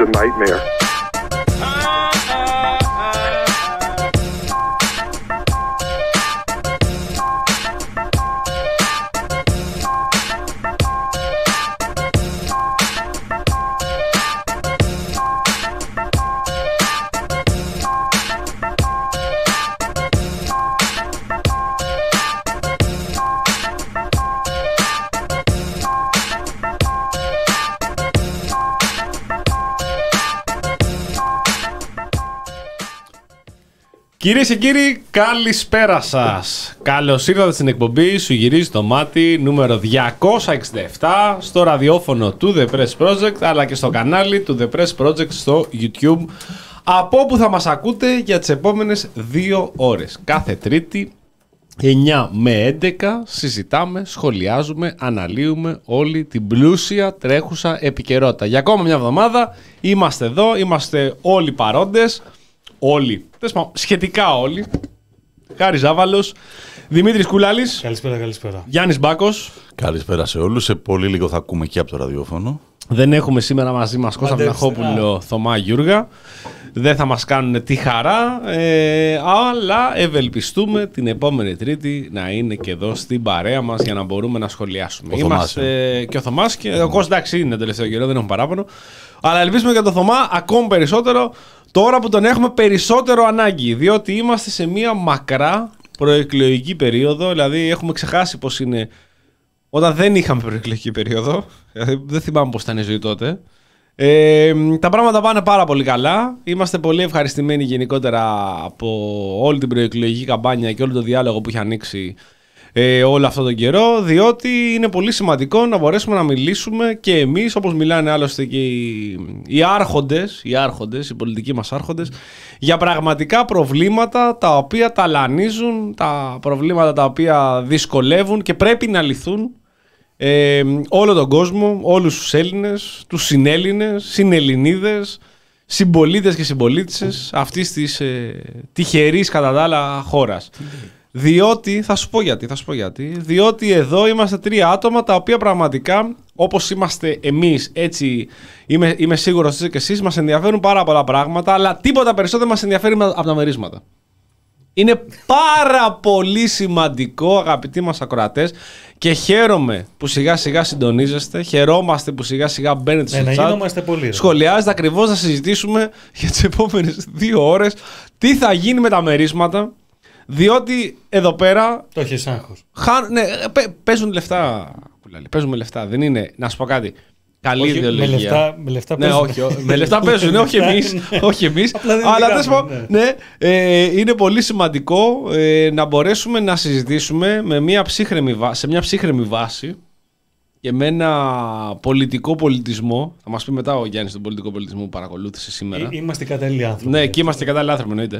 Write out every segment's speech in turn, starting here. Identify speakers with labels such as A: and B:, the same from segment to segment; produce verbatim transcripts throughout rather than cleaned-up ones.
A: a nightmare.
B: Κυρίες και κύριοι, καλησπέρα σας. Καλώς ήρθατε στην εκπομπή Σου γυρίζει το μάτι νούμερο διακόσια εξήντα επτά στο ραδιόφωνο του The Press Project, αλλά και στο κανάλι του The Press Project στο YouTube, από όπου θα μας ακούτε για τις επόμενες δύο ώρες. Κάθε Τρίτη εννιά με έντεκα συζητάμε, σχολιάζουμε, αναλύουμε όλη την πλούσια τρέχουσα επικαιρότητα. Για ακόμα μια εβδομάδα είμαστε εδώ, είμαστε όλοι παρόντες. Όλοι, σχετικά όλοι. Χάρης Ζάβαλος, Δημήτρης Κούλαλης.
C: Καλησπέρα, καλησπέρα.
B: Γιάννης Μπάκος.
D: Καλησπέρα σε όλους. Σε πολύ λίγο θα ακούμε και από το ραδιόφωνο.
B: Δεν έχουμε σήμερα μαζί μας Κώστα Βλαχόπουλο, Θωμά Γιούργα. Δεν θα μας κάνουν τη χαρά, ε, αλλά ευελπιστούμε την επόμενη Τρίτη να είναι και εδώ στην παρέα μας για να μπορούμε να σχολιάσουμε.
D: Ο
B: Είμαστε
D: Θωμάς,
B: ε, και ο Θωμάς και ο Κώστας, εντάξει, είναι τελευταίο καιρό, δεν έχουμε παράπονο. Αλλά ελπίζουμε για τον Θωμά ακόμη περισσότερο τώρα που τον έχουμε περισσότερο ανάγκη, διότι είμαστε σε μια μακρά προεκλογική περίοδο, δηλαδή έχουμε ξεχάσει πώς είναι όταν δεν είχαμε προεκλογική περίοδο, δηλαδή δεν θυμάμαι πώς ήταν η ζωή τότε. Ε, τα πράγματα πάνε πάρα πολύ καλά, είμαστε πολύ ευχαριστημένοι γενικότερα από όλη την προεκλογική καμπάνια και όλο το διάλογο που έχει ανοίξει ε, όλο αυτόν τον καιρό, διότι είναι πολύ σημαντικό να μπορέσουμε να μιλήσουμε και εμείς, όπως μιλάνε άλλωστε και οι, οι άρχοντες, οι άρχοντες, οι πολιτικοί μας άρχοντες, για πραγματικά προβλήματα τα οποία ταλανίζουν, τα προβλήματα τα οποία δυσκολεύουν και πρέπει να λυθούν ε, όλο τον κόσμο, όλους τους Έλληνες, τους συνέλληνες, συνελληνίδες, συμπολίτες και συμπολίτησες αυτής της ε, τυχερής κατά τα άλλα χώρας. Διότι, θα σου πω γιατί, θα σου πω γιατί, διότι εδώ είμαστε τρία άτομα τα οποία πραγματικά, όπως είμαστε εμείς, έτσι είμαι, είμαι σίγουρος ότι και εσείς, μας ενδιαφέρουν πάρα πολλά πράγματα, αλλά τίποτα περισσότερο μας ενδιαφέρει από τα μερίσματα. Είναι πάρα πολύ σημαντικό, αγαπητοί μας ακροατές, και χαίρομαι που σιγά σιγά συντονίζεστε, χαιρόμαστε που σιγά σιγά μπαίνετε
C: ναι,
B: στο
C: να
B: chat,
C: γίνομαστε πολύ,
B: σχολιάζετε ακριβώς, να συζητήσουμε για τις επόμενες δύο ώρες τι θα γίνει με τα μερίσματα. Διότι εδώ πέρα.
C: Το έχεις άγχος.
B: Χα... Ναι, παίζουν λεφτά. Παίζουν με λεφτά. Δεν είναι. Να σου πω κάτι. Καλή
C: όχι,
B: ιδεολογία.
C: Με λεφτά, με λεφτά
B: ναι,
C: παίζουν.
B: όχι, ό, με λεφτά παίζουν. Ναι, όχι εμείς. όχι εμείς. Αλλά τέλος πάντων, ναι. ναι, ε, είναι πολύ σημαντικό ε, να μπορέσουμε να συζητήσουμε με μια ψύχρεμη, σε μια ψύχρεμη βάση και με ένα πολιτικό πολιτισμό. Θα μας πει μετά ο Γιάννης τον πολιτικό πολιτισμό που παρακολούθησε σήμερα.
C: Εί, είμαστε κατάλληλοι άνθρωποι.
B: Ναι, εκεί είμαστε κατάλληλοι άνθρωποι, εννοείται.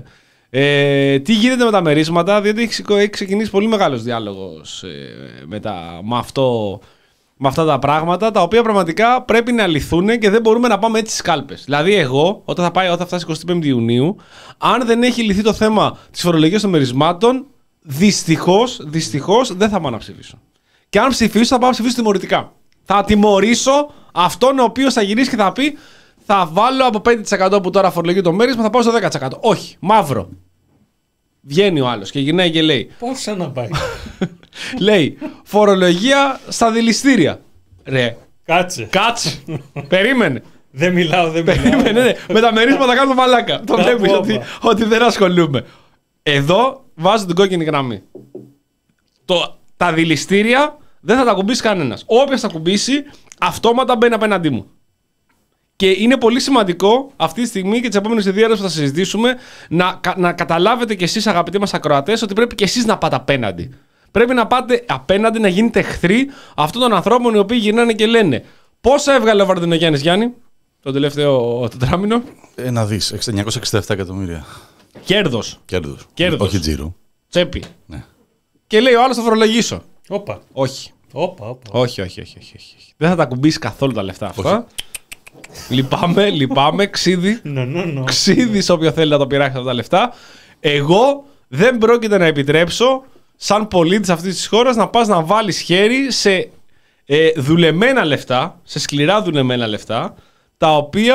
B: Ε, τι γίνεται με τα μερίσματα, διότι έχει, έχει ξεκινήσει πολύ μεγάλος διάλογος ε, με, τα, με, αυτό, με αυτά τα πράγματα, τα οποία πραγματικά πρέπει να λυθούν και δεν μπορούμε να πάμε έτσι στις κάλπες. Δηλαδή εγώ, όταν θα, πάει, όταν φτάσει εικοστή πέμπτη Ιουνίου, αν δεν έχει λυθεί το θέμα της φορολογίας των μερισμάτων, δυστυχώς, δυστυχώς δεν θα πάω να ψηφίσω. Και αν ψηφίσω, θα πάω να ψηφίσω τιμωρητικά. Θα τιμωρήσω αυτόν ο οποίος θα γυρίσει και θα πει: θα βάλω από πέντε τοις εκατό που τώρα φορολογεί το μέρισμα, θα πάω στο δέκα τοις εκατό. Όχι, μαύρο. Βγαίνει ο άλλος και γυρνάει και λέει:
C: πώς να πάει.
B: λέει, φορολογία στα δηληστήρια. Ρε.
C: Κάτσε.
B: Κάτσε. Περίμενε.
C: Δεν μιλάω, δεν μιλάω.
B: Περίμενε, ναι. Με τα μερίσματα κάνουμε μαλάκα. Το βλέπεις ότι, ότι δεν ασχολούμαι. Εδώ βάζω την κόκκινη γραμμή. Το, τα δηληστήρια δεν θα τα κουμπίσει κανένας. Όποιος τα κουμπίσει, αυτόματα μπαίνει απέναντί μου. Και είναι πολύ σημαντικό αυτή τη στιγμή και τις επόμενες δύο ώρες που θα συζητήσουμε να, να καταλάβετε κι εσείς, αγαπητοί μας ακροατές, ότι πρέπει κι εσείς να πάτε απέναντι. Πρέπει να πάτε απέναντι, να γίνετε εχθροί αυτών των ανθρώπων οι οποίοι γυρνάνε και λένε: πόσα έβγαλε ο Βαρδινογιάννης, Γιάννη, το τελευταίο τετράμινο?
D: Ένα δις, εννιακόσια εξήντα επτά εκατομμύρια.
B: Κέρδος.
D: Κέρδος.
B: Κέρδος.
D: Όχι τζίρο.
B: Τσέπη.
D: Ναι.
B: Και λέει ο άλλος: θα φορολογήσω.
C: Όπα.
B: Όχι.
C: Όπα, όπα.
B: Όχι, όχι, όχι, όχι, όχι. Δεν θα τα κουμπίσει καθόλου τα λεφτά αυτά. Λυπάμαι, λυπάμαι, ξύδι.
C: No, no, no.
B: Ξύδι σε όποιο θέλει να το πειράξει αυτά τα λεφτά. Εγώ δεν πρόκειται να επιτρέψω, σαν πολίτης αυτής της χώρας, να πας να βάλεις χέρι σε ε, δουλεμένα λεφτά, σε σκληρά δουλεμένα λεφτά, τα οποία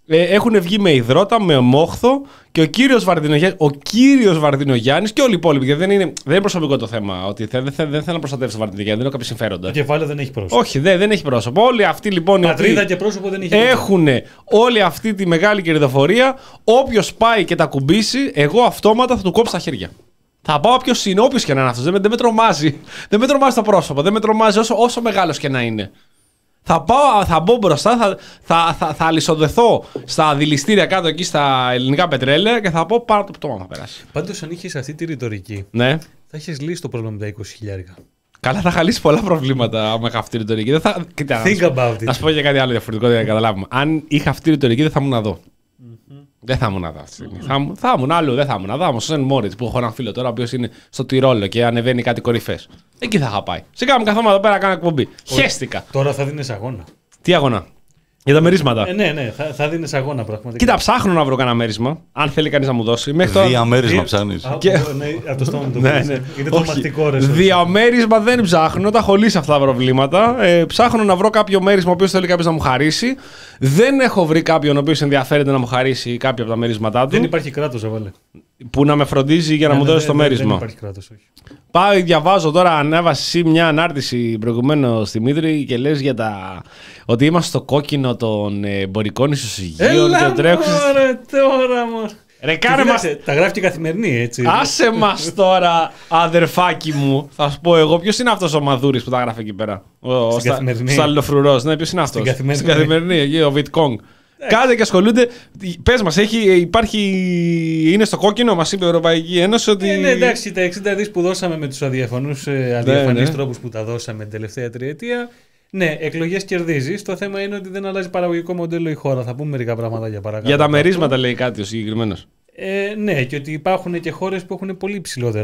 B: Ε, έχουν βγει με υδρότα, με μόχθο και ο κύριος Βαρδινογιάννης, ο κύριος Βαρδινογιάννης και όλοι οι υπόλοιποι. Γιατί δεν είναι, δεν είναι προσωπικό το θέμα. Ότι δεν, δεν, δεν θέλω να προστατεύσω τον Βαρδινογιάννη, δεν έχω κάποια συμφέροντα.
C: Το κεφάλαιο δεν έχει πρόσωπο.
B: Όχι, δεν, δεν έχει πρόσωπο. Όλοι αυτοί λοιπόν.
C: Πατρίδα και πρόσωπο δεν έχει
B: έχουν όλη αυτή τη μεγάλη κερδοφορία. Όποιος πάει και τα κουμπίσει, εγώ αυτόματα θα του κόψω τα χέρια. Θα πάω ποιος είναι, όποιος και να είναι αυτός. Δεν, δεν με τρομάζει. Δεν με τρομάζει το πρόσωπο. Δεν με τρομάζει όσο, όσο μεγάλος και να είναι. Θα, πάω, θα μπω μπροστά, θα, θα, θα, θα αλυσοδεθώ στα δηληστήρια κάτω εκεί στα ελληνικά πετρέλαια και θα πω πάρα το πτώμα θα περάσει.
C: Πάντως, αν είχες αυτή τη ρητορική,
B: ναι.
C: θα έχεις λύσει το πρόβλημα με τα είκοσι χιλιάρικα.
B: Καλά, θα χαλίσει πολλά προβλήματα με αυτή τη ρητορική. Δεν θα... Κοίτα,
C: Think
B: να,
C: about it.
B: να σου πω και κάτι άλλο διαφορετικό για να καταλάβουμε. Αν είχα αυτή τη ρητορική, δεν θα ήμουν εδώ. Mm-hmm. Δεν θα ήμουν εδώ αυτή τη στιγμή. Θα, θα ήμουν άλλο, δεν θα ήμουν εδώ. Όμω, ο Σεν Μόριτς που έχω έναν φίλο τώρα, ο οποίος είναι στο Τυρόλο και ανεβαίνει κάτι κορυφές. Εκεί θα είχα πάει. Σιγά μου καθόμουν εδώ πέρα να κάνω εκπομπή. Χαίστηκα.
C: Τώρα θα δίνεις αγώνα.
B: Τι αγώνα? Για τα μερίσματα.
C: Ε, ναι, ναι, θα, θα δίνεις αγώνα πραγματικά.
B: Κοίτα, ψάχνω να βρω κανένα μέρισμα. Αν θέλει κανείς να μου δώσει. Τώρα...
D: Διαμέρισμα ψάχνεις.
C: Και... Ναι, από το στόμα μου το
B: ναι,
C: πεις.
B: ναι.
C: Είναι τρομακτικό ρε.
B: Διαμέρισμα δεν ψάχνω. Τα έχω λύσει αυτά τα προβλήματα. Ε, ψάχνω να βρω κάποιο μέρισμα ο οποίος θέλει κάποιος να μου χαρίσει. Δεν έχω βρει κάποιον ο οποίος ενδιαφέρεται να μου χαρίσει κάποια από τα μερίσματά του.
C: Δεν υπάρχει κράτος, αβάλε.
B: Που να με φροντίζει για να
C: ναι,
B: μου
C: ναι,
B: δώσει
C: ναι,
B: το
C: ναι,
B: μέρισμα.
C: Δεν υπάρχει κράτος, όχι.
B: Πάω, διαβάζω τώρα, ανέβασε μια ανάρτηση προηγουμένω στη Μήτρη και λες για τα... ότι είμαστε στο κόκκινο των εμπορικών ισοσυγείων.
C: Έλα
B: και τρέχουν...
C: μωρέ, τώρα μωρέ.
B: Ρε κάνε μας...
C: Τα γράφει και καθημερινή, έτσι.
B: Άσε μας τώρα, αδερφάκι μου. Θα σου πω εγώ, ποιος είναι αυτός ο Μαδούρης που τα γράφει εκεί πέρα? Ο,
C: Στην
B: στα...
C: καθημερινή.
B: Στο αλληλοφρουρός. Ναι, ποιος είναι αυτός?
C: Στην καθημερινή.
B: Στην καθημερινή, εκεί, ο Βιτκόγκ. Κάντε και ασχολούνται. Πες μας, έχει, υπάρχει, είναι στο κόκκινο, μας είπε η Ευρωπαϊκή Ένωση ότι.
C: Ε, ναι, εντάξει, τα εξήντα δις που δώσαμε με τους αδιαφανούς, ε, αδιαφανείς ναι, ναι. τρόπους που τα δώσαμε την τελευταία τριετία. Ναι, εκλογές κερδίζεις. Το θέμα είναι ότι δεν αλλάζει παραγωγικό μοντέλο η χώρα. Θα πούμε μερικά πράγματα για παρακάτω.
B: Για τα μερίσματα λέει κάτι ο συγκεκριμένος.
C: Ε, ναι, και ότι υπάρχουν και χώρες που έχουν πολύ,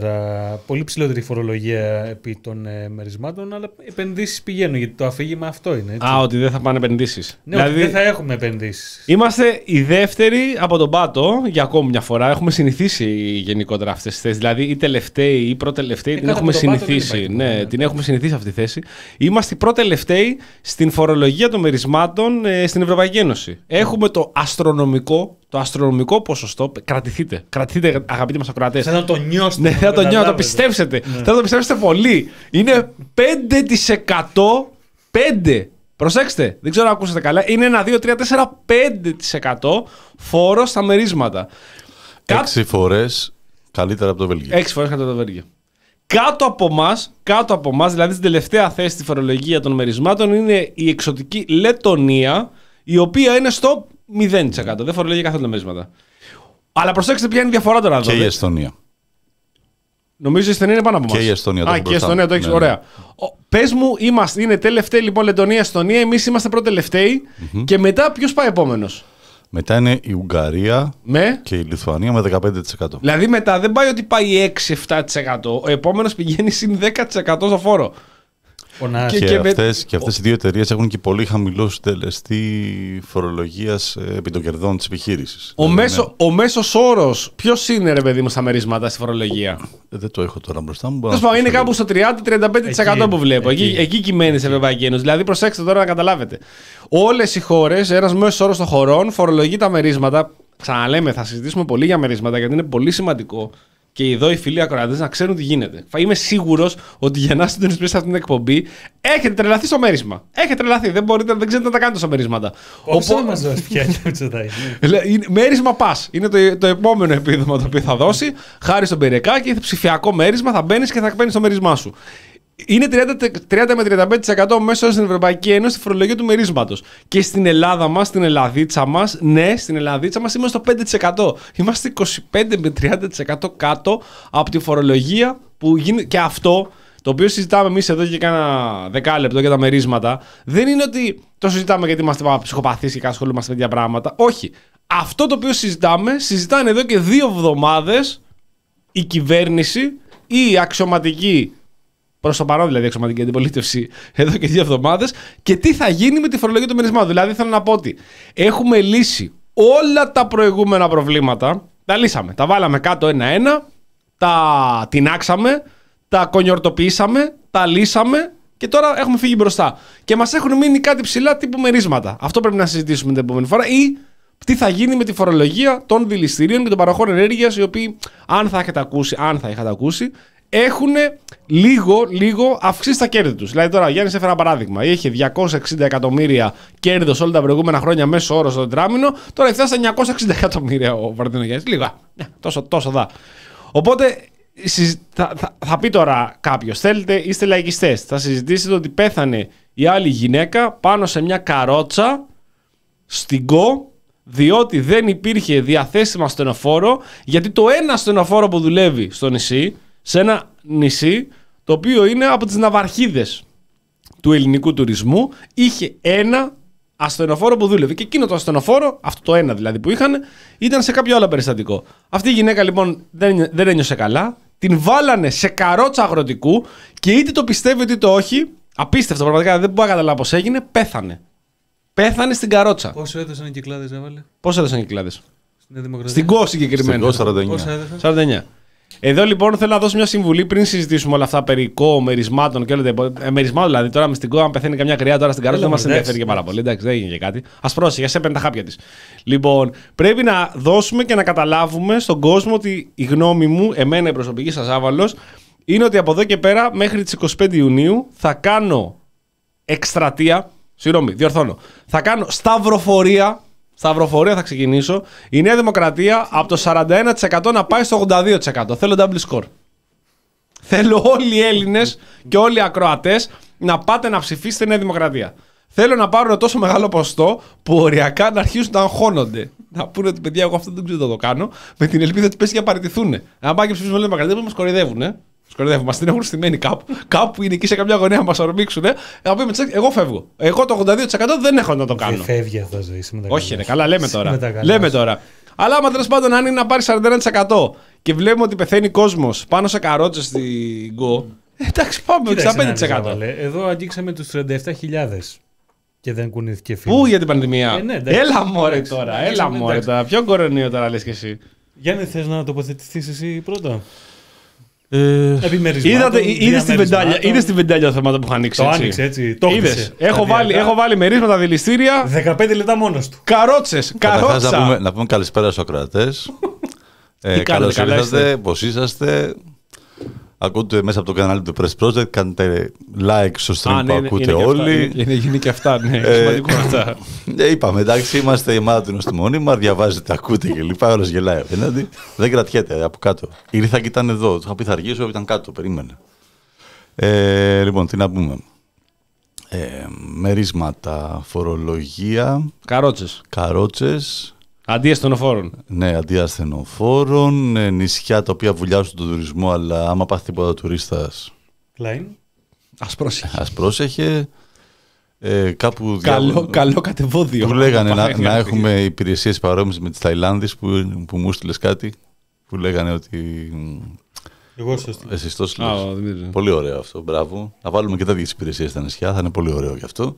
C: πολύ ψηλότερη φορολογία επί των ε, μερισμάτων, αλλά επενδύσεις πηγαίνουν, γιατί το αφήγημα αυτό είναι. Έτσι.
B: Α, ότι δεν θα πάνε επενδύσεις.
C: Ναι, δηλαδή, ότι δεν θα έχουμε επενδύσεις.
B: Είμαστε οι δεύτεροι από τον πάτο για ακόμη μια φορά. Έχουμε συνηθίσει γενικότερα αυτές τις θέσεις. Δηλαδή, οι τελευταίοι ή οι προτελευταίοι ε, την έχουμε συνηθίσει. Υπάρχει, ναι, ναι, την έχουμε συνηθίσει αυτή τη θέση. Είμαστε οι προτελευταίοι στην φορολογία των μερισμάτων ε, στην Ευρωπαϊκή Ένωση. Mm. Έχουμε το αστρονομικό. Το αστρονομικό ποσοστό, κρατηθείτε. Κρατηθείτε, αγαπητοί μας ακροατές.
C: Θα το νιώσετε.
B: Ναι, θα το νιώσετε, το πιστέψετε. Ναι. Θα το πιστέψετε πολύ. Είναι πέντε τοις εκατό. πέντε. Προσέξτε, δεν ξέρω αν ακούσατε καλά. Είναι ένα, δύο, τρία, τέσσερα, πέντε τοις εκατό φόρο στα μερίσματα.
D: Έξι φορές καλύτερα από το Βέλγιο.
B: Έξι φορές καλύτερα από το Βέλγιο. Κάτω από εμάς, κάτω από εμάς, δηλαδή στην τελευταία θέση στη φορολογία των μερισμάτων, είναι η εξωτική Λετονία, η οποία είναι στο μηδέν τοις εκατό. Δεν φορολογεί καθόλου τα μερίσματα. Αλλά προσέξτε ποια είναι η διαφορά τώρα εδώ.
D: Και η Εστονία.
B: Νομίζω η Εστονία είναι πάνω από εμάς.
D: Και η Εστονία.
B: Α, και η Εστονία το έχει. Ναι, ωραία. Ναι. Πες μου, είμαστε, είναι τελευταίοι λοιπόν Λετονία, Εστονία. Εμείς είμαστε προτελευταίοι. Mm-hmm. Και μετά ποιος πάει επόμενος?
D: Μετά είναι η Ουγγαρία
B: με...
D: και η Λιθουανία με δεκαπέντε τοις εκατό.
B: Δηλαδή μετά δεν πάει ότι πάει έξι επτά τοις εκατό. Ο επόμενος πηγαίνει συν δέκα τοις εκατό στο φόρο.
D: Και, και, και, αυτές, με... και αυτές οι δύο εταιρείες έχουν και πολύ χαμηλό συντελεστή φορολογίας επί των κερδών της επιχείρησης.
B: Ο, δηλαδή, μέσο, ναι. ο μέσος όρος ποιος είναι, ρε παιδί μου, στα μερίσματα στη φορολογία?
D: Ε, δεν το έχω τώρα μπροστά μου.
B: Τέλος πάντων, είναι κάπου στο τριάντα με τριάντα πέντε τοις εκατό που βλέπω. Εκεί, εκεί, εκεί κυμαίνει η Ευρωπαϊκή Ένωση. Δηλαδή, προσέξτε τώρα να καταλάβετε. Όλες οι χώρες, ένας μέσος όρος των χωρών φορολογεί τα μερίσματα. Ξαναλέμε, θα συζητήσουμε πολύ για μερίσματα γιατί είναι πολύ σημαντικό. Και εδώ οι φίλοι ακροατές να ξέρουν τι γίνεται. Είμαι σίγουρος ότι για να συντονιστείτε σε αυτήν την εκπομπή έχετε τρελαθεί στο μέρισμα. Έχετε τρελαθεί. Δεν, μπορείτε, δεν ξέρετε να τα κάνετε στα μερίσματα.
C: Όπως θα μας δώσει πια.
B: Μέρισμα πας. Είναι το, το επόμενο επίδομα το οποίο θα δώσει. Χάρη στον Πυρεκάκη, ψηφιακό μέρισμα, θα μπαίνεις και θα παίρνεις το μερισμά σου. Είναι τριάντα με τριάντα πέντε τοις εκατό μέσω στην Ευρωπαϊκή Ένωση στη φορολογία του μερίσματος. Και στην Ελλάδα μας, στην Ελλαδίτσα μας, ναι, στην Ελλαδίτσα μας είμαστε στο πέντε τοις εκατό. Είμαστε είκοσι πέντε με τριάντα τοις εκατό κάτω από τη φορολογία που γίνεται. Και αυτό, το οποίο συζητάμε εμείς εδώ και κάνα δεκάλεπτο για τα μερίσματα, δεν είναι ότι το συζητάμε γιατί είμαστε ψυχοπαθείς και ασχολούμαστε με τέτοια πράγματα. Όχι. Αυτό το οποίο συζητάμε, συζητάνε εδώ και δύο εβδομάδες η κυβέρνηση ή η αξιωματική. Προς το παρόν, δηλαδή, η αξιωματική αντιπολίτευση εδώ και δύο εβδομάδες, και τι θα γίνει με τη φορολογία των μερισμάτων. Δηλαδή, θέλω να πω ότι έχουμε λύσει όλα τα προηγούμενα προβλήματα. Τα λύσαμε. Τα βάλαμε κάτω ένα-ένα, τα τεινάξαμε, τα κονιορτοποιήσαμε, τα λύσαμε και τώρα έχουμε φύγει μπροστά. Και μας έχουν μείνει κάτι ψηλά τύπου μερίσματα. Αυτό πρέπει να συζητήσουμε την επόμενη φορά. Ή τι θα γίνει με τη φορολογία των δηληστηρίων και των παροχών ενέργειας, οι οποίοι, αν θα έχετε ακούσει, αν θα είχατε ακούσει, έχουν λίγο, λίγο αυξήσει τα κέρδη τους. Δηλαδή, τώρα ο Γιάννης έφερε ένα παράδειγμα. Είχε διακόσια εξήντα εκατομμύρια κέρδος όλα τα προηγούμενα χρόνια μέσω όρο στο τετράμινο, τώρα έχει φτάσει στα εννιακόσια εξήντα εκατομμύρια ο Βαρδίνο Γιάννης. Λίγο, τόσο, τόσο δά. Οπότε, θα, θα, θα πει τώρα κάποιος, θέλετε, είστε λαϊκιστές, θα συζητήσετε ότι πέθανε η άλλη γυναίκα πάνω σε μια καρότσα στην Go, διότι δεν υπήρχε διαθέσιμα ασθενοφόρο, γιατί το ένα ασθενοφόρο που δουλεύει στο νησί, σε ένα νησί το οποίο είναι από τις ναυαρχίδες του ελληνικού τουρισμού, είχε ένα ασθενοφόρο που δούλευε. Και εκείνο το ασθενοφόρο, αυτό το ένα δηλαδή που είχαν, ήταν σε κάποιο άλλο περιστατικό. Αυτή η γυναίκα λοιπόν δεν, δεν ένιωσε καλά, την βάλανε σε καρότσα αγροτικού και είτε το πιστεύει είτε το όχι, απίστευτο πραγματικά, δεν μπορώ να καταλάβω πώς έγινε, πέθανε. Πέθανε στην καρότσα.
C: Πόσο έδωσαν οι Κυκλάδες, έβαλε?
B: Πόσο έδωσαν οι Κυκλάδες?
C: Στην,
B: στην Go συγκεκριμένα.
D: Στην Go σαράντα εννιά.
B: σαράντα εννιά. Εδώ λοιπόν θέλω να δώσω μια συμβουλή πριν συζητήσουμε όλα αυτά περί Go, μερισμάτων και όλα τα. Ε, μερισμάτων δηλαδή. Τώρα με στην Go, αν πεθαίνει καμιά κρυά τώρα στην καρότσα, δεν μας ενδιαφέρει και πάρα πολύ. Εντάξει, δεν έγινε και κάτι. Ας πρόσεχε, ας έπαιρνε τα χάπια της. Λοιπόν, πρέπει να δώσουμε και να καταλάβουμε στον κόσμο ότι η γνώμη μου, εμένα η προσωπική σας άβαλος, είναι ότι από εδώ και πέρα μέχρι τις είκοσι πέντε Ιουνίου θα κάνω εκστρατεία. Συγγνώμη, διορθώνω. Θα κάνω σταυροφορία. Σταυροφορία θα ξεκινήσω. Η Νέα Δημοκρατία από το σαράντα ένα τοις εκατό να πάει στο ογδόντα δύο τοις εκατό. Θέλω double score. Θέλω όλοι οι Έλληνες και όλοι οι ακροατές να πάτε να ψηφίσετε Νέα Δημοκρατία. Θέλω να πάρουν τόσο μεγάλο ποσοστό που οριακά να αρχίσουν να αγχώνονται. Να πούνε ότι παιδιά, εγώ αυτό δεν ξέρω να το κάνω. Με την ελπίδα ότι πέσει και απαρατηθούν. Αν πάει και ψηφίσουμε Νέα Δημοκρατία, που μας κοροϊδεύουν. Ε. Σκορδεύουν, μας την έχουν στημένη κάπου. Κάπου είναι εκεί σε καμιά γωνία να μας ορμήξουν. Εγώ φεύγω. Εγώ το ογδόντα δύο τοις εκατό δεν έχω να το κάνω.
C: Δεν φεύγει αυτό η ζωή.
B: Όχι, είναι καλά, λέμε τώρα. Λέμε τώρα. Αλλά άμα τέλος πάντων, αν είναι να πάρει σαράντα ένα τοις εκατό και βλέπουμε ότι πεθαίνει κόσμος πάνω σε καρότσες στην Go, εντάξει, πάμε με εξήντα πέντε τοις εκατό.
C: Εδώ αγγίξαμε τους τριάντα επτά χιλιάδες και δεν κουνήθηκε φίλος.
B: Πού για την πανδημία?
C: Ε, ναι,
B: έλα μωρέ τώρα, έλα μωρέ τώρα. Ποιο κορονοϊό τώρα λες και εσύ?
C: Γιάννη, θες να τοποθετηθείς εσύ πρώτα?
D: Ε,
B: Είδατε, είδες την βεντάλια, είδες την βεντάλια θεμάτων που είχα ανοίξει.
C: Το άνοιξε έτσι. Το
B: είδες. Έχω βάλει, έχω βάλει μερίσματα, δηληστήρια.
C: δεκαπέντε λεπτά μόνος του.
B: Καρότσες. Καρότσα.
D: Να πούμε, να πούμε καλησπέρα στους ακροατές. ε, καλώς ήρθατε. Πώς είσαστε? Ακούτε μέσα από το κανάλι του Press Project. Κάντε like στο stream Α, που ναι, ακούτε είναι όλοι.
B: Είναι γίνει και αυτά. Ναι, σημαντικό αυτά.
D: Ε, είπαμε, εντάξει, είμαστε η ομάδα του νοστιμόνιμα. Διαβάζετε, ακούτε κλπ. Όλος γελάει απέναντι. Δεν κρατιέται από κάτω. Η Ρίθα ήταν εδώ. Του είχα πει θα αργήσω, ήταν κάτω. Περίμενε. Ε, λοιπόν, τι να πούμε. Ε, μερίσματα, φορολογία.
B: Καρότσες.
D: Καρότσες.
B: Αντί ασθενοφόρων.
D: Ναι, αντί ασθενοφόρων. Ε, νησιά τα οποία βουλιάζουν τον τουρισμό, αλλά άμα πάθει τίποτα τουρίστας.
C: Κλάιν.
B: Ας πρόσεχε.
D: Ας πρόσεχε. Ε, κάπου
B: καλό,
D: δια...
B: καλό κατεβόδιο.
D: Που λέγανε να, να έχουμε υπηρεσίες παρόμοιες με τις Ταϊλάνδης που, που μου στείλες κάτι. Που λέγανε ότι.
C: Εγώ στο στείλω.
D: Εσύ το στείλες. Πολύ ωραίο αυτό. Μπράβο. Να βάλουμε και τέτοιες υπηρεσίες στα νησιά. Θα είναι πολύ ωραίο γι' αυτό.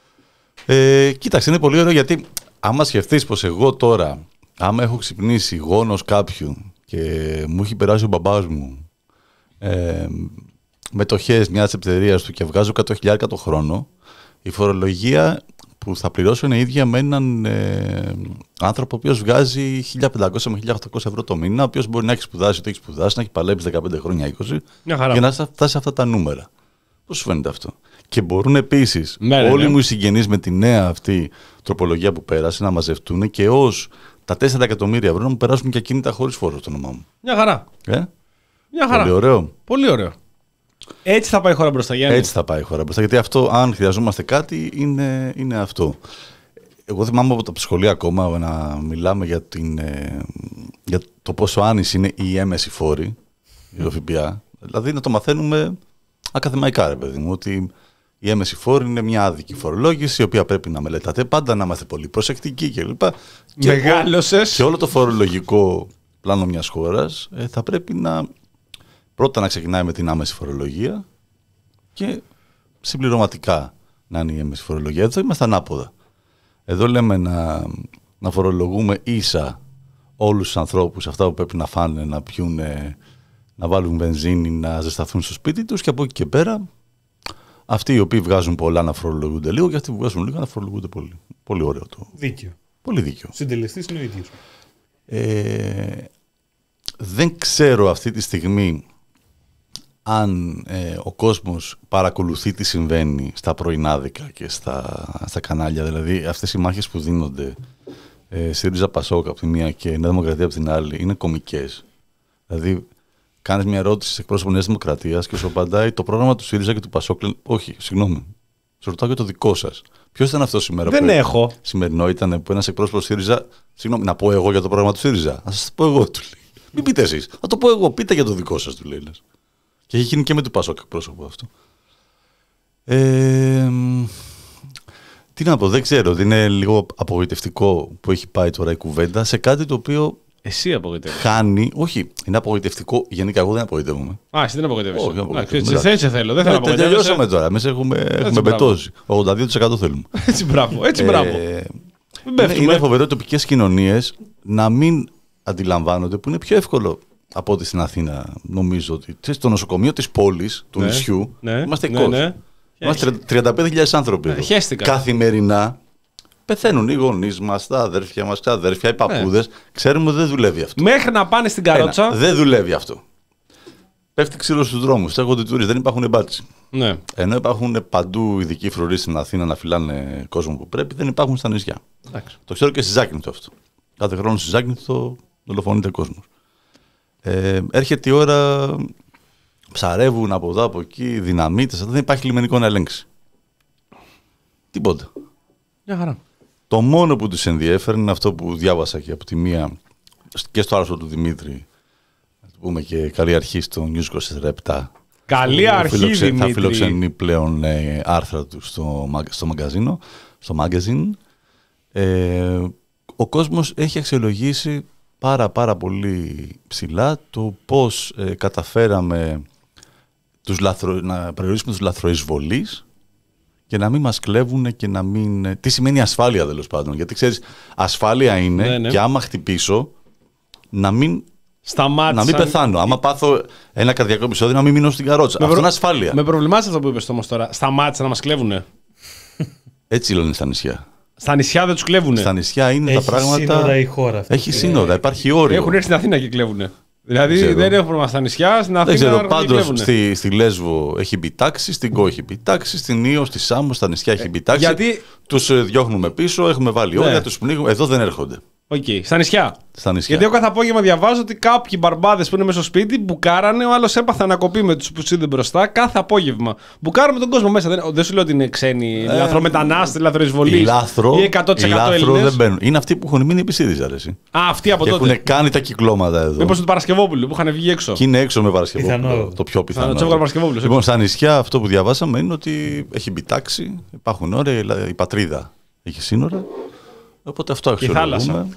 D: Ε, κοίταξε, είναι πολύ ωραίο γιατί. Άμα σκεφτείς πως εγώ τώρα, άμα έχω ξυπνήσει γόνος κάποιου και μου έχει περάσει ο μπαμπάς μου ε, μετοχές μιας εταιρείας του και βγάζω εκατό χιλιάδες το χρόνο, η φορολογία που θα πληρώσω είναι ίδια με έναν ε, άνθρωπο ο οποίος βγάζει χίλια πεντακόσια με χίλια οκτακόσια ευρώ το μήνα, ο οποίος μπορεί να έχει σπουδάσει, ότι έχει σπουδάσει, να έχει παλέψει δεκαπέντε χρόνια, είκοσι, για να φτάσει σε αυτά τα νούμερα. Πώς σου φαίνεται αυτό? Και μπορούν επίσης ναι, όλοι ναι. μου οι συγγενείς με τη νέα αυτή τροπολογία που πέρασε να μαζευτούν και ως τα τέσσερα εκατομμύρια ευρώ να μου περάσουν και ακίνητα χωρίς φόρο στο όνομά μου.
B: Μια χαρά.
D: Ε?
B: Μια χαρά.
D: Πολύ ωραίο.
B: Πολύ ωραίο. Έτσι θα πάει η χώρα μπροστά, Γιάννη.
D: Έτσι θα πάει η χώρα μπροστά. Γιατί αυτό, αν χρειαζόμαστε κάτι, είναι, είναι αυτό. Εγώ θυμάμαι από τα σχολεία ακόμα να μιλάμε για, την, για το πόσο άνηση είναι η έμεση φόρη, η ΦΠΑ. Δηλαδή να το μαθαίνουμε ακαδημαϊκά, ρε παιδί μου, ότι η έμεση φόρη είναι μια άδικη φορολόγηση, η οποία πρέπει να μελετάτε πάντα, να είμαστε πολύ προσεκτικοί κλπ.
B: Μεγάλωσες.
D: Και όλο το φορολογικό πλάνο μιας χώρας ε, θα πρέπει να πρώτα να ξεκινάει με την άμεση φορολογία και συμπληρωματικά να είναι η έμεση φορολογία. Εδώ είμαστε ανάποδα. Εδώ λέμε να, να φορολογούμε ίσα όλους τους ανθρώπους, αυτά που πρέπει να φάνε, να πιούνε, να βάλουν βενζίνη, να ζεσταθούν στο σπίτι τους και από εκεί και πέρα αυτοί οι οποίοι βγάζουν πολλά να φορολογούνται λίγο και αυτοί που βγάζουν λίγο να φορολογούνται πολύ. Πολύ ωραίο το.
C: Δίκαιο.
D: Πολύ δίκιο.
C: Συντελεστής είναι ο ίδιος.
D: Ε, δεν ξέρω αυτή τη στιγμή αν ε, ο κόσμος παρακολουθεί τι συμβαίνει στα πρωινάδικα και στα, στα κανάλια. Δηλαδή αυτές οι μάχες που δίνονται ε, ΣΥΡΙΖΑ Πασόκ από τη μία και Νέα Δημοκρατία από την άλλη είναι κωμικές. Δηλαδή κάνεις μια ερώτηση σε εκπρόσωπο Νέας Δημοκρατίας και σου απαντάει το πρόγραμμα του ΣΥΡΙΖΑ και του Πασόκ. Όχι, συγγνώμη. Σου ρωτάω για το δικό σας. Ποιος ήταν αυτό σήμερα?
B: Δεν
D: που
B: έχω.
D: Σημερινό ήταν που ένας εκπρόσωπος ΣΥΡΙΖΑ. Συγγνώμη, να πω εγώ για το πρόγραμμα του ΣΥΡΙΖΑ. Να σας το πω εγώ, του λέει. Μην πείτε εσείς. Να το πω εγώ. Πείτε για το δικό σας, του λέει. Λες. Και έχει γίνει και με του Πασόκ εκπρόσωπο αυτό. Ε, τι να πω, δεν ξέρω. Ότι είναι λίγο απογοητευτικό που έχει πάει τώρα η κουβέντα σε κάτι το οποίο.
B: Εσύ απογοητεύεσαι.
D: Χάνει. Όχι, είναι απογοητευτικό. Γενικά, εγώ δεν απογοητεύομαι.
B: Α, εσύ δεν απογοητεύεσαι.
D: Όχι,
B: δεν σε θέλω. Δεν θέλω να απογοητεύεσαι.
D: Τελειώσαμε τώρα. Εμείς έχουμε, έχουμε μπετώσει. ογδόντα δύο τοις εκατό θέλουμε.
B: Έτσι μπράβο. Έτσι μπράβο.
D: Ε, είναι, είναι φοβερό οι τοπικές κοινωνίες να μην αντιλαμβάνονται, που είναι πιο εύκολο από ό,τι στην Αθήνα. Νομίζω ότι στο νοσοκομείο της πόλης, του
B: ναι,
D: νησιού,
B: ναι,
D: είμαστε
B: ναι,
D: είκοσι.
B: Ναι.
D: Είμαστε τριάντα πέντε χιλιάδες άνθρωποι.
B: Ναι, χέστηκα.
D: Καθημερινά πεθαίνουν οι γονείς μας, τα αδέρφια μας, τα αδέρφια, οι παππούδες. Ναι. Ξέρουμε ότι δεν δουλεύει αυτό.
B: Μέχρι να πάνε στην καρότσα.
D: Ένα, δεν δουλεύει αυτό. Πέφτει ξύλο στους δρόμους, στέκονται τουρίστες, δεν υπάρχουν μπάτσι.
B: Ναι.
D: Ενώ υπάρχουν παντού ειδικοί φρουροί στην Αθήνα να φυλάνε κόσμο που πρέπει, δεν υπάρχουν στα νησιά. Εντάξει. Το ξέρω και στη Ζάκυνθο αυτό. Κάθε χρόνο στη Ζάκυνθο δολοφονείται κόσμος. Ε, έρχεται η ώρα, ψαρεύουν από εδώ από εκεί, δυναμίτες, δεν υπάρχει λιμενικό να ελέγξει. Τίποτα.
B: Μια χαρά.
D: Το μόνο που τους ενδιέφερε είναι αυτό που διάβασα και από τη μία και στο άρθρο του Δημήτρη, να το πούμε και καλή αρχή στο News είκοσι τέσσερα επτά.
B: Καλή αρχή,
D: φιλοξε...
B: Δημήτρη.
D: Θα φιλοξενεί πλέον ε, άρθρα του στο, στο μαγκαζίνο, στο magazine. Ε, ο κόσμος έχει αξιολογήσει πάρα πάρα πολύ ψηλά το πώς ε, καταφέραμε τους λαθρο... να περιορίσουμε τους λαθροεισβολείς και να μην μας κλέβουν και να μην... Τι σημαίνει ασφάλεια, τέλος πάντων. Γιατί ξέρεις, ασφάλεια είναι ναι, ναι. και άμα χτυπήσω να μην...
B: Σταμάτησαν.
D: Να μην πεθάνω. Άμα πάθω ένα καρδιακό επεισόδιο, να μην μείνω στην καρότσα. Με αυτό προ... είναι ασφάλεια.
B: Με προβλημάτισε αυτό που είπες όμως τώρα. Σταμάτησαν να μας κλέβουνε.
D: Έτσι λένε στα νησιά.
B: Στα νησιά δεν τους κλέβουνε.
D: Στα νησιά είναι
C: έχει
D: τα πράγματα.
C: Έχει σύνορα η χώρα αυτή.
D: Έχει σύνορα, υπάρχει όριο.
B: Έχουν έρθει στην Αθήνα και κλέβουνε. Δηλαδή δεν, δεν έχουμε πρόβλημα στα νησιά. Στην Αθήνα
D: δεν ξέρω. Πάντως στη, στη Λέσβο έχει μπει τάξη, στην Κό έχει μπει τάξη, στην Ήο, στη Σάμο, στα νησιά έχει μπει τάξη.
B: Γιατί...
D: Τους διώχνουμε πίσω, έχουμε βάλει όρια, ναι. τους πνίγουμε. Εδώ δεν έρχονται.
B: Okay. Στα νησιά.
D: Στα νησιά.
B: Γιατί εγώ κάθε απόγευμα διαβάζω ότι κάποιοι μπαρμπάδες που είναι μέσα στο σπίτι μπουκάρανε, ο άλλος έπαθε ανακοπή με τους που είδε μπροστά κάθε απόγευμα. Μπουκάραμε τον κόσμο μέσα. Δεν, δεν σου λέω ότι είναι ξένοι, ε, λαθρομετανάστες, λαθροεισβολείς.
D: Λάθρο,
B: ή εκατό τοις εκατό
D: λάθρο
B: Έλληνες.
D: Δεν μπαίνουν. Είναι αυτοί που έχουν μείνει επί ΣΥΡΙΖΑ. Α,
B: αυτοί από
D: και
B: τότε.
D: Έχουν κάνει τα κυκλώματα εδώ.
B: Μήπως του Παρασκευόπουλου που είχαν βγει έξω.
D: Και είναι έξω με Παρασκευόπουλο. Το πιο πιθανό. Λοιπόν, στα νησιά αυτό που διαβάσαμε είναι ότι έχει μπει τάξη, υπάρχουν όρια, η πατρίδα έχει σύνορα. Οπότε αυτό αξιολογούμε.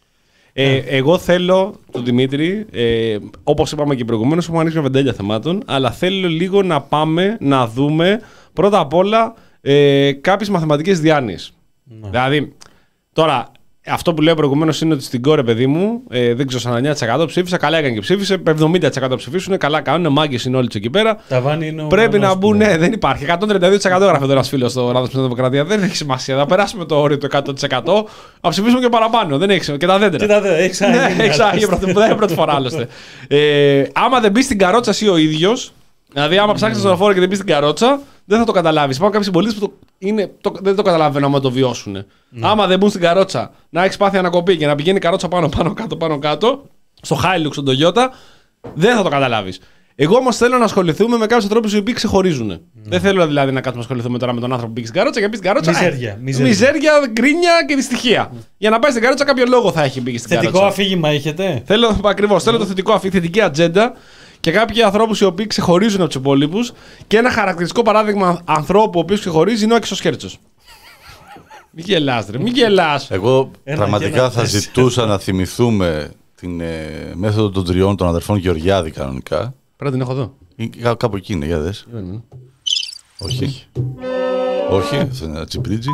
B: Ε, εγώ θέλω, τον Δημήτρη, ε, όπως είπαμε και προηγουμένως, έχουμε ανοίξει μια βεντέλια θεμάτων, αλλά θέλω λίγο να πάμε να δούμε πρώτα απ' όλα ε, κάποιες μαθηματικές διάνοιες. Ναι. Δηλαδή, τώρα, αυτό που λέω προηγουμένως είναι ότι στην κόρη, παιδί μου, ε, δεν ξέρω, σαν εννιά τοις εκατό ψήφισα, καλά έκανε και ψήφισε, εβδομήντα τοις εκατό ψηφίσουν, καλά κάνουν, μάγκες είναι όλοι τους εκεί πέρα. Πρέπει να μπουν, ναι, δεν υπάρχει. εκατόν τριάντα δύο τοις εκατό γράφει εδώ ένας φίλος στο Ράδος στην Δημοκρατία. Δεν έχει σημασία. Θα περάσουμε το όριο του εκατό τοις εκατό, θα ψηφίσουμε και παραπάνω. Δεν έχει και τα δέντρα.
C: Και τα δέντρα, έχει
B: άγγι. Δεν είναι πρώτη φορά άλλωστε. Ε, άμα δεν μπει στην καρότσα εσύ ο ίδιος, δηλαδή άμα ψάξει το λεωφόρο και δεν μπει στην καρότσα, δεν θα το καταλάβει. Υπάρχουν κάποιοι συμπολίτες που το είναι, το, δεν το καταλαβαίνουν άμα το βιώσουν. Mm. Άμα δεν μπουν στην καρότσα, να έχει πάθει ανακοπή και να πηγαίνει η καρότσα πάνω, πάνω, κάτω, πάνω, κάτω, στο Hilux, στον Toyota, δεν θα το καταλάβει. Εγώ όμως θέλω να ασχοληθούμε με κάποιους ανθρώπους οι οποίοι ξεχωρίζουν. Mm. Δεν θέλω δηλαδή να κάτσουμε να ασχοληθούμε τώρα με τον άνθρωπο που πήγε στην καρότσα και πήγε στην καρότσα.
C: Μιζέρια,
B: ε,
C: μιζέρια.
B: μιζέρια, γκρίνια και δυστυχία. Mm. Για να πάει στην καρότσα, κάποιο λόγο θα έχει πήγε στην
C: θετικό
B: καρότσα.
C: Θετικό αφήγημα έχετε.
B: Θέλω, ακριβώς, θέλω το θετικό αφήγημα, θετική ατζέντα. Και κάποιοι ανθρώπους οι οποίοι ξεχωρίζουν από τους υπόλοιπους. Και ένα χαρακτηριστικό παράδειγμα ανθρώπου ο οποίος ξεχωρίζει είναι ο Άκης ο Σκέρτσος. Μην γελάς, ρε, μην γελάς.
D: Εγώ ένα πραγματικά θα ζητούσα να θυμηθούμε την ε, μέθοδο των τριών των αδερφών Γεωργιάδη κανονικά.
B: Πρέπει να την έχω εδώ.
D: Ή, κάπου εκεί είναι, για δες. Όχι. Όχι, αυτό είναι ένα τσιμπρίτζι.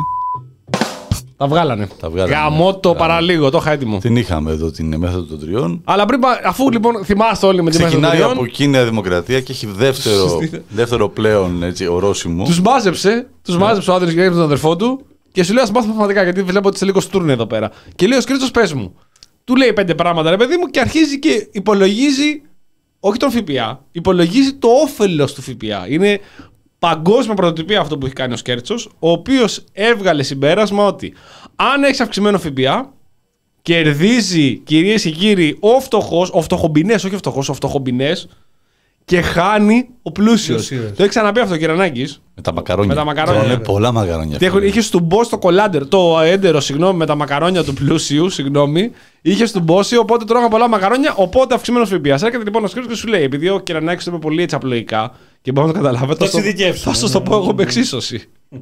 B: Τα βγάλανε.
D: Τα βγάλανε.
B: Γαμώ το παραλίγο, το είχα έτοιμο.
D: Την είχαμε εδώ την μέθοδο των τριών.
B: Αλλά πριν, αφού λοιπόν θυμάστε όλοι με τη μέθοδο των τριών.
D: Ξεκινάει από εκεί η Νέα Δημοκρατία και έχει δεύτερο, δεύτερο πλέον έτσι, ορόσημο.
B: Τους μάζεψε, τους μάζεψε ο άντρας και τον αδερφό του Και σου λέει ας μάθω μαθηματικά, γιατί βλέπω ότι είσαι λίγο στούρνε εδώ πέρα. Και λέει ο Σκρίτσος, πες μου. Του λέει πέντε πράγματα, ρε παιδί μου, και αρχίζει και υπολογίζει, όχι τον ΦΠΑ, υπολογίζει το όφελος του ΦΠΑ. Είναι παγκόσμια πρωτοτυπία αυτό που έχει κάνει ο Σκέρτσος, ο οποίος έβγαλε συμπέρασμα ότι αν έχει αυξημένο ΦΠΑ, κερδίζει, κυρίες και κύριοι, ο φτωχός, ο φτωχομπινές, όχι ο φτωχός, ο φτωχομπινές, και χάνει ο πλούσιος. Το έχει ξαναπεί αυτό ο Κυρανάκης.
D: Με τα μακαρόνια.
B: Με τα μακαρόνια.
D: Είναι πολλά μακαρόνια.
B: Είχε στουμπώσει το κολάντερ, το έντερο, συγγνώμη, με τα μακαρόνια του πλούσιου, συγγνώμη. Είχε στουμπώσει, οπότε τρώγα πολλά μακαρόνια, οπότε αυξημένο ΦΠΑ. Έρχεται λοιπόν ο Σκρίτσος και σου λέει, επειδή ο Κυρανάκης το είπε πολύ έτσι απλοϊκά και μπορώ να το καταλάβετε, θα σας το πω εγώ με εξίσωση.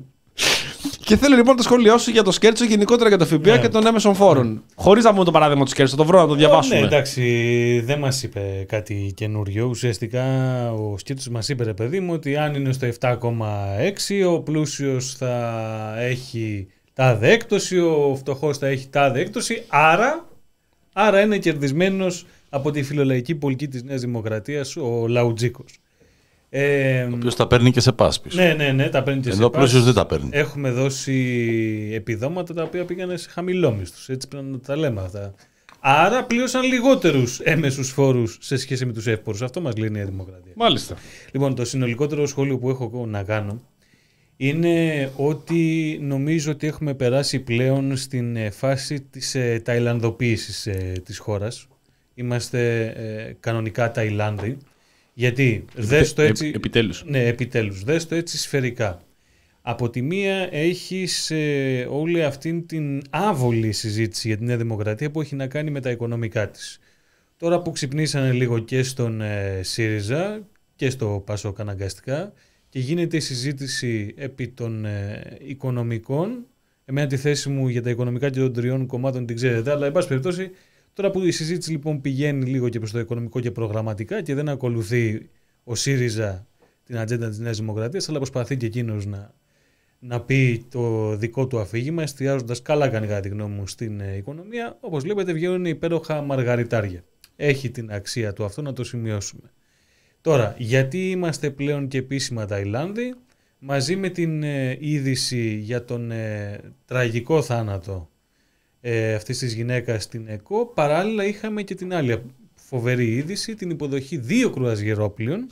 B: Και θέλω λοιπόν το σχόλιο σου για το Σκέρτσο, γενικότερα για το ΦΠΑ και των έμεσων φόρων. Χωρίς να πούμε το παράδειγμα του Σκέρτσο, το βρω να το διαβάσουμε.
C: Ναι, εντάξει, δεν μας είπε κάτι καινούριο. Ουσιαστικά ο Σκέρτσος μας είπε, ρε παιδί μου, ότι αν είναι στο επτά κόμμα έξι, ο πλούσιος θα έχει τάδε έκπτωση, ο φτωχός θα έχει τάδε έκπτωση. Άρα, άρα είναι κερδισμένος από τη φιλολαϊκή πολιτική της Νέας Δημοκρατίας ο Λαουτζίκος. Ε,
D: ο οποίος τα παίρνει και σε πάσπης.
C: Ναι, ναι, ναι, τα παίρνει και
D: Εδώ
C: σε πάσπης.
D: Εδώ πλούσιος δεν τα παίρνει.
C: Έχουμε δώσει επιδόματα τα οποία πήγανε σε χαμηλόμισθους. Έτσι πρέπει να τα λέμε αυτά. Άρα πλήρωσαν λιγότερους έμεσους φόρους σε σχέση με τους εύπορους. Αυτό μας λέει η Νέα Δημοκρατία.
B: Μάλιστα.
C: Λοιπόν, το συνολικότερο σχόλιο που έχω να κάνω είναι ότι νομίζω ότι έχουμε περάσει πλέον στην φάση της ε, ταϊλανδοποίησης ε, της χώρας. Είμαστε ε, κανονικά Ταϊλάνδοι. Γιατί, δες το έτσι,
B: επιτέλους.
C: Ναι, επιτέλους, δες το έτσι σφαιρικά. Από τη μία έχεις ε, όλη αυτήν την άβολη συζήτηση για την Νέα Δημοκρατία που έχει να κάνει με τα οικονομικά της. Τώρα που ξυπνήσανε λίγο και στον ε, ΣΥΡΙΖΑ και στο ΠΑΣΟΚ αναγκαστικά και γίνεται η συζήτηση επί των ε, οικονομικών, εμένα τη θέση μου για τα οικονομικά και των τριών κομμάτων την ξέρετε, αλλά εν πάση περιπτώσει, τώρα που η συζήτηση λοιπόν πηγαίνει λίγο και προς το οικονομικό και προγραμματικά και δεν ακολουθεί ο ΣΥΡΙΖΑ την ατζέντα της Νέας Δημοκρατίας, αλλά προσπαθεί και εκείνος να, να πει το δικό του αφήγημα, εστιάζοντας καλά κάνει κατά τη γνώμη μου στην ε, οικονομία, όπως βλέπετε βγαίνουν υπέροχα μαργαριτάρια. Έχει την αξία του αυτό να το σημειώσουμε. Τώρα, γιατί είμαστε πλέον και επίσημα Ταϊλάνδοι, μαζί με την ε, είδηση για τον ε, τραγικό θάνατο ε, αυτής της γυναίκας στην ΕΚΟ, παράλληλα είχαμε και την άλλη φοβερή είδηση, την υποδοχή δύο κρουαζιερόπλοιων.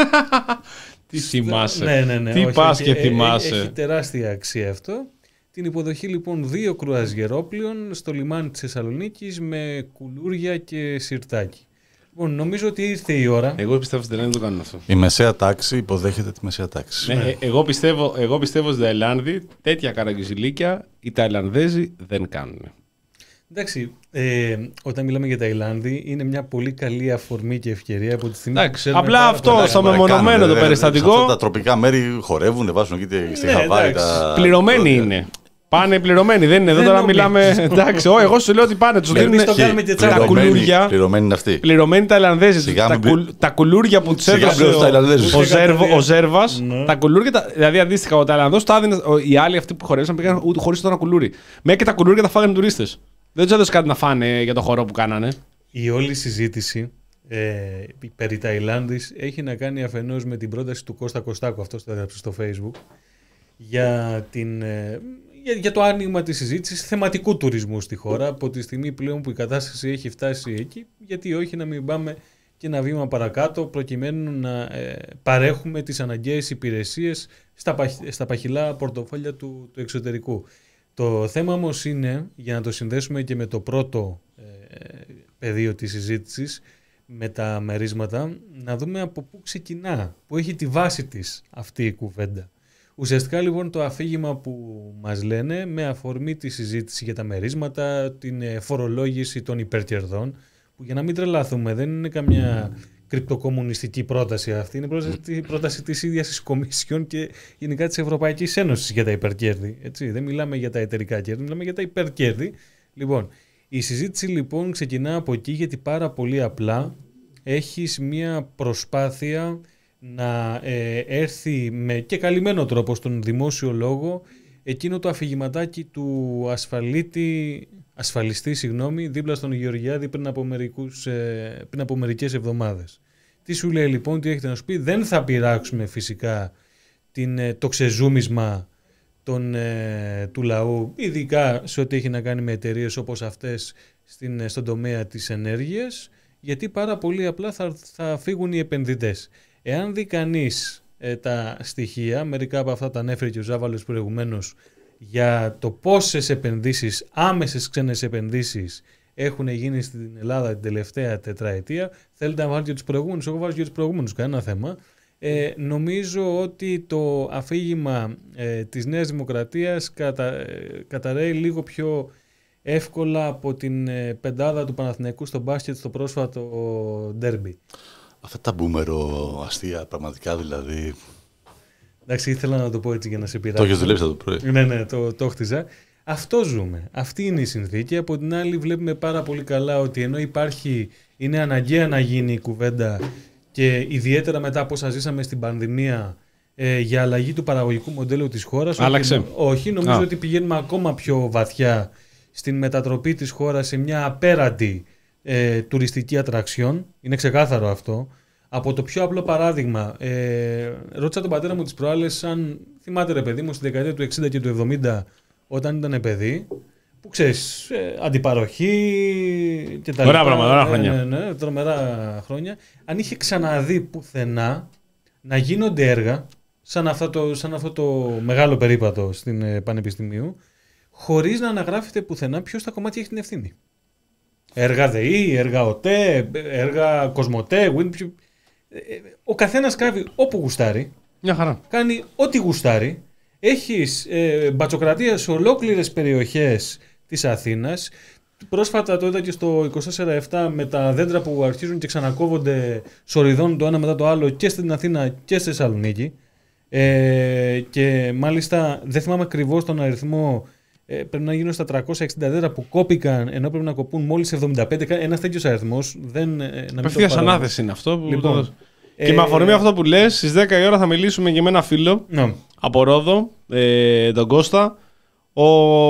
B: Τι θυμάσαι,
C: ναι, ναι, ναι,
B: τι
C: όχι,
B: πας και
C: έχει,
B: θυμάσαι.
C: Έχει τεράστια αξία αυτό. Την υποδοχή λοιπόν δύο κρουαζιερόπλοιων στο λιμάνι της Θεσσαλονίκης με κουλούρια και σιρτάκι. Λοιπόν, νομίζω ότι ήρθε η ώρα.
B: Εγώ πιστεύω στην Ταϊλάνδη το κάνουν αυτό.
D: Η μεσαία τάξη υποδέχεται τη μεσαία τάξη.
B: Ναι, εγώ, πιστεύω, εγώ πιστεύω στην Ταϊλάνδη τέτοια καραγκιουζιλίκια οι Ταϊλανδέζοι δεν κάνουν.
C: Εντάξει, ε, όταν μιλάμε για Ταϊλάνδη είναι μια πολύ καλή αφορμή και ευκαιρία από τη στιγμή
B: εντάξει, που απλά αυτό στο μεμονωμένο το περιστατικό.
D: Αυτά τα τροπικά μέρη χορεύουν, βάζουν εκεί στη Χαβάη.
B: Πληρωμένοι είναι. Πάνε πληρωμένοι, δεν είναι εδώ τώρα μιλάμε. Εντάξει, ό, εγώ σου λέω ότι πάνε. Του δίνουν τα κουλούρια.
D: Πληρωμένοι είναι αυτοί.
B: Πληρωμένοι Ταϊλανδέζοι. Τα κουλούρια που του έδωσε ο Ζέρβα. Τα κουλούρια, δηλαδή αντίστοιχα ο Ταϊλανδό τα έδινε. Οι άλλοι αυτοί που χορεύαν πήγαν χωρί το ένα κουλούρι. Μέχρι και τα κουλούρια τα φάγανε τουρίστες. Δεν του έδωσε κάτι να φάνε για το χώρο που κάνανε.
C: Η όλη συζήτηση ε, περί Ταϊλάνδης έχει να κάνει αφενός με την πρόταση του Κώστα Κωστάκου, αυτό το έγραψε στο Facebook, για, την, ε, για, για το άνοιγμα της συζήτησης θεματικού τουρισμού στη χώρα, από τη στιγμή πλέον που η κατάσταση έχει φτάσει εκεί, γιατί όχι να μην πάμε και ένα βήμα παρακάτω προκειμένου να ε, παρέχουμε τις αναγκαίες υπηρεσίες στα, παχ, στα παχυλά πορτοφόλια του, του εξωτερικού. Το θέμα όμως είναι, για να το συνδέσουμε και με το πρώτο ε, πεδίο της συζήτησης, με τα μερίσματα, να δούμε από πού ξεκινά, πού έχει τη βάση της αυτή η κουβέντα. Ουσιαστικά λοιπόν το αφήγημα που μας λένε με αφορμή τη συζήτηση για τα μερίσματα, την φορολόγηση των υπερκερδών, που για να μην τρελαθούμε δεν είναι καμιά κρυπτοκομμουνιστική πρόταση αυτή, είναι πρόταση, πρόταση της ίδιας της Κομισιόν και γενικά της Ευρωπαϊκής Ένωσης για τα υπερκέρδη. Έτσι. Δεν μιλάμε για τα εταιρικά κέρδη, μιλάμε για τα υπερκέρδη. Λοιπόν, η συζήτηση λοιπόν ξεκινά από εκεί γιατί πάρα πολύ απλά έχεις μια προσπάθεια να ε, έρθει με και καλυμμένο τρόπο στον δημόσιο λόγο εκείνο το αφηγηματάκι του ασφαλίτη, ασφαλιστή συγγνώμη, δίπλα στον Γεωργιάδη πριν από, μερικούς, ε, πριν από μερικές εβδομάδες. Τι σου λέει λοιπόν, τι έχετε να σου πει, δεν θα πειράξουμε φυσικά την, το ξεζούμισμα των, ε, του λαού, ειδικά σε ό,τι έχει να κάνει με εταιρείες όπως αυτές στην, στον τομέα της ενέργειας, γιατί πάρα πολύ απλά θα, θα φύγουν οι επενδυτές. Εάν δει κανείς ε, τα στοιχεία, μερικά από αυτά τα ανέφερε και ο Ζάβαλος προηγουμένως, για το πόσες επενδύσεις, άμεσες ξένες επενδύσεις έχουν γίνει στην Ελλάδα την τελευταία τετραετία. Θέλετε να βάλετε και τους προηγούμενους, εγώ βάζω και τους προηγούμενους, κανένα θέμα. Ε, νομίζω ότι το αφήγημα ε, της Νέας Δημοκρατίας κατα, ε, καταραίει λίγο πιο εύκολα από την ε, πεντάδα του Παναθηναϊκού στο μπάσκετ στο πρόσφατο ντέρμπι.
D: Αυτά τα μπούμερο αστεία, πραγματικά δηλαδή.
C: Εντάξει, ήθελα να το πω έτσι για να σε πειράξω.
D: Το έχεις δουλέψει το πρωί.
C: Ναι, ναι, το, το χτίζα. Αυτό ζούμε. Αυτή είναι η συνθήκη. Από την άλλη βλέπουμε πάρα πολύ καλά ότι ενώ υπάρχει, είναι αναγκαία να γίνει η κουβέντα και ιδιαίτερα μετά από όσα ζήσαμε στην πανδημία ε, για αλλαγή του παραγωγικού μοντέλου της χώρας.
B: Άλλαξε.
C: Ότι, όχι, νομίζω
B: Α.
C: ότι πηγαίνουμε ακόμα πιο βαθιά στην μετατροπή της χώρας σε μια απέραντη ε, τουριστική ατραξιόν. Είναι ξεκάθαρο αυτό. Από το πιο απλό παράδειγμα, ε, ρώτησα τον πατέρα μου τις προάλλες, αν θυμάται ρε παιδί μου, στη δεκαετία του εξήντα και του εβδομήντα, όταν ήταν παιδί, που ξέρεις, ε, αντιπαροχή και τα
B: Ωραία
C: λοιπά.
B: πράγματα, ωραία
C: ναι,
B: χρόνια.
C: ναι, ναι, τρομερά χρόνια. Αν είχε ξαναδεί πουθενά να γίνονται έργα, σαν αυτό το, σαν αυτό το μεγάλο περίπατο στην ε, Πανεπιστημίου, χωρίς να αναγράφεται πουθενά ποιος στα κομμάτια έχει την ευθύνη. Έργα ΔΕΗ, έργα ΟΤΕ, έργα Κοσμοτέ, Win... Ο καθένας κάβει όπου γουστάρει,
B: Μια χαρά.
C: κάνει ό,τι γουστάρει. Έχεις ε, μπατσοκρατία σε ολόκληρες περιοχές της Αθήνας. Πρόσφατα το είδα και στο είκοσι τέσσερα επτά με τα δέντρα που αρχίζουν και ξανακόβονται σοριδών το ένα μετά το άλλο και στην Αθήνα και στη Θεσσαλονίκη. Ε, και μάλιστα δεν θυμάμαι ακριβώς τον αριθμό. Ε, πρέπει να γίνουν στα τριακόσια εξήντα δέντρα που κόπηκαν ενώ πρέπει να κοπούν μόλις εβδομήντα πέντε. Ένας τέτοιος αριθμός.
B: Απευθείας ανάθεση είναι αυτό. Που
C: Λοιπόν,
B: το... Και ε, με αφορμή ε, αυτό που λες, στις δέκα η ώρα θα μιλήσουμε και με ένα φίλο
C: no.
B: από Ρόδο, ε, τον Κώστα, ο,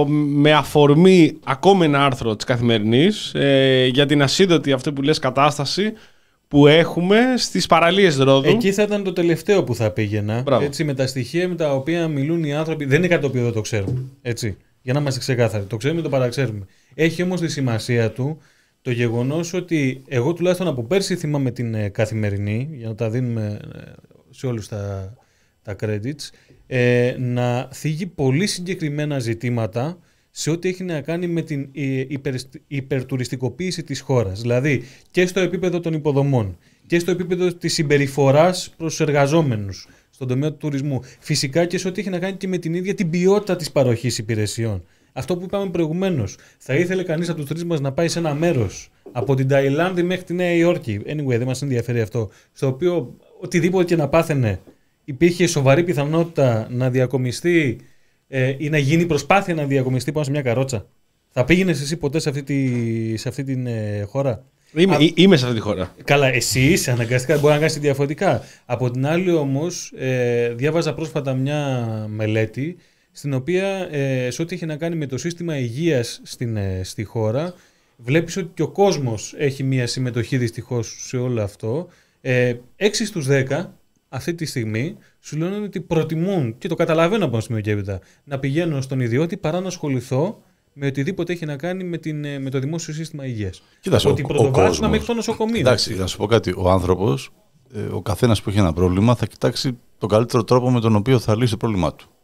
B: με αφορμή ακόμη ένα άρθρο της Καθημερινής ε, για την ασίδωτη αυτή που λες κατάσταση που έχουμε στις παραλίες Ρόδου.
C: Εκεί θα ήταν το τελευταίο που θα πήγαινα. Έτσι, με τα στοιχεία με τα οποία μιλούν οι άνθρωποι. Δεν είναι κάτι το οποίο δεν το ξέρουμε. Έτσι, για να είμαστε ξεκάθαροι. Το ξέρουμε, το παραξέρουμε. Έχει όμως τη σημασία του το γεγονός ότι εγώ τουλάχιστον από πέρσι θυμάμαι την ε, Καθημερινή, για να τα δίνουμε ε, σε όλους τα, τα credits, ε, να θίγει πολύ συγκεκριμένα ζητήματα σε ό,τι έχει να κάνει με την ε, υπερ, υπερτουριστικοποίηση της χώρας. Δηλαδή και στο επίπεδο των υποδομών και στο επίπεδο της συμπεριφοράς προς τους εργαζόμενους στον τομέα του τουρισμού. Φυσικά και σε ό,τι έχει να κάνει και με την ίδια την ποιότητα της παροχής υπηρεσιών. Αυτό που είπαμε προηγουμένως. Θα ήθελε κανείς από τους τρεις μας να πάει σε ένα μέρος από την Ταϊλάνδη μέχρι τη Νέα Υόρκη. Anyway, δεν μας ενδιαφέρει αυτό. Στο οποίο οτιδήποτε και να πάθαινε, υπήρχε σοβαρή πιθανότητα να διακομιστεί ε, ή να γίνει προσπάθεια να διακομιστεί πάνω σε μια καρότσα. Θα πήγαινες εσύ ποτέ σε αυτή, τη, σε αυτή την ε, χώρα?
B: Είμαι,
C: Α,
B: είμαι σε αυτή τη χώρα.
C: Καλά, εσύ είσαι αναγκαστικά, μπορεί να κάνεις διαφορετικά. Από την άλλη όμως, ε, διάβαζα πρόσφατα μια μελέτη στην οποία ε, σε ό,τι έχει να κάνει με το σύστημα υγείας στην, ε, στη χώρα, βλέπεις ότι και ο κόσμος έχει μια συμμετοχή δυστυχώς σε όλο αυτό. Ε, έξι στους δέκα αυτή τη στιγμή σου λένε ότι προτιμούν, και το καταλαβαίνω από ένα σημείο και έπειτα, να πηγαίνω στον ιδιώτη παρά να ασχοληθώ με οτιδήποτε έχει να κάνει με, την, με το δημόσιο σύστημα υγείας.
D: Κοίτας,
C: από την πρωτοβάθμια μέχρι το νοσοκομείο.
D: Εντάξει, να σου πω κάτι. Ο άνθρωπος, ο καθένας που έχει ένα πρόβλημα, θα κοιτάξει τον καλύτερο τρόπο με τον οποίο θα λύσει το πρόβλημά του.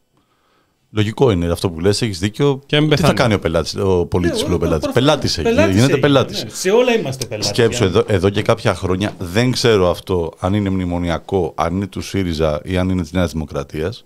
D: Λογικό είναι αυτό που λες, έχεις δίκιο.
B: Και
D: τι θα κάνει ο πελάτης, ο πολίτης που λέει πελάτης? Πελάτης έχει, γίνεται πελάτης.
C: Ναι. Σε όλα είμαστε πελάτες.
D: Σκέψου, εδώ, εδώ και κάποια χρόνια, δεν ξέρω αυτό αν είναι μνημονιακό, αν είναι του ΣΥΡΙΖΑ ή αν είναι της Νέας Δημοκρατίας.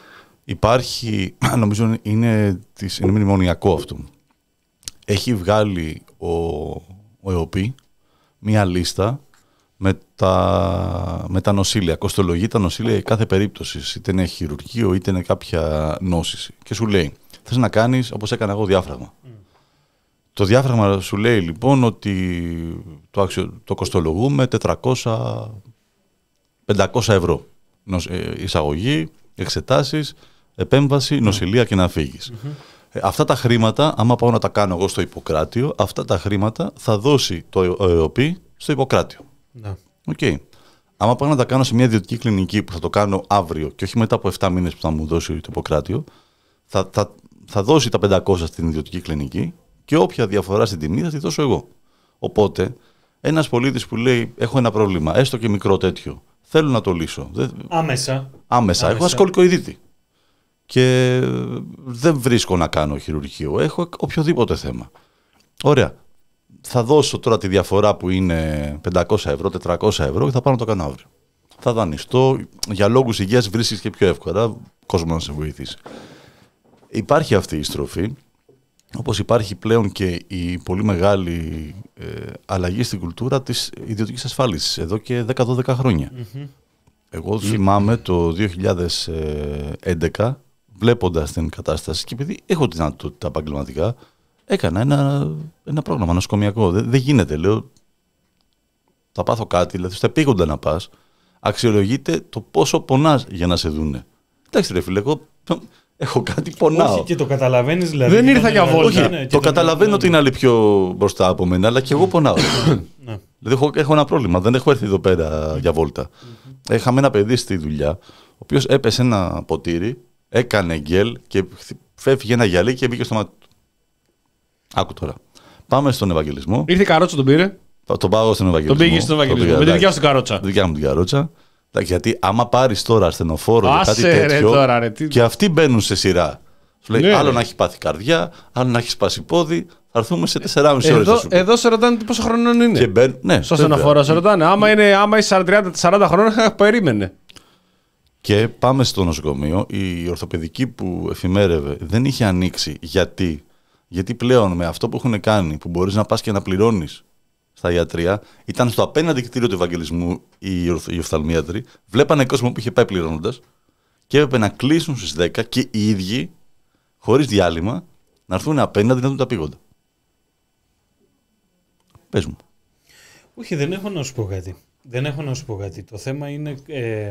D: Υπάρχει, νομίζω είναι, της, είναι μνημονιακό αυτό. Έχει βγάλει ο, ο ΕΟΠΗ μία λίστα με τα, με τα νοσήλια. Κοστολογεί τα νοσήλια για κάθε περίπτωση. Είτε είναι χειρουργείο, είτε είναι κάποια νόσηση. Και σου λέει, θες να κάνεις όπως έκανα εγώ διάφραγμα. Mm. Το διάφραγμα σου λέει λοιπόν ότι το, αξιο, το κοστολογούμε τετρακόσια με πεντακόσια ευρώ. Εισαγωγή, εξετάσεις, επέμβαση, νοσηλεία και να φύγεις. Mm-hmm. Ε, αυτά τα χρήματα, άμα πάω να τα κάνω εγώ στο Ιπποκράτιο, αυτά τα χρήματα θα δώσει το ΕΟΠΗ στο Ιπποκράτιο.
C: Ναι.
D: Okay. Άμα πάω να τα κάνω σε μια ιδιωτική κλινική που θα το κάνω αύριο και όχι μετά από επτά μήνες που θα μου δώσει το Ιπποκράτιο, θα, θα, θα δώσει τα πεντακόσια στην ιδιωτική κλινική και όποια διαφορά στην τιμή θα τη δώσω εγώ. Οπότε, ένας πολίτης που λέει: έχω ένα πρόβλημα, έστω και μικρό τέτοιο, θέλω να το λύσω.
C: Άμεσα.
D: Άμεσα.
C: Άμεσα.
D: Έχω σκολικοειδίτη. Και δεν βρίσκω να κάνω χειρουργείο. Έχω οποιοδήποτε θέμα. Ωραία. Θα δώσω τώρα τη διαφορά που είναι πεντακόσια ευρώ, τετρακόσια ευρώ και θα πάω να το κάνω αύριο. Θα δανειστώ. Για λόγους υγείας βρίσκεις και πιο εύκολα κόσμο να σε βοηθήσει. Υπάρχει αυτή η στροφή. Όπως υπάρχει πλέον και η πολύ μεγάλη ε, αλλαγή στην κουλτούρα της ιδιωτικής ασφάλισης εδώ και δέκα με δώδεκα χρόνια. Mm-hmm. Εγώ θυμάμαι το δύο χιλιάδες έντεκα, βλέποντας την κατάσταση και επειδή έχω την δυνατότητα επαγγελματικά, έκανα ένα, ένα πρόγραμμα νοσοκομιακό. Δεν, δεν γίνεται, λέω, θα πάθω κάτι, δηλαδή στα επίγοντα να πας, αξιολογείται το πόσο πονάς για να σε δούνε. Εντάξει ρε φίλε, εγώ έχω κάτι, πονάω.
C: Όχι, και το καταλαβαίνεις δηλαδή.
B: Δεν ήρθα για βόλτα.
D: Όχι, ναι, το καταλαβαίνω ότι είναι άλλοι πιο μπροστά από μένα, αλλά και εγώ πονάω. Δηλαδή έχω, έχω ένα πρόβλημα, δεν έχω έρθει εδώ πέρα για βόλτα. Είχαμε ένα παιδί στη δουλειά, ο οποίος έπεσε ένα ποτήρι, έκανε γκέλ και φεύγει ένα γυαλί και μπήκε στο μάτι του. Άκου τώρα. Πάμε στον Ευαγγελισμό.
B: Ήρθε η καρότσα, τον πήρε.
D: Τον πάω στον Ευαγγελισμό.
B: Τον πήγε στον Ευαγγελισμό. Με τη δικιά σου την καρότσα.
D: Τη δικιά μου την καρότσα. Γιατί άμα πάρεις τώρα ασθενοφόρο ή κάτι τέτοιο,
B: ρε, τώρα, ρε, τι...
D: και αυτοί μπαίνουν σε σειρά. Σου λέει, ναι, άλλο ρε. Να έχει πάθει καρδιά, άλλο να έχει σπάσει πόδι, θα έρθουμε σε τεσσεράμισι ώρες.
B: Εδώ, εδώ σε ρωτάνε πόσο χρονών είναι.
D: Και μπαίν, ναι,
B: στο ασθενοφόρο σε ρωτάνε. Άμα, είναι, άμα είσαι τριάντα σαράντα χρόνια, περίμενε.
D: Και πάμε στο νοσοκομείο. Η ορθοπαιδική που εφημέρευε δεν είχε ανοίξει. Γιατί? Γιατί πλέον με αυτό που έχουν κάνει, που μπορείς να πας και να πληρώνεις στα ιατρεία, ήταν στο απέναντι κτίριο του Ευαγγελισμού οι, ορθ, οι οφθαλμίατροι, βλέπανε κόσμο που είχε πάει πληρώνοντας και έπρεπε να κλείσουν στις δέκα και οι ίδιοι, χωρίς διάλειμμα, να έρθουν απέναντι να δουν τα πήγοντα. Πες μου.
C: Όχι, δεν έχω να σου πω κάτι. Δεν έχω να σου πω κάτι. Το θέμα είναι... Ε,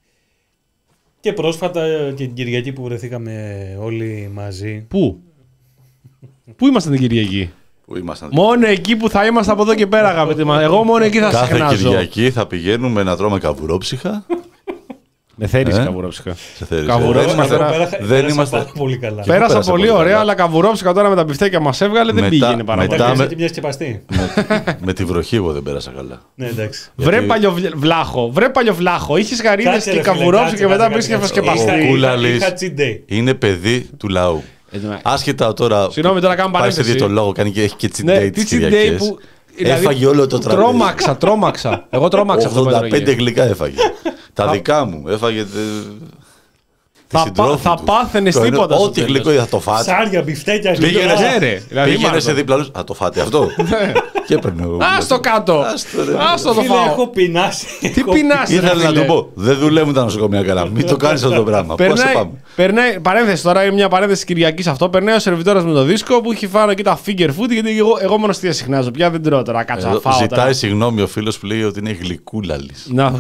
C: και πρόσφατα και την Κυριακή που βρεθήκαμε όλοι μαζί.
B: Πού? Πού ήμασταν την Κυριακή?
D: Που ήμασταν...
B: Μόνο εκεί που θα είμαστε από εδώ και πέρα, αγαπητοί μας. Εγώ μόνο εκεί θα συχνάζω.
D: Κάθε Κυριακή θα πηγαίνουμε να τρώμε καβουρόψυχα.
B: Με θέλεις ε? καβουρόψυχα.
D: Σε θέλεις.
B: Καβουρόψυχα τώρα.
C: Πέρα, δεν είμαστε πάρα πολύ καλά.
B: Πέρασα πολύ, πολύ ωραία, καλά. Αλλά καβουρόψυχα τώρα με τα μπιφτέκια μας έβγαλε δεν πήγαινε πάρα πολύ.
C: Μετά με... μια σκεπαστή.
D: με, με τη βροχή εγώ δεν πέρασα καλά.
C: Ναι, εντάξει.
B: Βρε Γιατί... παλιοβλάχο, βρε παλιοβλάχο. Είχες γαρίδες και καβουρόψυχα και μετά πήγες και σκεπαστή.
D: Ο Κούλαλης είναι παιδί του λαού. Άσχετα τώρα.
B: Συγγνώμη, τώρα κάνω παρένθεση.
D: Πάει σε διαιτολόγο, κάνει και έχει και τσιντέι τις Κυριακές.
B: Που...
D: Έφαγε όλο το τραπέζι.
B: Τρόμαξα, τρόμαξα. Εγώ τρόμαξα αυτό.
D: ογδόντα πέντε γλυκά έφαγε. Τα δικά μου. Έφαγε.
B: Θα, πά, θα πάθαινε τίποτα.
D: Ό,τι γλυκό θα το φάτε.
C: Ψάρια, μπιφτέκια,
D: πήγαινε σε διπλανούς. Θα το φάτε αυτό. Και έπαιρνε.
B: Α το κάτω. Α το το φάω.
C: Έχω πεινάσει.
B: Τι πεινάσει?
D: Ήθελα να του πω. Δεν δουλεύουν τα νοσοκομεία καλά. Μην το κάνει αυτό το πράγμα.
B: Περνάει. Παρένθεση τώρα, είναι μια παρένθεση Κυριακή αυτό. Περνάει ο σερβιτόρα με το δίσκο που έχει φάει εκεί τα finger food. Γιατί εγώ μόνο στη συχνάζω. Πια δεν τρώω τώρα. Κάτσα φάω.
D: Ζητάει συγγνώμη ο φίλο που λέει ότι είναι γλυκούλαλη.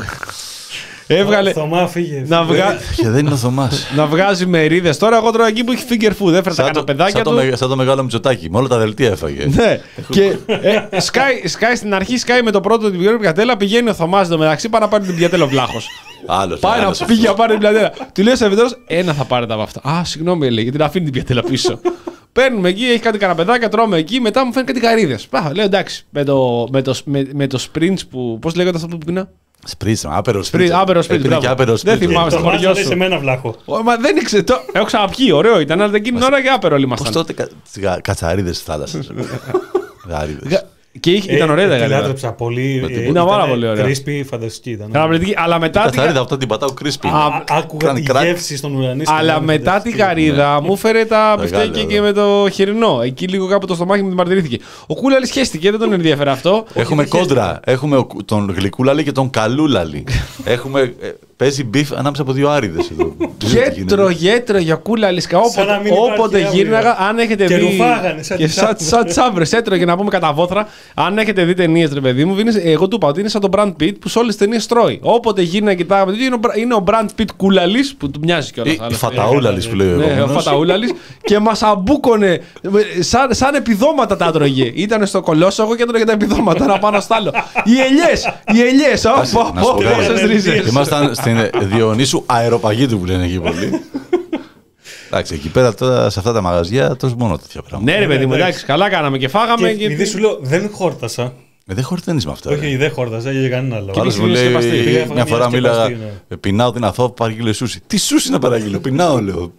B: Έβγαλε.
C: Θωμά, φύγε.
B: Να, βγα...
D: Και δεν είναι ο Θωμάς.
B: να βγάζει μερίδες. Τώρα εγώ τρώω εκεί που έχει finger food. Έφερα τα κανένα παιδάκια
D: του. Σαν το μεγάλο Μητσοτάκη. Με όλα τα δελτία έφαγε.
B: Ναι. Και ε, σκάει, σκάει στην αρχή, σκάει με το πρώτο την πιατέλα. Πηγαίνει ο Θωμάς εδώ μεταξύ. Πάει να πάρει την πιατέλα ο βλάχος.
D: Άλλο.
B: Πάει να πήγε να πάρει την πιατέλα. Του λέει ο σερβιτόρος, ένα θα πάρετε από αυτά. Α, συγγνώμη, λέει, γιατί να αφήνει την πιατέλα πίσω. Παίρνουμε εκεί, έχει κάτι καναπεδάκια, τρώμε εκεί. Μετά μου φέρνει κάτι γαρίδες. Λέω εντάξει, με το, με το, με, με το sprints που. Πώς λέγεται αυτό που πίνα?
D: Σπρίτς, άπερο
B: σπρίτς. Άπερο σπρίτς. Δεν θυμάμαι στο χωριό σου.
C: Σε μένα βλάχο.
B: Μα δεν ήξερε. Έχω ξαναπιεί, ωραίο ήταν, αλλά εκείνη την ώρα και άπερο όλοι ήμασταν.
D: Πώς τότε κατσαρίδες στη θάλασσα. Γαρίδες.
B: Και ήταν ωραία τα γαρίδα.
C: Την άδρεψα πολύ.
B: Ήταν πάρα πολύ ωραία.
C: Κρίσπι, φανταστική ήταν.
B: Αλλά μετά.
D: Η κατσαρίδα αυτά την πατάω κρίσπι.
C: Άκουγα τη γεύση στον ουρανί.
B: Αλλά μετά τη γαρίδα μου φέρε τα μπιφτέκια και με το χοιρινό. Εκεί λίγο κάπου το στομάχι μου μαρτυρήθηκε. Ο Κούλαλης χέστηκε, δεν τον ενδιαφέρε αυτό.
D: Έχουμε κόντρα. Έχουμε τον Γλυκούλαλη και τον Καλούλαλη. Παίζει μπιφ ανάμεσα από δύο άριδες εδώ.
B: Γέτρο, γέτρο για Κούλαλης. Όποτε γύρναγα, αν έχετε δει.
C: Και ρουφάγανε
B: σαν τσάμπρες έτρωγε να πούμε κατά βόθρα. Αν έχετε δει ταινίες, ρε παιδί μου, εγώ του είπα ότι είναι σαν τον Brad Pitt που σε όλες τις ταινίες τρώει. Όποτε γύρνα και κοιτάγαμε, είναι ο Brad Pitt Κούλαλης που του μοιάζει κιόλας.
D: Η Φαταούλαλης που λέει εγώ.
B: Ναι, ο Φαταούλαλης και μας αμπούκονε. Σαν, σαν επιδόματα τα έτρωγε. Ήταν στο κολόσογο και έτρωγε τα επιδόματα να πάνω στο άλλο. Οι ελιές, οι ελιές. Πόσες ρίζες.
D: Ήμασταν στην Διονύσου Αεροπαγίτου που λένε εκεί πολύ. Εντάξει, εκεί πέρα τώρα σε αυτά τα μαγαζιά τόσο μόνο τέτοια πράγματα.
B: Ναι, ρε παιδί μου, εντάξει, καλά κάναμε και φάγαμε.
C: Και επειδή σου λέω, δεν χόρτασα.
D: Ε, δεν χορταίνεις με αυτά.
C: Όχι, δεν χόρτασα για κανένα λόγο.
D: Άλλος μου λέει, μια φορά μίλαγα, πεινάω την αθώο, παραγγείλε σούσι. Τι σούσι να παραγγείλω, πεινάω λέω.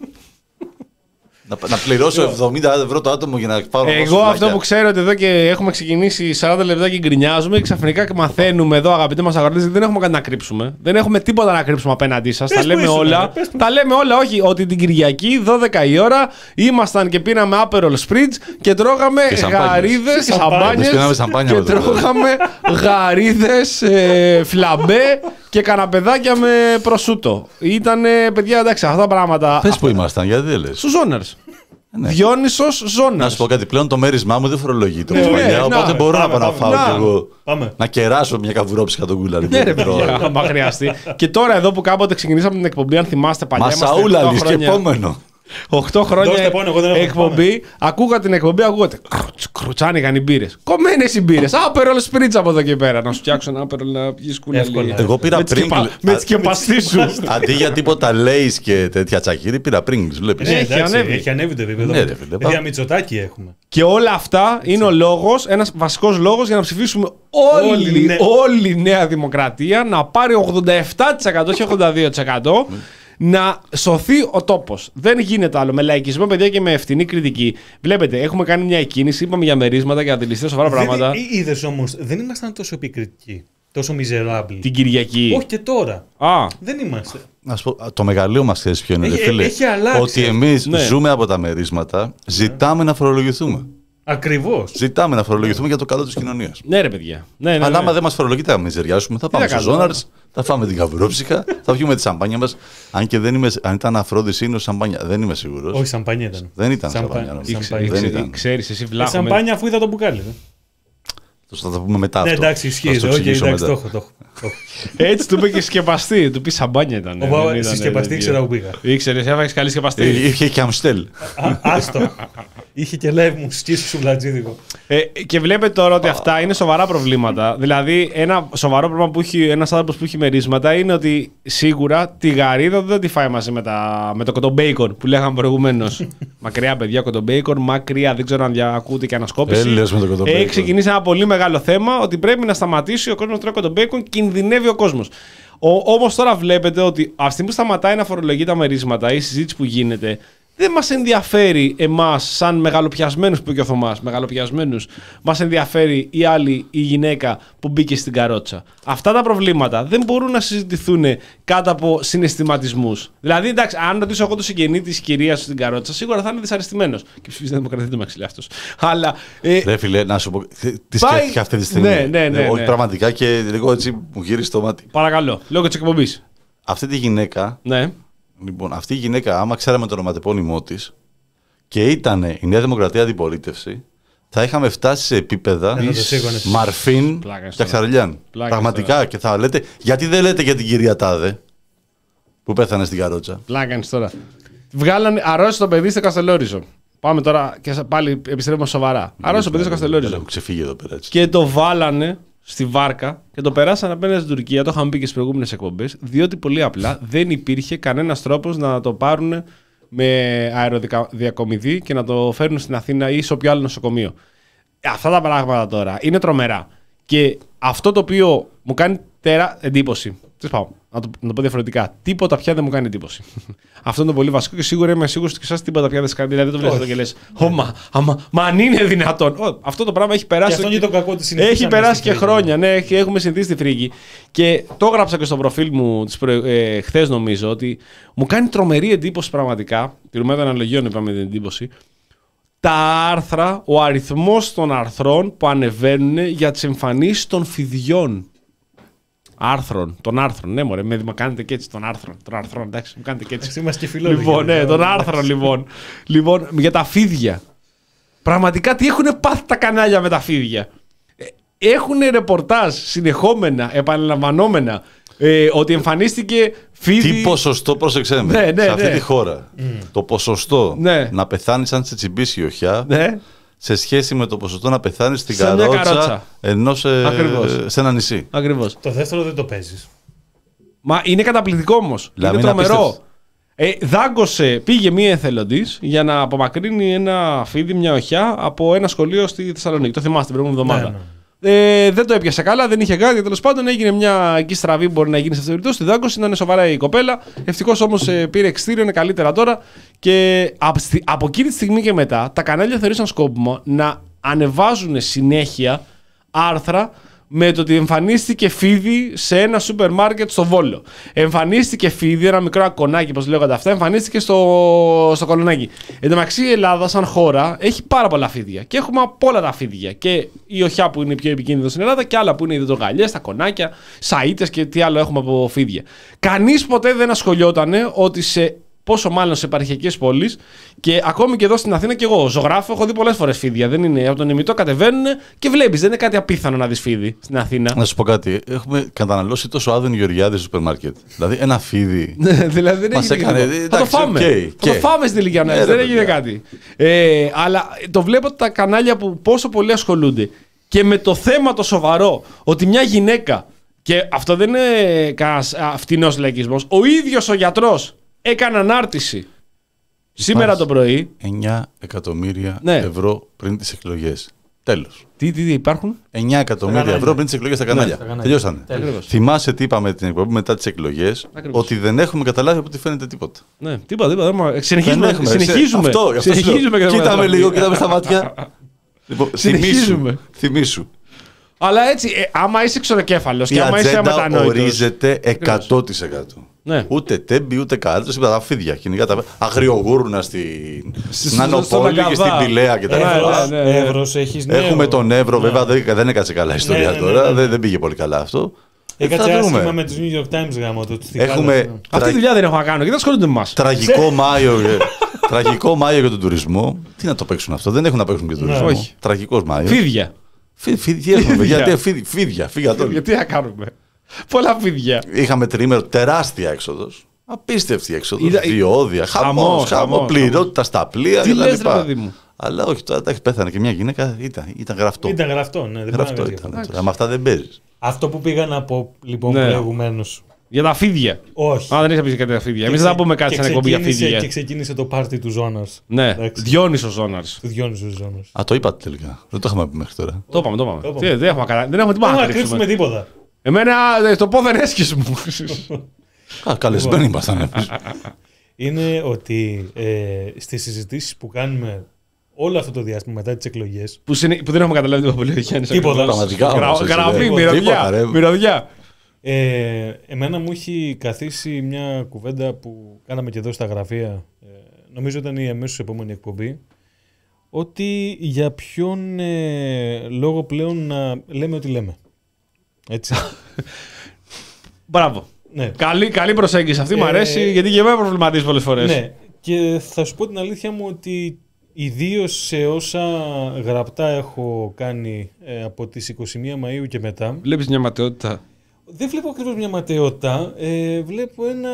D: Να, να πληρώσω εβδομήντα ευρώ το άτομο για να πάρω.
B: Εγώ αυτό που ξέρω ότι εδώ και έχουμε ξεκινήσει σαράντα λεπτά και γκρινιάζουμε, και ξαφνικά μαθαίνουμε εδώ, αγαπητοί μας αγρότες, δεν έχουμε κάτι να κρύψουμε. Δεν έχουμε τίποτα να κρύψουμε απέναντί σας. Τα λέμε όλα. Τα λέμε όλα, όχι. Ότι την Κυριακή, δώδεκα η ώρα, ήμασταν και πίναμε Aperol Spritz και τρώγαμε γαρίδες, σαμπάνιες. Και τρώγαμε γαρίδες, φλαμπέ και καναπεδάκια με προσούτο. Ήτανε, παιδιά, εντάξει, αυτά τα πράγματα.
D: Πες που ήμασταν, γιατί δεν λες.
B: Στους Ζώναρς. Ναι. Διόνυσος Ζώναρς.
D: Να σου πω κάτι, πλέον το μέρισμά μου δεν φορολογείται όπως παλιά, οπότε να, μπορώ πάμε, να πάω να φάω κι εγώ. Πάμε. Να κεράσω μια καβουρόψυχα τον κουλάρι.
B: Ναι, ρε παιδιά, άμα χρειαστεί. Και τώρα εδώ που κάποτε ξεκινήσαμε την εκπομπή, αν θυμάστε παλιά.
D: Μασαούλα, λες και επόμενο.
B: οκτώ χρόνια εκπομπή, ακούγα την εκπομπή, ακούγατε. Κρουτσάνικαν οι μπύρες. Κομμένες οι μπύρες. Aperol Spritz από εδώ και πέρα. Να σου φτιάξω ένα Aperol να πιεις κουλαλί.
D: Εγώ πήρα Pringles.
B: Με τις σκεπαστείς σου.
D: Αντί για τίποτα Lay's και τέτοια τσακίρι, πήρα Pringles. Βλέπεις.
C: Έχει ανέβει. Έχει ανέβει το επίπεδο. Παιδιά Μητσοτάκη έχουμε.
B: Και όλα αυτά είναι ο λόγος, ένας βασικός λόγος για να ψηφίσουμε όλη η Νέα Δημοκρατία να πάρει ογδόντα επτά τοις εκατό, όχι ογδόντα δύο τοις εκατό. Να σωθεί ο τόπος. Δεν γίνεται άλλο. Με λαϊκισμό, παιδιά, και με ευθυνή κριτική. Βλέπετε, έχουμε κάνει μια εκκίνηση, είπαμε για μερίσματα, για αντιληστές, σοβαρά πράγματα.
C: Είδες όμως, δεν ήμασταν τόσο επικριτικοί. Τόσο miserable.
B: Την Κυριακή.
C: Όχι και τώρα.
B: Α.
C: Δεν είμαστε.
D: Να σου πω, το μεγαλείο μας ξέρεις ποιο είναι,
C: έχει,
D: φίλε.
C: Έχει αλλάξει.
D: Ότι εμείς ναι. ζούμε από τα μερίσματα, ζητάμε ναι. να φορολογηθούμε.
C: Ακριβώς.
D: Ζητάμε να φορολογηθούμε για το καλό της κοινωνίας.
B: Ναι, ρε παιδιά. Ναι, ναι, ναι.
D: Αλλά άμα δεν μας φορολογείτε, θα μιζεριάσουμε, θα πάμε στους Ζώναρς, θα φάμε την καβουρόψυχα, θα πιούμε τη σαμπάνια μας. Αν και δεν είμαι, αν ήταν Αφρόδης ή σαμπάνια, δεν είμαι σίγουρος.
C: Όχι, σαμπάνια ήταν.
D: Δεν ήταν
C: σαμπάνια.
D: σαμπάνια.
B: Ξέρεις, εσύ βλάχομαι.
C: Σαμπάνια αφού είδα το μπουκάλι.
D: Θα το πούμε μετά.
C: Ναι,
D: αυτό.
C: εντάξει, ισχύει. Το έχω.
B: Έτσι του είπε και συσκεπαστή. Του πει σαμπάνια ήταν.
C: Συσκεπαστή ήξερα που πήγα.
B: Ήξερε, έφαγε καλή συσκεπαστή.
D: Είχε και αμστέλ.
C: Άστο. Είχε και live μου σκίσει σουβλατζίδικο.
B: Και βλέπετε τώρα ότι αυτά είναι σοβαρά προβλήματα. Δηλαδή, ένα σοβαρό πρόβλημα που έχει ένα άνθρωπο που έχει μερίσματα είναι ότι σίγουρα τη γαρίδα δεν τη φάει μαζί με, τα, με το κοτομπέικον που λέγαμε προηγουμένω. Μακριά, παιδιά, κοτομπέικον, μακριά, δεν ξέρω αν ακούτε και ανασκόπηση. Έχει ξεκινήσει ένα πολύ μεγάλο θέμα ότι πρέπει να σταματήσει ο κόσμο να τρώει κοτομπέικον, κινδυνεύει ο κόσμο. Όμως τώρα βλέπετε ότι αυτή τη στιγμή που σταματάει να φορολογεί τα μερίσματα ή η συζήτηση που γίνεται, δεν μας ενδιαφέρει εμάς, σαν μεγαλοπιασμένους που είπε και ο Θωμάς, μεγαλοπιασμένους, μας ενδιαφέρει η άλλη η γυναίκα που μπήκε στην καρότσα. Αυτά τα προβλήματα δεν μπορούν να συζητηθούν κάτω από συναισθηματισμούς. Δηλαδή, εντάξει, αν ρωτήσω εγώ το συγγενή της κυρίας στην καρότσα, σίγουρα θα είναι δυσαρεστημένος. Και ψηφίζει Δημοκρατία το μαξιλιά αυτός. Αλλά. Ε,
D: Ρε φίλε, να σου πω. Τι σκέφτηκα αυτή τη στιγμή.
B: Ναι, ναι, ναι, ναι.
D: Όχι πραγματικά και λίγο έτσι μου γύρισε το μάτι.
B: Παρακαλώ, λόγω της εκπομπής.
D: Αυτή τη γυναίκα.
B: Ναι.
D: Λοιπόν, αυτή η γυναίκα, άμα ξέραμε το ονοματεπώνυμό της και ήταν η Νέα Δημοκρατία αντιπολίτευση, θα είχαμε φτάσει σε επίπεδα Μαρφίν και Αξαρελιάν. Πραγματικά. Τώρα. Και θα λέτε, γιατί δεν λέτε για την κυρία Τάδε που πέθανε στην καρότσα.
B: Πλάκανες τώρα. Βγάλανε, αρρώστησε το παιδί στο Καστελόριζο. Πάμε τώρα και πάλι επιστρέφουμε σοβαρά. Αρρώστησε το παιδί στο Καστελόριζο.
D: Έχω ξεφύγει εδώ πέρα έτσι.
B: Και το βάλανε στη βάρκα και το περάσανε απέναντι στην Τουρκία. Το είχαμε πει και στις προηγούμενες εκπομπές. Διότι πολύ απλά δεν υπήρχε κανένας τρόπος να το πάρουν με αεροδιακομιδή και να το φέρουν στην Αθήνα ή σε όποιο άλλο νοσοκομείο. Αυτά τα πράγματα τώρα είναι τρομερά. Και αυτό το οποίο μου κάνει τέρα εντύπωση. Τι πάω, να το, να το πω διαφορετικά. Τίποτα πια δεν μου κάνει εντύπωση. Αυτό είναι το πολύ βασικό και σίγουρα είμαι σίγουρος ότι και εσάς τίποτα πια δεν σας κάνει. Δηλαδή δεν το βλέπετε και λες, Ωμα, μα αν είναι δυνατόν. Ό, αυτό το πράγμα έχει περάσει.
C: Και αυτό είναι το κακό της
B: συνήθειας. Έχει περάσει και χρόνια. Ναι, έχουμε συνηθίσει στη φρίκη. Και το έγραψα και στο προφίλ μου ε, χθες νομίζω ότι μου κάνει τρομερή εντύπωση πραγματικά. Τηρούμε των αναλογιών, είπαμε την εντύπωση. Τα άρθρα, ο αριθμός των αρθρών που ανεβαίνουν για τις εμφανίσεις των φιδιών. Άρθρων, των άρθρων, ναι, μωρέ, με κάνετε και έτσι των άρθρων. Των άρθρων, εντάξει, μου κάνετε και έτσι.
C: Είμαστε και φιλόλογοι.
B: Λοιπόν, ναι, των άρθρων, λοιπόν. Λοιπόν, για τα φίδια. Πραγματικά τι έχουν πάθει τα κανάλια με τα φίδια. Έχουν ρεπορτάζ συνεχόμενα, επαναλαμβανόμενα. Ε, ότι εμφανίστηκε φίδι.
D: Τι ποσοστό, πρόσεξε με,
B: ναι, ναι,
D: σε αυτή
B: ναι.
D: τη χώρα. Mm. Το ποσοστό
B: ναι.
D: να πεθάνει σαν σε τσιμπήσει οχιά.
B: Ναι.
D: Σε σχέση με το ποσοστό να πεθάνει στην καρότσα, καρότσα ενός ε, σε ένα νησί.
B: Ακριβώς.
C: Το δεύτερο δεν το παίζεις.
B: Μα είναι καταπληκτικό όμως. Είναι τρομερό. Ε, δάγκωσε, πήγε μία εθελοντής για να απομακρύνει ένα φίδι, μια οχιά από ένα σχολείο στη Θεσσαλονίκη. Το θυμάστε την προηγούμενη εβδομάδα. Ναι, ναι. Ε, δεν το έπιασε καλά, δεν είχε κάτι. Τέλος πάντων έγινε μια εκεί στραβή, μπορεί να γίνει σε αυτή την περίπτωση. Τη δάγκωσε, ήταν σοβαρά η κοπέλα. Ευτυχώς όμως ε, πήρε εξτήριο, είναι καλύτερα τώρα. Και από, από εκείνη τη στιγμή και μετά, τα κανάλια θεωρήσαν σκόπιμο να ανεβάζουν συνέχεια άρθρα με το ότι εμφανίστηκε φίδι σε ένα σούπερ μάρκετ στο Βόλο. Εμφανίστηκε φίδι, ένα μικρό ακονάκι, όπως λέγονται αυτά, εμφανίστηκε στο, στο Κολονάκι. Εν τω μεταξύ, η Ελλάδα, σαν χώρα, έχει πάρα πολλά φίδια. Και έχουμε από όλα τα φίδια. Και η οχιά που είναι πιο επικίνδυνο στην Ελλάδα, και άλλα που είναι οι υδρογαλιές, τα κονάκια, σαΐτες και τι άλλο έχουμε από φίδια. Κανείς ποτέ δεν ασχολιόταν ότι σε. Πόσο μάλλον σε επαρχιακές πόλεις και ακόμη και εδώ στην Αθήνα και εγώ ζωγράφω, έχω δει πολλές φορές φίδια. Δεν είναι από τον ημιτό, κατεβαίνουν και βλέπεις. Δεν είναι κάτι απίθανο να δεις φίδι στην Αθήνα.
D: Να σου πω κάτι. Έχουμε καταναλώσει τόσο άδωνη Γεωργιάδη στο σούπερ μάρκετ. Δηλαδή ένα φίδι.
B: Δηλαδή δεν έγινε
D: έκανε,
B: κάτι. Θα το φάμε. Okay, θα το φάμε στην ηλικία μας. Δεν έγινε κάτι. Ε, αλλά το βλέπω τα κανάλια που πόσο πολύ ασχολούνται και με το θέμα το σοβαρό ότι μια γυναίκα. Και αυτό δεν είναι κανένας φτηνός λαϊκισμός. Ο ίδιος ο γιατρός έκανε ανάρτηση σήμερα το πρωί.
D: εννιά εκατομμύρια
B: ναι.
D: ευρώ πριν τις εκλογές. Τέλος.
B: Τι, τι, τι υπάρχουν?
D: εννιά εκατομμύρια ευρώ πριν τις εκλογές στα κανάλια. Ναι, τελειώσανε.
B: Τέλος.
D: Θυμάσαι τι είπαμε την εκπομπή μετά τις εκλογές? Ακριβώς. Ότι δεν έχουμε καταλάβει από τι φαίνεται τίποτα.
B: Ναι, τίποτα, τίποτα. Συνεχίζουμε. Έχουμε, συνεχίζουμε.
D: Αυτό, αυτό συνεχίζουμε και κοίταμε λίγο, κοίταμε στα μάτια. Λοιπόν,
B: συνεχίζουμε.
D: Θυμήσου.
B: Αλλά έτσι, ε, άμα είσαι ξεροκέφαλος και
D: η
B: άμα είσαι αμετανόητος.
D: Ορίζεται εκατό τοις εκατό.
B: Ναι.
D: Ούτε τέμπι ούτε κάτι. Είπα τα φίδια. Κυνηγά τα αγριογούρουνα στην, στην Ανοπόλη και στην Πηλαία κτλ.
C: Ναι, ναι, Εύρος, έχεις νέο.
D: Έχουμε τον Εύρο, ναι. Βέβαια δεν, δεν έκατσε καλά η ιστορία ναι, ναι, ναι, ναι. τώρα. Δεν, δεν πήγε πολύ καλά αυτό.
C: Έκατσε άσχημα με τους New York Times γάμο του.
D: Έχουμε...
B: Αυτή τη τρα... δουλειά δεν έχω να κάνω και δεν ασχολούνται με εμάς.
D: Τραγικό Μάιο. Τραγικό Μάιο για τον τουρισμό. Τι να το παίξουν αυτό, δεν έχουν να παίξουν και τον τουρισμό.
B: Όχι.
D: Τραγικός Μάιο.
B: Φίδια.
D: Φίδια, φίδια τώρα.
B: Γιατί να κάνουμε. Πολλά φίδια.
D: Είχαμε τριήμερο, τεράστια έξοδος. Απίστευτη έξοδος. Διόδια, χαμός, χαμός, πληρότητα στα πλοία.
B: Τι λες, ρε παιδί μου.
D: Αλλά όχι, τώρα πέθανε και μια γυναίκα. Ήταν, ήταν γραφτό.
C: Ήταν γραφτό, ναι. Δεν
D: γραφτό ήταν. Με αυτά δεν παίζει.
C: Αυτό που πήγα να πω λοιπόν ναι. προηγουμένως.
B: Για τα φίδια.
C: Όχι.
B: Α, δεν έχει πει κάτι για τα φίδια. Εμείς δεν θα πούμε κάτι σαν εκπομπή για φίδια.
C: Και ξεκίνησε το πάρτι του Ζώναρς.
B: Ναι, Διόνυσο Ζώναρς.
C: Του Διόνυσο Ζώναρς.
D: Α, το είπατε τελικά. Δεν το είχαμε πει μέχρι τώρα.
B: Το είπαμε, το είπαμε. Τι, δεν έχουμε, δεν έχουμε τίποτα
C: να κρύψουμε τίποτα.
B: Εμένα το πω δεν έσχεσαι μου.
D: Α, καλεσμένοι ήμασταν εμείς.
C: Είναι ότι ε, στις συζητήσεις που κάνουμε όλο αυτό το διάστημα μετά τις εκλογές.
B: Που, συνε... που δεν έχουμε καταλάβει τίποτα πολύ.
C: Τίποτα.
D: Γραφή,
B: μυρωδιά.
C: Ε, εμένα μου έχει καθίσει μια κουβέντα που κάναμε και εδώ στα γραφεία, ε, νομίζω ήταν η αμέσως επόμενη εκπομπή, ότι για ποιον ε, λόγο πλέον να λέμε ό,τι λέμε. Έτσι.
B: Μπράβο.
C: Ναι.
B: Καλή, καλή προσέγγιση αυτή, ε, μου αρέσει, γιατί και εμένα προβληματίζει πολλές φορές.
C: Ναι, και θα σου πω την αλήθεια μου ότι ιδίως σε όσα γραπτά έχω κάνει ε, από τις είκοσι μία Μαΐου και μετά.
B: Βλέπεις μια ματαιότητα.
C: Δεν βλέπω ακριβώς μια ματαιότητα, ε, βλέπω ένα...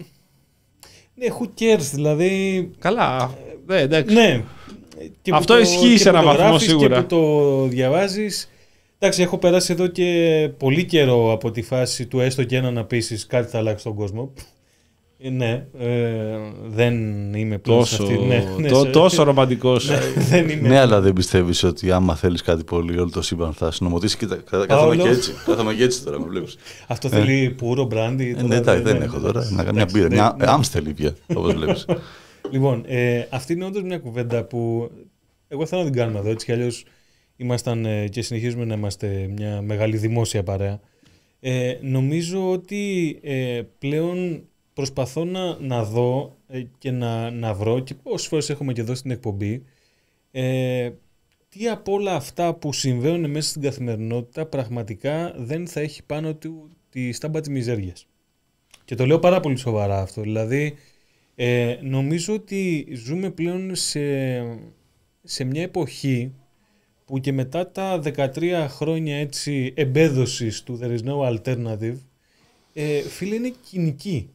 C: Ναι, who cares, δηλαδή...
B: Καλά, ναι, εντάξει.
C: Ναι. Και
B: αυτό
C: το,
B: ισχύει σε έναν βαθμό σίγουρα.
C: Και που το διαβάζεις. Εντάξει, έχω περάσει εδώ και πολύ καιρό από τη φάση του έστω και ένα να πείσεις κάτι θα αλλάξει τον κόσμο. Ε, ναι, ε, δεν είμαι πλέον σε αυτή. Ναι, ναι,
B: το, τόσο ρομαντικός.
C: Ναι, δεν είμαι.
D: Ναι, αλλά δεν πιστεύεις ότι άμα θέλεις κάτι πολύ όλο το σύμπαν θα συνομωτήσει και κάθομαι και έτσι. Κάθομαι και έτσι τώρα, με βλέπεις.
C: Αυτό θέλει πουρο μπράντι.
D: Ναι, δεν έχω τώρα. Να κάνω μια μπύρα. Μια άμστελ πια, όπως βλέπεις.
C: Λοιπόν, αυτή είναι όντως μια κουβέντα που εγώ θέλω να την κάνουμε εδώ, έτσι κι αλλιώς ήμασταν και συνεχίζουμε να είμαστε μια μεγάλη δημόσια παρέα. Νομίζω ότι πλέον προσπαθώ να, να δω και να, να βρω, και πόσες φορές έχουμε και εδώ στην εκπομπή, ε, τι από όλα αυτά που συμβαίνουν μέσα στην καθημερινότητα πραγματικά δεν θα έχει πάνω του τη στάμπα της μιζέριας. Και το λέω πάρα πολύ σοβαρά αυτό. Δηλαδή, ε, νομίζω ότι ζούμε πλέον σε, σε μια εποχή που και μετά τα δεκατρία χρόνια έτσι εμπέδωσης του There is no alternative, ε, φίλε, είναι κοινική.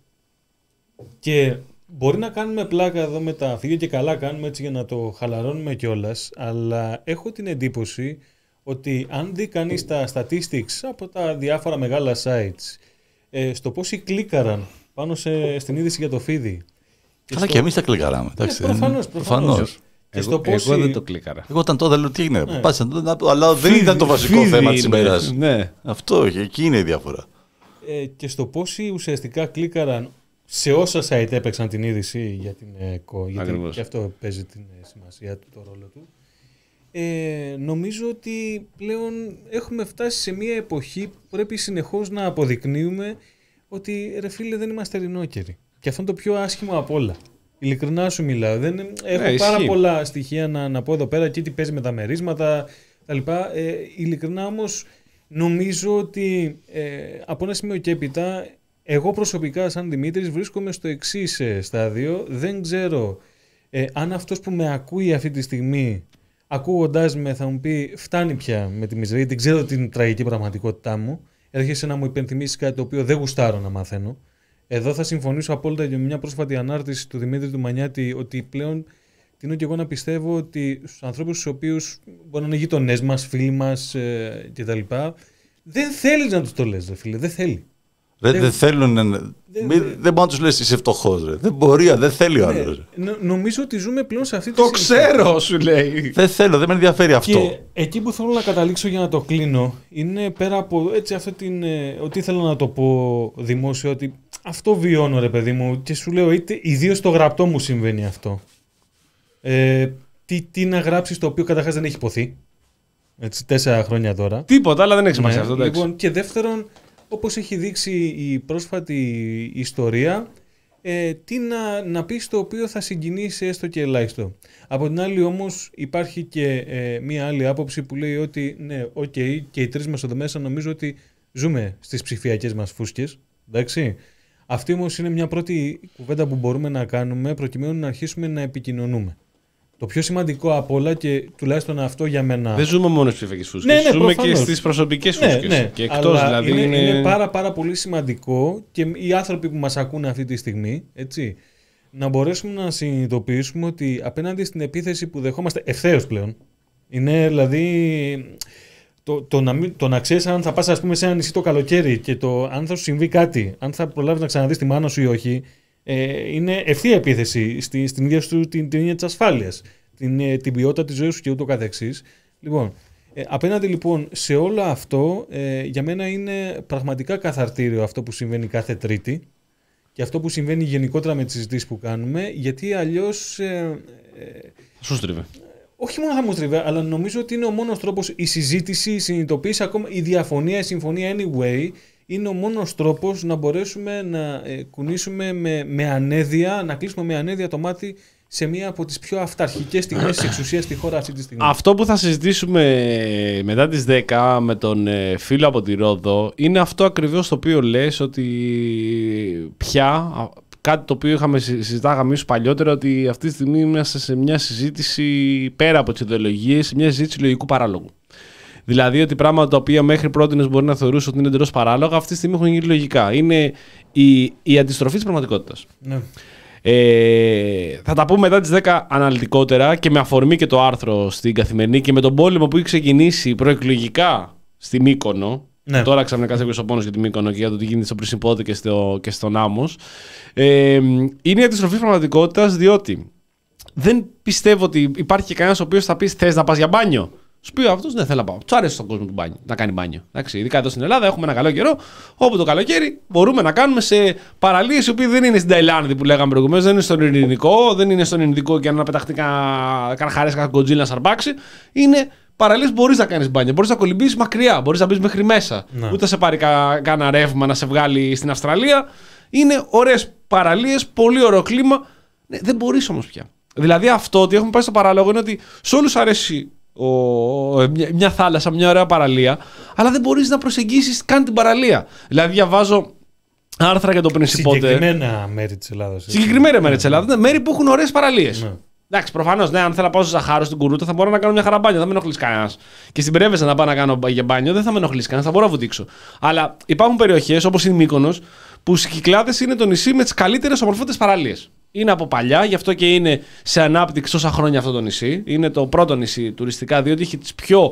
C: Και μπορεί να κάνουμε πλάκα εδώ με τα φίδια και καλά κάνουμε έτσι για να το χαλαρώνουμε κιόλας, αλλά έχω την εντύπωση ότι αν δει κανείς τα statistics από τα διάφορα μεγάλα sites, ε, στο πόσοι κλίκαραν πάνω σε, στην είδηση για το φίδι
D: Αλλά και εμείς τα κλικαράμε.
C: Προφανώς. Προφανώς.
B: Εγώ,
C: πόσοι...
B: εγώ δεν το κλίκαρα.
D: Εγώ ήταν τότε, λέω τι έγινε.
C: Ναι.
D: Πάτησα, αλλά δεν
B: Φίδι,
D: ήταν το βασικό
B: φίδι
D: θέμα
B: είναι.
D: της ημέρας.
B: Ναι.
D: Αυτό, εκεί είναι η διαφορά.
C: Ε, και στο πόσοι ουσιαστικά κλίκαραν σε όσα site έπαιξαν την είδηση για την ΕΚΟ, γιατί
B: Ακριβώς.
C: και αυτό παίζει την σημασία του, το ρόλο του. Ε, νομίζω ότι πλέον έχουμε φτάσει σε μια εποχή που πρέπει συνεχώς να αποδεικνύουμε ότι ρε φίλε δεν είμαστε ρινόκεροι. Και αυτό είναι το πιο άσχημο απ' όλα. Ειλικρινά σου μιλάω. Δεν, έχω
B: ναι,
C: πάρα
B: ισχύει.
C: πολλά στοιχεία να, να πω εδώ πέρα και τι παίζει με τα μερίσματα κτλ. Ε, ειλικρινά όμως νομίζω ότι ε, από ένα σημείο και έπειτα εγώ προσωπικά σαν Δημήτρης βρίσκομαι στο εξής ε, στάδιο. Δεν ξέρω ε, αν αυτός που με ακούει αυτή τη στιγμή ακούγοντάς με θα μου πει φτάνει πια με τη μιζερία, δεν ξέρω την τραγική πραγματικότητά μου. Έρχεσαι να μου υπενθυμίσεις κάτι το οποίο δεν γουστάρω να μαθαίνω. Εδώ θα συμφωνήσω απόλυτα και με μια πρόσφατη ανάρτηση του Δημήτρη του Μανιάτη ότι πλέον τείνω και εγώ να πιστεύω ότι στους ανθρώπους στους οποίους μπορεί να είναι γείτονές μας, φίλοι μας ε, κτλ. Δεν θέλεις να τους το λες, ρε φίλε, δεν θέλει.
D: Ρε,
C: δεν
D: δεν θέλουν. Δεν,
C: δεν-
D: δεν, δεν μπορεί να του λε είσαι φτωχό. Δεν μπορεί, δεν θέλει ο
C: Ναι,
D: άλλο.
C: νο- νομίζω ότι ζούμε πλέον σε αυτή τη
B: Το
C: συνιστόσα.
B: ξέρω, σου λέει.
D: Δεν θέλω, δεν με ενδιαφέρει αυτό.
C: Και εκεί που θέλω να καταλήξω για να το κλείνω είναι πέρα από έτσι αυτή την, ε, ότι ήθελα να το πω δημόσιο ότι αυτό βιώνω ρε παιδί μου και σου λέω είτε ιδίως στο γραπτό μου συμβαίνει αυτό. Ε, τι, τι να γράψεις το οποίο καταρχάς δεν έχει υποθεί. Έτσι, τέσσερα χρόνια τώρα.
B: Τίποτα, αλλά δεν έχει σημασία
C: Ναι,
B: αυτό. εντάξει.
C: λοιπόν, και δεύτερον, όπως έχει δείξει η πρόσφατη ιστορία, ε, τι να, να πεις το οποίο θα συγκινήσει έστω και ελάχιστο. Από την άλλη όμως υπάρχει και ε, μία άλλη άποψη που λέει ότι ναι, οκ, okay, και οι τρεις μας εδώ μέσα νομίζω ότι ζούμε στις ψηφιακές μας φούσκες, εντάξει. Αυτή όμως είναι μια πρώτη κουβέντα που μπορούμε να κάνουμε προκειμένου να αρχίσουμε να επικοινωνούμε. Το πιο σημαντικό απ' όλα και τουλάχιστον αυτό για μένα...
B: Δεν ζούμε μόνο στις ψηφιακές φούσκες.
C: Ναι, ναι,
B: ζούμε
C: προφανώς.
B: και στις προσωπικές
C: Ναι,
B: φούσκες.
C: ναι,
B: Και εκτός
C: αλλά
B: δηλαδή.
C: είναι,
B: Είναι,
C: είναι πάρα πάρα πολύ σημαντικό και οι άνθρωποι που μας ακούνε αυτή τη στιγμή, έτσι, να μπορέσουμε να συνειδητοποιήσουμε ότι απέναντι στην επίθεση που δεχόμαστε ευθέως πλέον, είναι δηλαδή το, το, να, μην, το να ξέρεις αν θα πας ας πούμε σε ένα νησί το καλοκαίρι και το αν θα σου συμβεί κάτι, αν θα προλάβεις να ξαναδείς τη μάνα σου ή όχι, ε, είναι ευθεία επίθεση στη, στην ίδια σου την, την ίδια της ασφάλειας, την, ε, την ποιότητα της ζωής σου και ούτω καθεξής. Λοιπόν, ε, απέναντι λοιπόν σε όλο αυτό, ε, για μένα είναι πραγματικά καθαρτήριο αυτό που συμβαίνει κάθε Τρίτη και αυτό που συμβαίνει γενικότερα με τις συζητήσεις που κάνουμε, γιατί αλλιώς ε, ε,
B: Σου στρίβε.
C: όχι μόνο θα μου στριβεί, αλλά νομίζω ότι είναι ο μόνος τρόπος η συζήτηση, η συνειδητοποίηση, ακόμα η διαφωνία, η συμφωνία anyway, είναι ο μόνος τρόπος να μπορέσουμε να ε, κουνήσουμε με, με ανέδεια, να κλείσουμε με ανέδεια το μάτι σε μία από τις πιο αυταρχικές στιγμές της εξουσίας στη χώρα αυτή τη στιγμή.
B: Αυτό που θα συζητήσουμε μετά τις δέκα με τον ε, φίλο από τη Ρόδο είναι αυτό ακριβώς το οποίο λες, ότι πια α, κάτι το οποίο είχαμε συ- συζητάγαμε ίσως παλιότερα, ότι αυτή τη στιγμή είμαστε σε μια συζήτηση πέρα από τις ιδεολογίες, σε μια συζήτηση λογικού παράλογου. Δηλαδή ότι πράγματα τα οποία μέχρι πρότινες μπορεί να θεωρούσε ότι είναι εντελώς παράλογα, αυτή τη στιγμή έχουν γίνει λογικά. Είναι η, η αντιστροφή της πραγματικότητας.
C: Ναι.
B: Ε, θα τα πούμε μετά τις δέκα αναλυτικότερα και με αφορμή και το άρθρο στην Καθημερινή και με τον πόλεμο που έχει ξεκινήσει προεκλογικά στη Μύκονο.
C: Ναι.
B: Τώρα ξαφνικά σε ο πόνος για τη Μύκονο και για το τι γίνεται στο Πρισιπόδη και, στο, και στον Άμμος. Ε, είναι η αντιστροφή πραγματικότητας, διότι δεν πιστεύω ότι υπάρχει και κανένας ο οποίος θα πει θες να πας για μπάνιο. Σου πει αυτό, δεν θέλω να πάω. Του αρέσει στον κόσμο του μπάνιο, να κάνει μπάνιο. Εντάξει, ειδικά εδώ στην Ελλάδα έχουμε ένα καλό καιρό, όπου το καλοκαίρι μπορούμε να κάνουμε σε παραλίες οι οποίες δεν είναι στην Ταϊλάνδη που λέγαμε προηγουμένως, δεν είναι στον Ειρηνικό, δεν είναι στον Ινδικό και αν να πεταχτεί κανένα χαρές, κανένα κοντζίλ να σαρπάξει. Είναι παραλίες που μπορείς να κάνεις μπάνιο, μπορείς να κολυμπήσεις μακριά, μπορείς να μπεις μέχρι μέσα.
C: Ναι.
B: Ούτε σε πάρει κα, κανένα ρεύμα να σε βγάλει στην Αυστραλία. Είναι ωραίες παραλίες, πολύ ωραίο κλίμα. Ναι, δεν μπορείς όμως πια. Δηλαδή αυτό ότι έχουμε πάει στο παράλογο είναι ότι σε όλους αρέσει. Ο, μια, μια θάλασσα, μια ωραία παραλία, αλλά δεν μπορείς να προσεγγίσεις καν την παραλία. Δηλαδή, διαβάζω άρθρα για το Πρινσιπότε.
C: Συγκεκριμένα μέρη της Ελλάδας.
B: Συγκεκριμένα μέρη της Ελλάδας. Ναι, μέρη που έχουν ωραίες παραλίες.
C: Ναι.
B: Εντάξει, προφανώς, ναι, αν θέλω να πάω στο Ζαχάρο, στην Κουρούτα, θα μπορώ να κάνω μια χαρά μπάνιο, δεν με ενοχλήσει κανένας. Και στην Πρέβεζα να πάω να κάνω για μπάνιο, δεν θα με ενοχλήσει κανένας, θα μπορώ να βουτήξω. Αλλά υπάρχουν περιοχές όπως είναι η Μύκονος, που στις Κυκλάδες είναι το νησί με τις καλύτερες ομορφότερες παραλίες. Είναι από παλιά, γι' αυτό και είναι σε ανάπτυξη τόσα χρόνια αυτό το νησί. Είναι το πρώτο νησί τουριστικά, διότι έχει τις πιο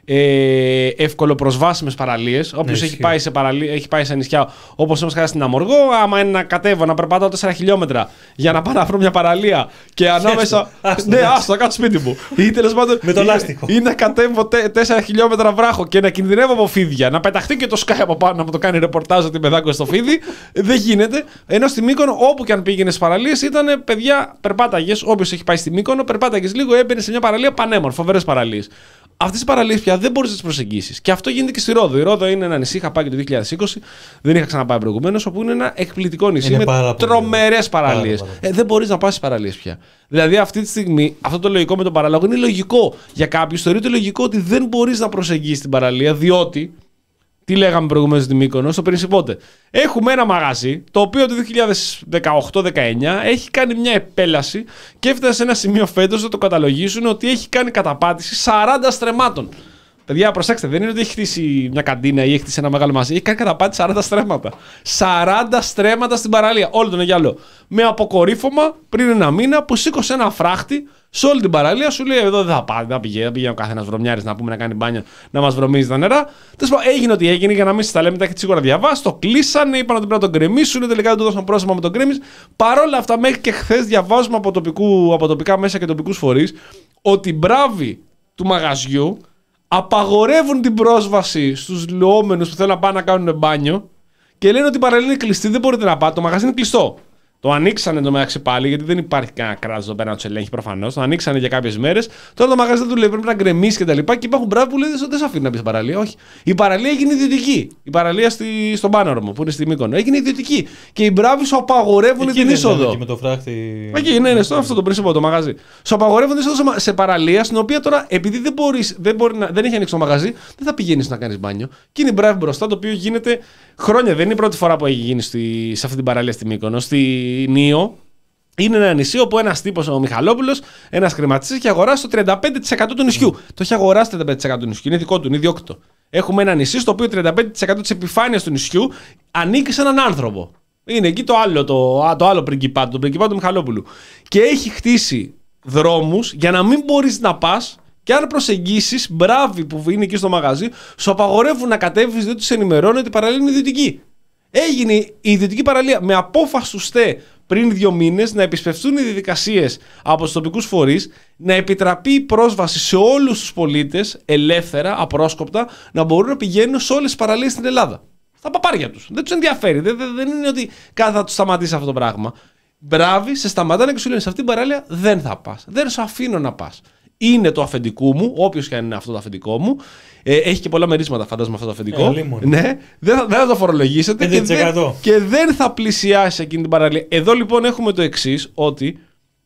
B: ε, ευκολοπροσβάσιμες παραλίες. Όποιος
C: Ναι,
B: έχει, πάει σε παραλί... έχει πάει σε νησιά όπως όμως χάσει στην Αμοργό, άμα είναι να κατέβω, να περπατάω τέσσερα χιλιόμετρα για να πάω να βρω μια παραλία και ανάμεσα.
C: Άστο,
B: ναι,
C: άστο.
B: άστο, κάτω σπίτι μου. Ή τέλος πάντων.
C: Με το
B: ή-
C: λάστιχο.
B: Ή να κατέβω τέσσερα χιλιόμετρα βράχο και να κινδυνεύω από φίδια, να πεταχτεί και το Sky από πάνω να μου το κάνει ρεπορτάζ ότι με δάγκωσε στο φίδι. Δεν γίνεται. Ενώ στη Μύκονο, όπου και αν πήγαινε στι παραλίες, ήταν παιδιά, περπάταγες. Όποιος έχει πάει στη Μύκονο, περπάταγες λίγο, έμπαινε σε μια παραλία πανέμορφη, φοβερές παραλίες. Αυτές οι παραλίες πια δεν μπορείς να τις προσεγγίσεις. Και αυτό γίνεται και στη Ρόδο. Η Ρόδο είναι ένα νησί, είχα πάει και το δύο χιλιάδες είκοσι, δεν είχα ξαναπάει προηγουμένως, όπου είναι ένα εκπληκτικό νησί
C: Είναι
B: με
C: πάρα πολύ
B: τρομερές
C: πάρα,
B: παραλίες.
C: πάρα,
B: Ε, δεν μπορείς να πας στις παραλίες πια. Δηλαδή αυτή τη στιγμή, αυτό το λογικό με τον παράλογο είναι λογικό. Για κάποιους θεωρείται λογικό ότι δεν μπορείς να προσεγγίσεις την παραλία, διότι. Τι λέγαμε προηγουμένως στη Μύκονο, στο Πρινσιπότε. Έχουμε ένα μαγαζί, το οποίο το δύο χιλιάδες δεκαοκτώ δεκαεννιά έχει κάνει μια επέλαση και έφτασε σε ένα σημείο φέτος να το καταλογίσουν ότι έχει κάνει καταπάτηση σαράντα στρεμμάτων. Παιδιά, προσέξτε, δεν είναι ότι έχει χτίσει μια καντίνα ή έχει χτίσει ένα μεγάλο μαγαζί. Έχει κάνει καταπάτηση σαράντα στρέμματα. σαράντα στρέμματα στην παραλία. Όλο τον Αιγιαλό. Με αποκορύφωμα πριν ένα μήνα που σήκωσε ένα φράχτη σε όλη την παραλία. Σου λέει: εδώ δεν θα πάει, δεν πηγαίνει, πήγαινε ο καθένα βρωμιάρη να πούμε να κάνει μπάνια, να μα βρωμίζει τα νερά. Τέλος πάντων, έγινε ό,τι έγινε για να μην σα τα λέμε, τα έχετε σίγουρα διαβάσει. Το κλείσανε, είπαν ότι πρέπει να τον γκρεμίσουν. Τελικά δεν του δώσαν πρόσημα με τον γκρέμις. Παρ' όλα αυτά, μέχρι και χθε διαβάζουμε από, τοπικού, από τοπικά μέσα και τοπικού φορεί ότι μπράβοι του μαγαζιού απαγορεύουν την πρόσβαση στους λουόμενους που θέλουν να πάνε να κάνουν μπάνιο και λένε ότι η παραλία είναι κλειστή, δεν μπορείτε να πάτε, το μαγαζί είναι κλειστό. Το ανοίξανε το μεταξύ πάλι, γιατί δεν υπάρχει κανένα κράτος εδώ πέρα να του ελέγχει προφανώς. Το ανοίξανε για κάποιες μέρες. Τώρα το μαγαζί δεν δουλεύει, πρέπει να γκρεμίσει και τα λοιπά. Και υπάρχουν μπράβοι που λένε ότι δεν σε αφήνει να μπει στην παραλία. Όχι. Η παραλία έγινε ιδιωτική. Η παραλία στη, στον Πάνορμο που είναι στη Μύκονο έγινε ιδιωτική. Και οι μπράβοι σου απαγορεύουν
C: Εκεί
B: την
C: δεν
B: είσοδο.
C: είναι, εκεί με το φράχτη.
B: Εκεί, ναι, ναι, στο αυτό το πρίσωπο το μαγαζί. Σου απαγορεύουν είσοδο σε παραλία, στην οποία τώρα επειδή δεν, μπορείς, δεν, μπορεί να, δεν έχει ανοίξει το μαγαζί, δεν θα πηγαίνει να κάνει μπάνιο. Και είναι η μπράβη μπροστά, το οποίο γίνεται χρόνια. Δεν είναι η πρώτη φορά που έχει γίνει στη, σε αυτή την παραλία στη Μύκονο. Στη Νίο είναι ένα νησί όπου ένα τύπο, ο Μιχαλόπουλος, ένα χρηματιστής, έχει αγοράσει το τριάντα πέντε τοις εκατό του νησιού. Το έχει αγοράσει το τριάντα πέντε τοις εκατό του νησιού. Είναι δικό του, είναι ιδιόκτητο. Έχουμε ένα νησί στο οποίο το τριάντα πέντε τοις εκατό της επιφάνειας του νησιού ανήκει σε έναν άνθρωπο. Είναι εκεί το άλλο, το, το άλλο πριγκιπάτο, το πριγκιπάτο του Μιχαλόπουλου. Και έχει χτίσει δρόμους για να μην μπορείς να πας. Και αν προσεγγίσεις, μπράβοι που είναι εκεί στο μαγαζί, σου απαγορεύουν να κατέβεις, διότι τους ενημερώνει ότι η παραλία είναι ιδιωτική. Έγινε η ιδιωτική παραλία με απόφαση του ΣΤΕ πριν δύο μήνες να επισπευθούν οι διαδικασίες από τους τοπικούς φορείς, να επιτραπεί η πρόσβαση σε όλους τους πολίτες ελεύθερα, απρόσκοπτα, να μπορούν να πηγαίνουν σε όλες τις παραλίες στην Ελλάδα. Στα παπάρια τους. Δεν τους ενδιαφέρει. Δεν, δεν, δεν είναι ότι κάθε θα τους σταματήσει αυτό το πράγμα. Μπράβοι, σε σταματάνε και σου λένε σε αυτήν την παραλία δεν θα πας. Δεν σου αφήνω να πας. Είναι το αφεντικό μου, όποιος και αν είναι αυτό το αφεντικό μου. Ε, έχει και πολλά μερίσματα, φαντάζομαι αυτό το αφεντικό.
C: Ε,
B: ναι, δεν θα, δεν θα το φορολογήσετε και δεν, και δεν θα πλησιάσει εκείνη την παραλία. Εδώ λοιπόν έχουμε το εξής, ότι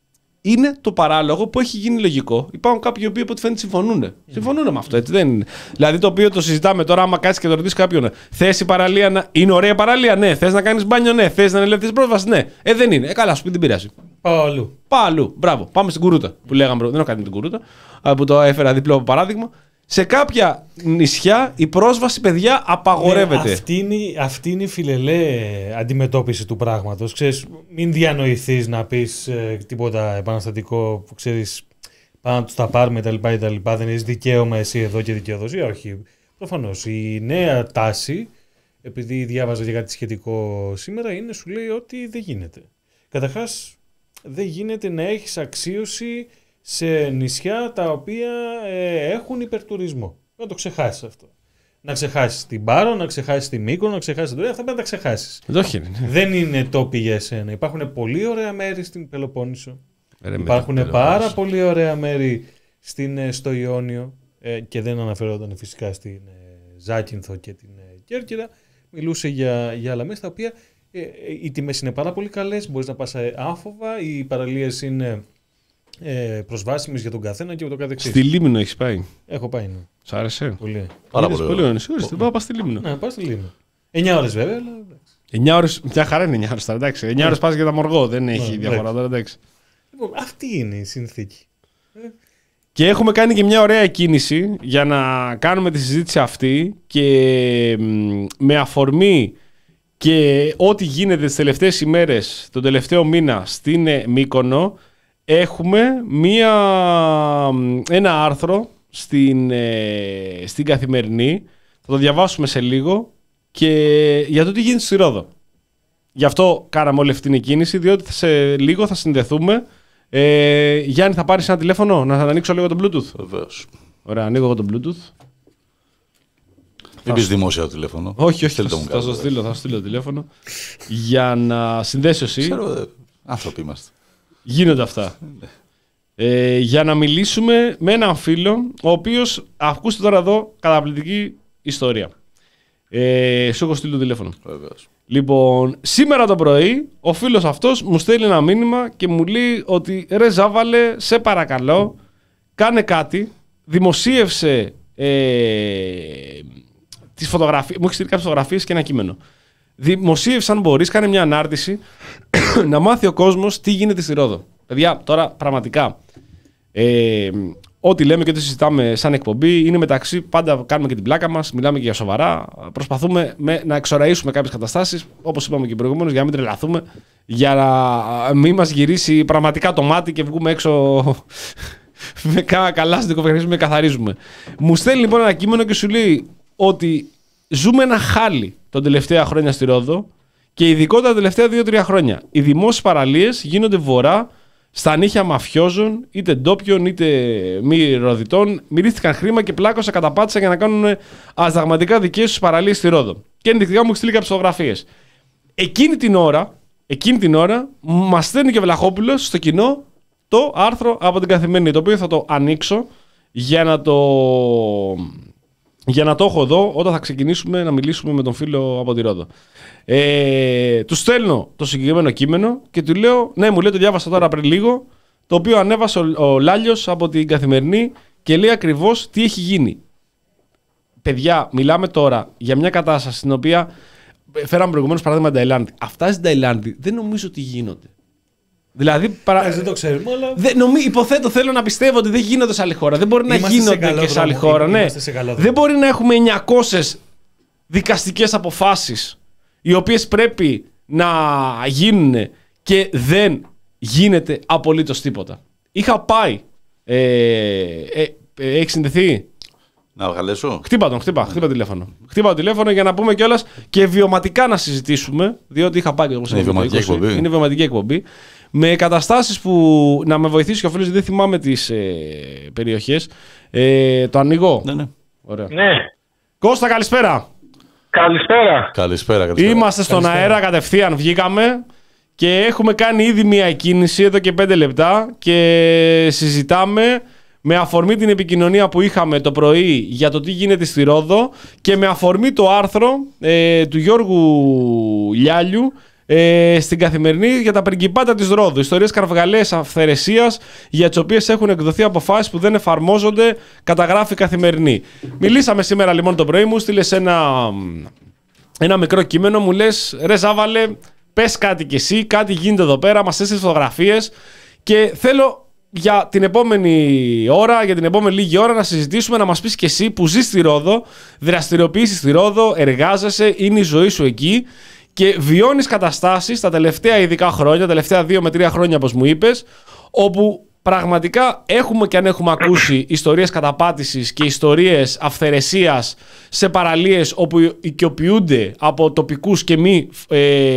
B: είναι το παράλογο που έχει γίνει λογικό. Υπάρχουν κάποιοι οι οποίοι από ό,τι φαίνεται συμφωνούν. Mm. Συμφωνούν με αυτό, έτσι δεν είναι. Δηλαδή το οποίο το συζητάμε τώρα, άμα κάτσει και το ρωτήσει κάποιον, θες η παραλία να. Είναι ωραία παραλία, ναι. Θες να κάνεις μπάνιο, ναι. Θες να είναι ελεύθερη πρόσβαση, ναι. Ε, δεν είναι. Ε, καλά, σου πει την πειράζει.
C: Πάω αλλού.
B: Πάω αλλού. Μπράβο. Πάμε στην Κουρούτα που λέγαμε. Δεν έχω κάνει με την Κουρούτα, που το έφερα διπλό παράδειγμα. Σε κάποια νησιά η πρόσβαση, παιδιά, απαγορεύεται.
C: Ναι, αυτή, είναι, αυτή είναι η φιλελέ αντιμετώπιση του πράγματος. Ξέρεις, μην διανοηθείς να πεις ε, τίποτα επαναστατικό που ξέρεις πάμε να τους τα πάρουμε κτλ. Δεν έχεις δικαίωμα εσύ εδώ και δικαιοδοσία. Όχι. Προφανώς η νέα τάση, επειδή διάβαζα για κάτι σχετικό σήμερα, είναι σου λέει ότι δεν γίνεται. Καταρχάς, δεν γίνεται να έχεις αξίωση σε νησιά τα οποία ε, έχουν υπερτουρισμό. Να το ξεχάσεις αυτό. Να ξεχάσεις την Πάρο, να ξεχάσεις τη Μύκονο, να ξεχάσεις την Τουρκία. Αυτά πρέπει να τα ξεχάσεις.
B: Ναι.
C: Δεν είναι τόποι για εσένα. Υπάρχουν πολύ ωραία μέρη στην Πελοπόννησο.
B: Ρε,
C: Υπάρχουν πάρα πολύ ωραία μέρη στην, στο Ιόνιο ε, και δεν αναφερόταν φυσικά στην ε, Ζάκυνθο και την ε, Κέρκυρα. Μιλούσε για, για άλλα μέσα τα οποία ε, ε, οι τιμές είναι πάρα πολύ καλές. Μπορείς να πας άφοβα. Οι παραλίες είναι Ε, προσβάσιμες για τον καθένα και ούτω καθεξής.
B: Στη Λίμνο έχεις πάει?
C: Έχω πάει, ναι.
B: Σ' άρεσε?
C: Πολύ.
D: Πάρα
B: Είδες,
D: πολύ.
B: πολύ ωραία. Σίγουρα, πάω στη Λίμνο.
C: Ναι, πάω στη Λίμνο. εννιά ώρες βέβαια, αλλά εντάξει.
B: εννιά ώρες, μια χαρά είναι εννιά ώρες τώρα, εντάξει. εννιά ώρες πας για τα Μοργό, δεν έχει
C: Ναι,
B: διαφορά τώρα, εντάξει.
C: Λοιπόν, αυτή είναι η συνθήκη.
B: Και έχουμε κάνει και μια ωραία κίνηση για να κάνουμε τη συζήτηση αυτή και μ, με αφορμή και ό,τι γίνεται τις τελευταίες ημέρες, τον τελευταίο μήνα στην ε, Μύκονο, έχουμε μια, ένα άρθρο στην, ε, στην Καθημερινή. Θα το διαβάσουμε σε λίγο και για το τι γίνεται στη Ρόδο. Γι' αυτό κάναμε όλη αυτή την κίνηση, διότι σε λίγο θα συνδεθούμε. Ε, Γιάννη, θα πάρεις ένα τηλέφωνο, να ανοίξω λίγο το Bluetooth.
D: Βεβαίως.
B: Ωραία, ανοίγω εγώ το Bluetooth.
D: Μην πεις δημόσια το τηλέφωνο.
B: Όχι, όχι, θα, θα σου στείλω, θα σου στείλω τηλέφωνο για να συνδέσει εσύ.
D: Ξέρω, άνθρωποι είμαστε.
B: Γίνονται αυτά. ε, για να μιλήσουμε με έναν φίλο, ο οποίος, ακούστε τώρα εδώ, καταπληκτική ιστορία. Ε, σου έχω στείλει το τηλέφωνο.
D: Βεβαίως.
B: Λοιπόν, σήμερα το πρωί ο φίλος αυτός μου στέλνει ένα μήνυμα και μου λέει ότι ρε Ζάβαλε, σε παρακαλώ, κάνε κάτι. Δημοσίευσε ε, τις φωτογραφίες, μου έχει στείλει κάποιες φωτογραφίες και ένα κείμενο. Δημοσίευσε, αν μπορείς, κάνε μια ανάρτηση να μάθει ο κόσμος τι γίνεται στη Ρόδο. Παιδιά, τώρα πραγματικά ε, ό,τι λέμε και ό,τι συζητάμε σαν εκπομπή είναι μεταξύ, πάντα κάνουμε και την πλάκα μας, μιλάμε και για σοβαρά. Προσπαθούμε με, να εξοραίσουμε κάποιες καταστάσεις, όπως είπαμε και προηγουμένως, για να μην τρελαθούμε, για να μην μας γυρίσει πραγματικά το μάτι και βγούμε έξω με κάνα καλά στην κοφεγνίζουμε και καθαρίζουμε. Μου στέλνει λοιπόν ένα κείμενο και σου λέει ότι ζούμε ένα χάλι τα τελευταία χρόνια στη Ρόδο και ειδικότερα τα τελευταία δύο τρία χρόνια. Οι δημόσιες παραλίες γίνονται βορρά στα νύχια μαφιόζων, είτε ντόπιων είτε μη ροδιτών. Μυρίστηκαν χρήμα και πλάκωσα καταπάτησαν για να κάνουν ασταγματικά δικές τους παραλίες στη Ρόδο. Και ενδεικτικά μου έχει στείλει κάποιες φωτογραφίες. Εκείνη την ώρα, εκείνη την ώρα μας στέλνει και Βλαχόπουλος στο κοινό το άρθρο από την Καθημερινή, το οποίο θα το ανοίξω για να το, για να το έχω εδώ όταν θα ξεκινήσουμε να μιλήσουμε με τον φίλο από τη Ρόδο. Ε, του στέλνω το συγκεκριμένο κείμενο και του λέω, ναι, μου λέει, το διάβασα τώρα πριν λίγο, το οποίο ανέβασε ο, ο Λάλιος από την Καθημερινή και λέει ακριβώς τι έχει γίνει. Παιδιά, μιλάμε τώρα για μια κατάσταση στην οποία φέραμε προηγουμένως παράδειγμα Ταϊλάνδη. Αυτά στην Ταϊλάνδη δεν νομίζω ότι γίνονται. Δηλαδή, παρα...
C: δεν το ξέρουμε, αλλά...
B: δεν, νομί... Υποθέτω, θέλω να πιστεύω ότι δεν γίνονται σε άλλη χώρα. Δεν μπορεί
C: είμαστε
B: να γίνονται σε και σε άλλη χώρα. Ναι. Δεν μπορεί να έχουμε εννιακόσιες δικαστικές αποφάσεις οι οποίες πρέπει να γίνουν και δεν γίνεται απολύτως τίποτα. Είχα πάει. Ε, ε, ε, έχει συνδεθεί.
D: Να βγαλέσω.
B: Χτύπα τον, χτύπα, χτύπα τηλέφωνο. Χτύπα το τηλέφωνο για να πούμε κιόλας και βιωματικά να συζητήσουμε. Διότι είχα πάει και εγώ σε
D: είναι βιωματική εκπομπή.
B: Είναι βιωματική εκπομπή. Με καταστάσεις που να με βοηθήσει και ο φίλος, δεν θυμάμαι τις ε, περιοχές. Ε, το ανοίγω.
D: Ναι, ναι.
B: Ωραία.
A: Ναι.
B: Κώστα, καλησπέρα.
A: Καλησπέρα.
D: Καλησπέρα, καλησπέρα.
B: Είμαστε στον καλησπέρα. Αέρα, κατευθείαν βγήκαμε και έχουμε κάνει ήδη μια κίνηση εδώ και πέντε λεπτά και συζητάμε με αφορμή την επικοινωνία που είχαμε το πρωί για το τι γίνεται στη Ρόδο και με αφορμή το άρθρο ε, του Γιώργου Λιάλιου ε, στην Καθημερινή για τα πριγκιπάτα της Ρόδου. Ιστορίες καρβγαλαίες αυθαιρεσίας για τις οποίες έχουν εκδοθεί αποφάσεις που δεν εφαρμόζονται, καταγράφει η Καθημερινή. Μιλήσαμε σήμερα λοιπόν το πρωί, μου στείλες ένα, ένα μικρό κείμενο, μου λες ρε Ζάβαλε, πες κάτι κι εσύ, κάτι γίνεται εδώ πέρα, μας έστειλες φωτογραφίες και θέλω για την επόμενη ώρα, για την επόμενη λίγη ώρα να συζητήσουμε, να μας πεις και εσύ που ζεις στη Ρόδο, δραστηριοποιήσεις στη Ρόδο, εργάζεσαι, είναι η ζωή σου εκεί και βιώνεις καταστάσεις τα τελευταία ειδικά χρόνια, τα τελευταία δύο με τρία χρόνια όπως μου είπες, όπου πραγματικά έχουμε και αν έχουμε ακούσει ιστορίες καταπάτησης και ιστορίες αυθαιρεσίας σε παραλίες όπου οικειοποιούνται από τοπικούς και μη, ε,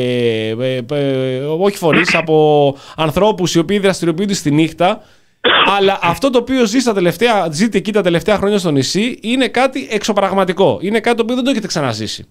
B: ε, ε, όχι φορείς, από ανθρώπους οι οποίοι δραστηριοποιούνται στη νύχτα. Αλλά αυτό το οποίο ζει τα τελευταία, ζείτε εκεί τα τελευταία χρόνια στο νησί είναι κάτι εξωπραγματικό. Είναι κάτι το οποίο δεν το έχετε ξαναζήσει.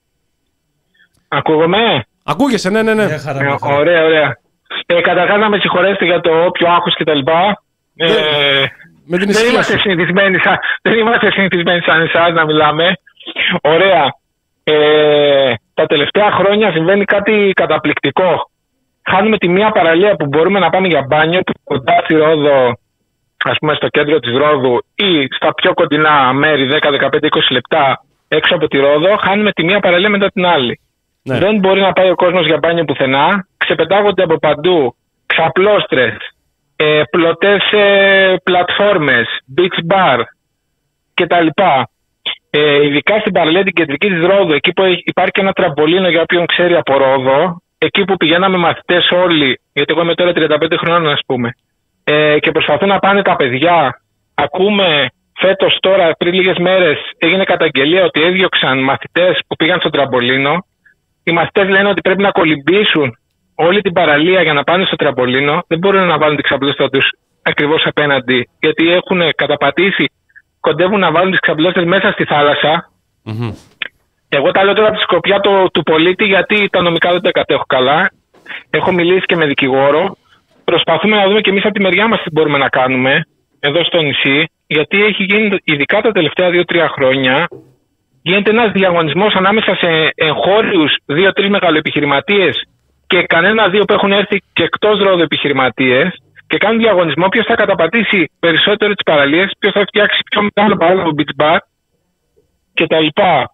A: Ακούγομαι.
B: Ακούγεσαι, ναι, ναι, ναι.
C: Μια χαρά, μια
A: χαρά. Ωραία, ωραία. Ε, καταρχάς να με συγχωρέσετε για το όποιο άγχος κτλ. Ε,
B: με την
A: δεν, είμαστε συνηθισμένοι, σαν, δεν είμαστε συνηθισμένοι σαν εσάς να μιλάμε. Ωραία. Ε, τα τελευταία χρόνια συμβαίνει κάτι καταπληκτικό. Χάνουμε τη μία παραλία που μπορούμε να πάμε για μπάνιο κοντά στη Ρόδο, ας πούμε στο κέντρο της Ρόδου ή στα πιο κοντινά μέρη δέκα, δεκαπέντε, είκοσι λεπτά έξω από τη Ρόδο. Χάνουμε τη μία παραλία μετά την άλλη. Ναι. Δεν μπορεί να πάει ο κόσμος για μπάνιο πουθενά. Ξεπετάγονται από παντού ξαπλώστρες, ε, πλωτές ε, πλατφόρμες, beach bar κτλ. Ε, ειδικά στην παραλία την κεντρική της Ρόδου, εκεί που υπάρχει ένα τραμπολίνο για όποιον ξέρει από Ρόδο, εκεί που πηγαίναμε μαθητές όλοι, γιατί εγώ είμαι τώρα τριάντα πέντε χρόνων ας πούμε, ε, και προσπαθούν να πάνε τα παιδιά, ακούμε φέτος τώρα, πριν λίγες μέρες, έγινε καταγγελία ότι έδιωξαν μαθητές που πήγαν στο τραμπολίνο. Οι μαθητές λένε ότι πρέπει να κολυμπήσουν όλη την παραλία για να πάνε στο τραμπολίνο. Δεν μπορούν να βάλουν την ξαπλώστρα τους ακριβώς απέναντι, γιατί έχουν καταπατήσει, κοντεύουν να βάλουν τις ξαπλώστρες μέσα στη θάλασσα. Mm-hmm. Εγώ τα λέω τώρα από τη σκοπιά του, του πολίτη, γιατί τα νομικά δεν τα κατέχω καλά. Έχω μιλήσει και με δικηγόρο. Προσπαθούμε να δούμε και εμείς από τη μεριά μας τι μπορούμε να κάνουμε εδώ στο νησί, γιατί έχει γίνει, ειδικά τα τελευταία δύο τρία χρόνια, γίνεται ένας διαγωνισμός ανάμεσα σε εγχώριους δύο-τρεις μεγαλοεπιχειρηματίες και κανένα δύο που έχουν έρθει και εκτός Ρόδου επιχειρηματίες, και κάνουν διαγωνισμό ποιος θα καταπατήσει περισσότερο τις παραλίες, ποιος θα φτιάξει πιο μεγάλο παράλογο beach bar κτλ.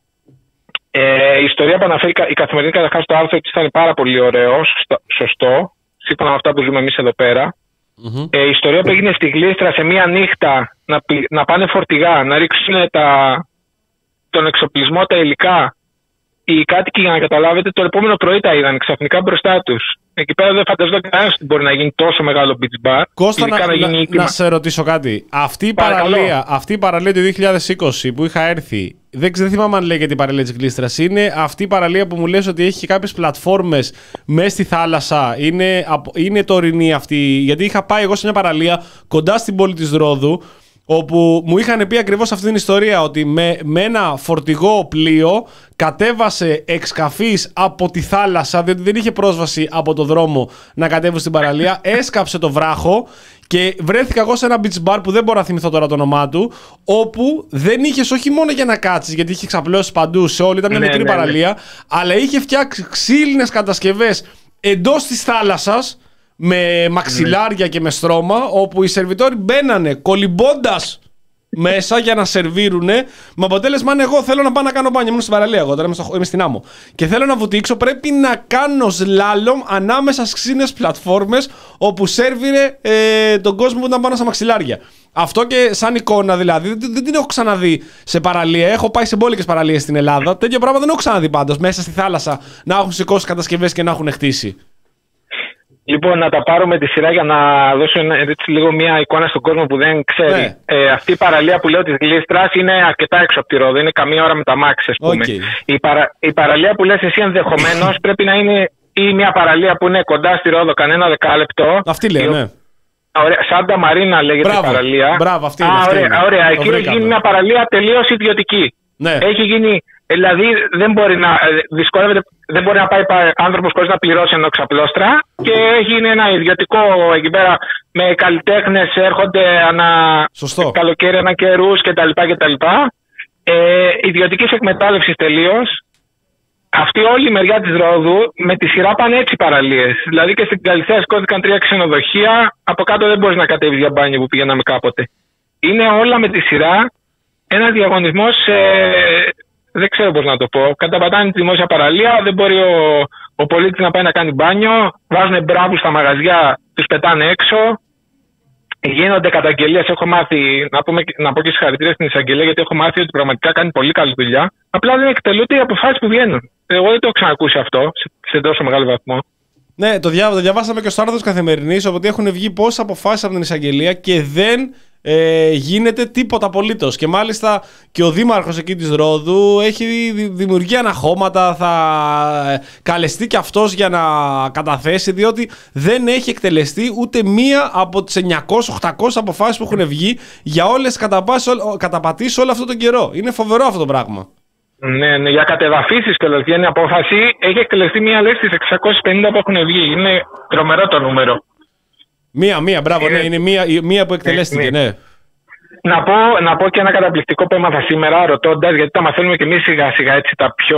A: Ε, η ιστορία που αναφέρει η Καθημερινή, καταρχάς το άρθρο της, ήταν πάρα πολύ ωραίο, σωστό, σύμφωνα με αυτά που ζούμε εμείς εδώ πέρα. Mm-hmm. Ε, η ιστορία που έγινε στη Γλίστρα σε μία νύχτα να, να πάνε φορτηγά, να ρίξουν τα, τον εξοπλισμό, τα υλικά. Οι κάτοικοι, για να καταλάβετε, το επόμενο πρωί τα είδαν ξαφνικά μπροστά τους. Εκεί πέρα δεν φανταζόταν κανένας ότι μπορεί να γίνει τόσο μεγάλο beach bar.
B: Κώστα, να, να, να, να σε ρωτήσω κάτι. Αυτή η, παραλία, αυτή η παραλία του δύο χιλιάδες είκοσι που είχα έρθει, δεν, δεν θυμάμαι αν λέγεται η παραλία της Γλίστρας, είναι αυτή η παραλία που μου λες ότι έχει και κάποιες πλατφόρμες μέσα στη θάλασσα. Είναι, είναι τωρινή αυτή. Γιατί είχα πάει εγώ σε μια παραλία κοντά στην πόλη της Ρόδου, όπου μου είχαν πει ακριβώς αυτή την ιστορία, ότι με, με ένα φορτηγό πλοίο κατέβασε εξκαφής από τη θάλασσα, διότι δεν είχε πρόσβαση από το δρόμο να κατέβει στην παραλία, έσκαψε το βράχο και βρέθηκα εγώ σε ένα beach bar που δεν μπορώ να θυμηθώ τώρα το όνομά του, όπου δεν είχες όχι μόνο για να κάτσεις, γιατί είχε ξαπλώσει παντού σε όλη, ήταν μια ναι, μικρή ναι, παραλία, ναι. αλλά είχε φτιάξει ξύλινες κατασκευές εντός της θάλασσας, με μαξιλάρια και με στρώμα, όπου οι σερβιτόροι μπαίνανε κολυμπώντας μέσα για να σερβίρουνε. Με αποτέλεσμα, αν εγώ θέλω να πάω να κάνω μπάνιο, ήμουν στην παραλία εγώ, τώρα είμαι, στο, είμαι στην άμμο, και θέλω να βουτήξω, πρέπει να κάνω σλάλομ ανάμεσα στις ξύνες πλατφόρμες, όπου σέρβιρε ε, τον κόσμο που ήταν πάνω στα μαξιλάρια. Αυτό και σαν εικόνα δηλαδή δεν, δεν την έχω ξαναδεί σε παραλία. Έχω πάει σε μπόλικες παραλίες στην Ελλάδα. Τέτοιο πράγμα δεν έχω ξαναδεί πάντως. Μέσα στη θάλασσα να έχουν σηκώσει κατασκευές και να έχουν χτίσει.
A: Λοιπόν, να τα πάρω με τη σειρά για να δώσω έτσι, λίγο μια εικόνα στον κόσμο που δεν ξέρει. Ναι. Ε, αυτή η παραλία που λέω της Γλίστρας είναι αρκετά έξω από τη Ρόδο. Είναι καμία ώρα με τα μάξι, ας πούμε. Okay. Η, παρα, η παραλία που λες εσύ ενδεχομένως πρέπει να είναι ή μια παραλία που είναι κοντά στη Ρόδο, κανένα δεκάλεπτο.
B: Αυτή λέει, ναι.
A: Ωραία, Σάντα Μαρίνα λέγεται η παραλία.
B: Μπράβο, αυτή είναι.
A: Α,
B: αυτή
A: ωραία,
B: είναι.
A: ωραία. Εκεί έχει γίνει μια παραλία τελείως ιδιωτική.
B: Ναι.
A: Έχει γίνει. Δηλαδή δεν μπορεί να, δυσκολεύεται, δεν μπορεί να πάει άνθρωπος χωρίς να πληρώσει εννοξαπλώστρα, και έχει γίνει ένα ιδιωτικό εκεί πέρα με καλλιτέχνες, έρχονται ανά καλοκαίρι, ανά καιρούς κτλ. κτλ. Ε, ιδιωτικής εκμετάλλευσης τελείως. Αυτή όλη η μεριά της Ρόδου με τη σειρά πάνε έξι παραλίες. Δηλαδή και στην Καλυθέα σκόθηκαν τρία ξενοδοχεία, από κάτω δεν μπορείς να κατέβεις για μπάνιο που πηγαίναμε κάποτε. Είναι όλα με τη σειρά ένας διαγωνισμός. Ε, Δεν ξέρω πώς να το πω. Καταπατάνε τη δημόσια παραλία, δεν μπορεί ο, ο πολίτης να πάει να κάνει μπάνιο, βάζουν μπράβους στα μαγαζιά, τους πετάνε έξω. Γίνονται καταγγελίες. Έχω μάθει, να, πούμε, να πω και συγχαρητήρια στην εισαγγελία, γιατί έχω μάθει ότι πραγματικά κάνει πολύ καλή δουλειά. Απλά δεν εκτελούνται οι αποφάσεις που βγαίνουν. Εγώ δεν το έχω ξανακούσει αυτό σε, σε τόσο μεγάλο βαθμό.
B: Ναι, το, διά, το διαβάσαμε και στο άρθρο της Καθημερινής, ότι έχουν βγει πόσες αποφάσεις από την εισαγγελία και δεν ε, γίνεται τίποτα απολύτως. Και μάλιστα και ο δήμαρχος εκεί της Ρόδου έχει δημιουργεί αναχώματα, θα καλεστεί και αυτός για να καταθέσει, διότι δεν έχει εκτελεστεί ούτε μία από τις εννιακόσιες οχτακόσιες αποφάσεις που έχουν βγει για όλες τις καταπατήσεις όλο αυτόν τον καιρό. Είναι φοβερό αυτό το πράγμα.
A: Ναι, ναι, για κατεδαφίσεις και όλες. Η απόφαση έχει εκτελεστεί μία λέξη στις εξακόσιες πενήντα που έχουν βγει. Είναι τρομερό το νούμερο.
B: Μία, μία, μπράβο, είναι, ναι, είναι μία, μία που εκτελέστηκε, ναι. ναι.
A: Να πω, να πω και ένα καταπληκτικό που έμαθα σήμερα, ρωτώντας, γιατί τα μαθαίνουμε και εμείς σιγά σιγά έτσι τα πιο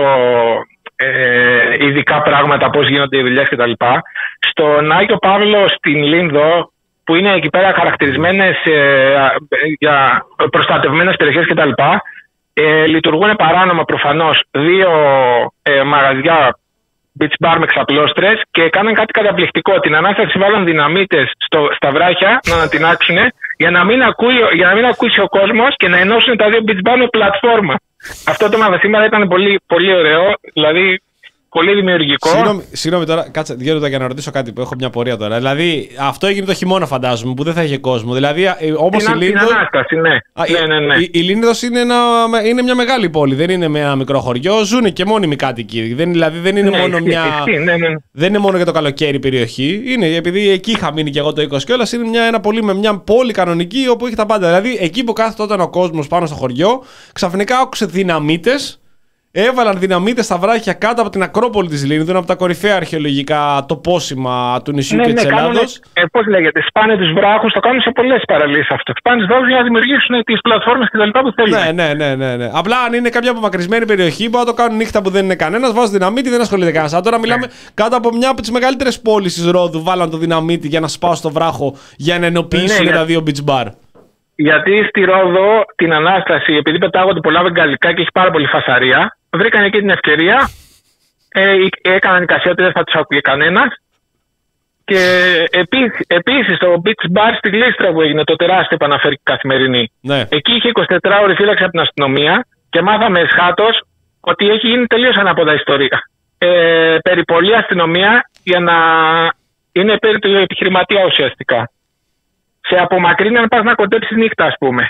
A: ε, ειδικά πράγματα, πώς γίνονται οι δουλειές κτλ. Στον Άγιο Παύλο στην Λίνδο, που είναι εκεί πέρα χαρακτηρισμένες ε, για προστατευμένες περιοχές κτλ. Ε, λειτουργούν παράνομα προφανώς δύο ε, μαγαζιά beach bar με ξαπλώστρες και κάναν κάτι καταπληκτικό. Την Ανάσταση βάλαν δυναμίτες στο, στα βράχια να ανατινάξουν για να μην ακούει, για να μην ακούσει ο κόσμος και να ενώσουν τα δύο beach bar με πλατφόρμα. Αυτό το μάθα σήμερα, ήταν πολύ, πολύ ωραίο. Δηλαδή πολύ δημιουργικό.
B: Συγγνώμη, συγγνώμη τώρα, κάτσε δύο λεπτά για να ρωτήσω κάτι που έχω μια πορεία τώρα. Δηλαδή, αυτό έγινε το χειμώνα, φαντάζομαι, που δεν θα είχε κόσμο. Δηλαδή, όπως η Λίνιδος.
A: Την Ανάσταση, ναι.
B: Α,
A: ναι, ναι, ναι.
B: Η, η Λίνιδος είναι, ένα, είναι μια μεγάλη πόλη, δεν είναι με ένα μικρό χωριό. Ζουν και μόνιμοι κάτοικοι. Δεν, δηλαδή, δεν είναι
A: ναι,
B: μόνο
A: εσύ,
B: μια.
A: εσύ, ναι, ναι.
B: Δεν είναι μόνο για το καλοκαίρι περιοχή. Είναι επειδή εκεί είχα μείνει και εγώ το είκοσι κιόλας. Είναι μια, ένα πολύ, με μια πόλη κανονική όπου έχει τα πάντα. Δηλαδή, εκεί που κάθεται όταν ο κόσμος πάνω στο χωριό, ξαφνικά άκουσε δυναμίτες. Έβαλαν δυναμίτες στα βράχια κάτω από την Ακρόπολη της Λίνιδων, από τα κορυφαία αρχαιολογικά τοπόσημα του νησιού
A: ναι,
B: και
A: ναι,
B: της Ελλάδος.
A: Ε, πώς λέγεται, σπάνε τους βράχους, το κάνουν σε πολλές παραλίες αυτό. Σπάνε τους βράχους για να δημιουργήσουν τις πλατφόρμες και τα λοιπά που θέλουν.
B: Ναι, ναι, ναι, ναι, ναι. Απλά αν είναι κάποια απομακρυσμένη περιοχή, μπορεί να το κάνουν νύχτα που δεν είναι κανένας, βάζουν δυναμίτη, δεν ασχολείται κανένας. Τώρα μιλάμε ναι. κάτω από μια από τις μεγαλύτερες πόλεις της Ρόδου, βάλαν το δυναμίτη για να σπάσουν το βράχο για να ενοποιήσουν ναι, τα δύο beach bar.
A: Γιατί στη Ρόδο την Ανάσταση, επειδή πετάγονται πολλά βεγγαλικά και έχει πάρα πολύ φασαρία, βρήκαν εκεί την ευκαιρία, ε, έκαναν εικασία ότι δεν θα τους ακούγε κανένας. Και επίσης, επίσης το beach bar στη Γλίστρα που έγινε, το τεράστιο που αναφέρει Καθημερινή. Ναι. Εκεί είχε εικοσιτετράωρη φύλαξη από την αστυνομία και μάθαμε εσχάτως ότι έχει γίνει τελείως ανάποδα ιστορία. Ε, περί πολλή αστυνομία για να είναι περί του επιχειρηματία ουσιαστικά. Σε απομακρύνει αν πας να κοντέψεις νύχτα, ας πούμε.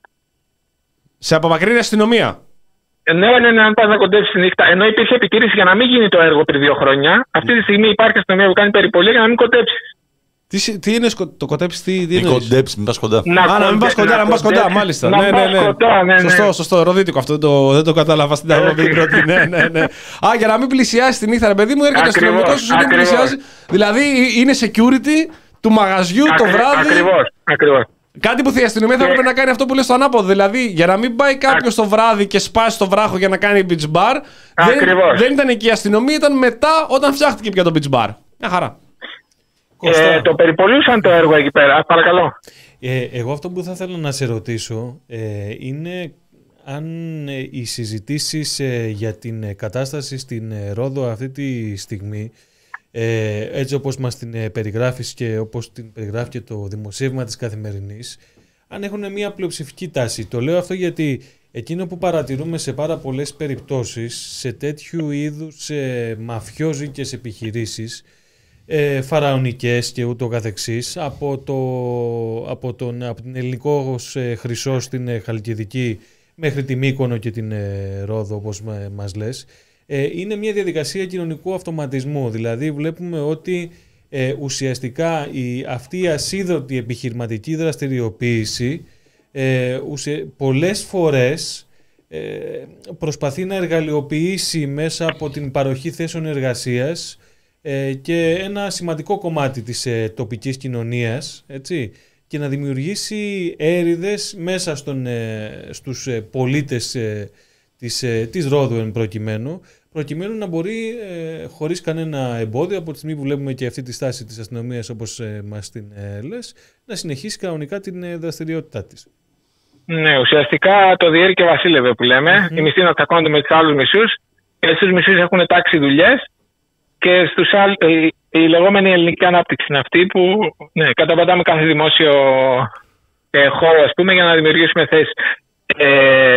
B: Σε απομακρύνει αστυνομία.
A: Ναι, ναι, ναι, αν πας να κοντέψεις νύχτα. Ενώ υπήρχε επιτήρηση για να μην γίνει το έργο πριν δύο χρόνια, αυτή τη στιγμή υπάρχει αστυνομία που κάνει περιπολία για να μην κοντέψεις.
B: Τι, τι είναι το κοντέψεις, τι, τι
D: είναι. Κοντέψεις, μην πας κοντά.
B: Να, Α, να μην πας κοντά, να μην πας κοντά, μάλιστα.
A: Να
B: ναι, ναι, ναι.
A: Κοντά, ναι, ναι.
B: Σωστό, σωστό, ροδίτικο αυτό, το, δεν το κατάλαβα στην αρχή πρώτη. Ναι, ναι, ναι. Α, για να μην πλησιάσει την νύχτα, ρε παιδί μου, έρχεται αστυνομικός σου δεν πλησιάζει. Δηλαδή είναι security του μαγαζιού το βράδυ.
A: Ακριβώς, ακριβώς.
B: Κάτι που η αστυνομία θα έπρεπε να κάνει αυτό που λέει στο ανάποδο. Δηλαδή, για να μην πάει κάποιο το βράδυ και σπάσει το βράχο για να κάνει beach bar. Δεν, δεν ήταν εκεί η αστυνομία, ήταν μετά όταν φτιάχτηκε πια το beach bar. Μια χαρά.
A: Ε, το περιπολούσαν το έργο εκεί πέρα, παρακαλώ.
C: Ε, εγώ αυτό που θα ήθελα να σε ρωτήσω ε, είναι αν ε, οι συζητήσεις ε, για την ε, κατάσταση στην ε, Ρόδο αυτή τη στιγμή, Ε, έτσι όπως μας την ε, περιγράφεις και όπως την περιγράφει και το δημοσίευμα της Καθημερινής, αν έχουν μια πλειοψηφική τάση. Το λέω αυτό γιατί εκείνο που παρατηρούμε σε πάρα πολλές περιπτώσεις, σε τέτοιου είδους ε, μαφιόζικες επιχειρήσεις, ε, φαραωνικές και ούτω καθεξής, από, το, από, τον, από την ελληνικό ε, χρυσό στην ε, Χαλκιδική μέχρι τη Μύκονο και την ε, Ρόδο, όπως ε, μας λες, είναι μια διαδικασία κοινωνικού αυτοματισμού. Δηλαδή βλέπουμε ότι ε, ουσιαστικά η, αυτή η ασίδωτη επιχειρηματική δραστηριοποίηση ε, ουσια, πολλές φορές ε, προσπαθεί να εργαλειοποιήσει μέσα από την παροχή θέσεων εργασίας ε, και ένα σημαντικό κομμάτι της ε, τοπικής κοινωνίας, έτσι, και να δημιουργήσει έρηδες μέσα στον, ε, στους ε, πολίτες ε, της, ε, της Ρόδου εν προκειμένου, προκειμένου να μπορεί ε, χωρίς κανένα εμπόδιο, από τη στιγμή που βλέπουμε και αυτή τη στάση της αστυνομίας όπως ε, μας την ε, λες, να συνεχίσει κανονικά την ε, δραστηριότητά της.
A: Ναι, ουσιαστικά το διέρη και βασίλευε που λέμε. Mm-hmm. Οι μισθοί να τσακώνονται με τους άλλους μισούς, και στους μισούς έχουν τάξει δουλειές και στους άλλους, η, η λεγόμενη ελληνική ανάπτυξη είναι αυτή που ναι, καταπατάμε κάθε δημόσιο ε, χώρο, ας πούμε, για να δημιουργήσουμε θέσεις. Ε,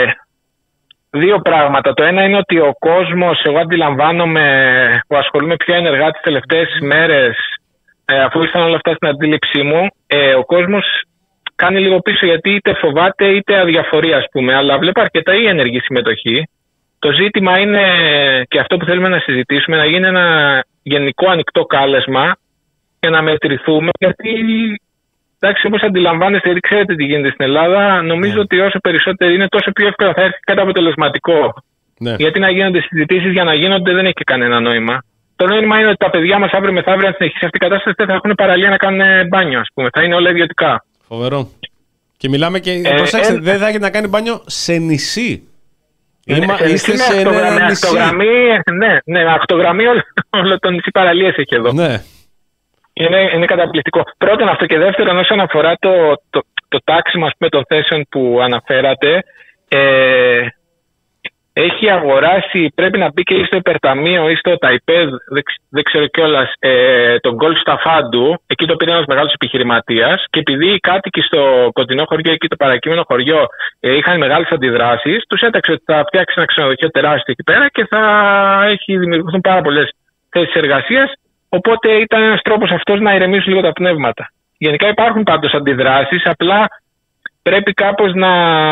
A: Δύο πράγματα. Το ένα είναι ότι ο κόσμος, εγώ αντιλαμβάνομαι που ασχολούμαι πιο ενεργά τις τελευταίες μέρες, ε, αφού ήρθαν όλα αυτά στην αντίληψή μου, ε, ο κόσμος κάνει λίγο πίσω γιατί είτε φοβάται είτε αδιαφορεί, ας πούμε, αλλά βλέπω αρκετά η ενεργή συμμετοχή. Το ζήτημα είναι, και αυτό που θέλουμε να συζητήσουμε, να γίνει ένα γενικό ανοιχτό κάλεσμα για να μετρηθούμε, γιατί εντάξει, όπως αντιλαμβάνεστε, γιατί ξέρετε τι γίνεται στην Ελλάδα, νομίζω yeah. ότι όσο περισσότερο είναι, τόσο πιο εύκολα θα έρθει κάτι αποτελεσματικό. Yeah. Γιατί να γίνονται συζητήσεις για να γίνονται δεν έχει και κανένα νόημα. Το νόημα είναι ότι τα παιδιά μας αύριο μεθαύριο, αν συνεχίσει αυτή η κατάσταση, δεν θα έχουν παραλία να κάνουν μπάνιο, ας πούμε. Θα είναι όλα ιδιωτικά. Φοβερό.
B: Και μιλάμε και. Ε, προσέξτε, ε, δεν θα έχει να κάνει μπάνιο σε νησί.
A: Ναι, Είμα, σε είστε σε ένα νησί. Ακτογραμμή, ναι, ναι, ακτογραμμή όλο, όλο το νησί παραλίες έχει εδώ.
B: Ναι.
A: Είναι, είναι καταπληκτικό. Πρώτον αυτό, και δεύτερον, όσον αφορά το, το, το τάξιμο, ας πούμε, των θέσεων που αναφέρατε, ε, έχει αγοράσει, πρέπει να μπει και ή στο υπερταμείο ή στο ΤΑΙΠΕΔ, δεν, δεν ξέρω κιόλας, ε, τον γκολ Σταφάντου. Εκεί το πήρε ένας μεγάλος επιχειρηματίας. Και επειδή οι κάτοικοι στο κοντινό χωριό, εκεί το παρακείμενο χωριό, ε, είχαν μεγάλες αντιδράσεις, τους έταξε ότι θα φτιάξει ένα ξενοδοχείο τεράστιο εκεί πέρα και θα έχει δημιουργηθούν πάρα πολλές θέσεις εργασίας. Οπότε ήταν ένας τρόπος αυτός να ηρεμήσουν λίγο τα πνεύματα. Γενικά υπάρχουν πάντως αντιδράσεις, απλά πρέπει κάπως να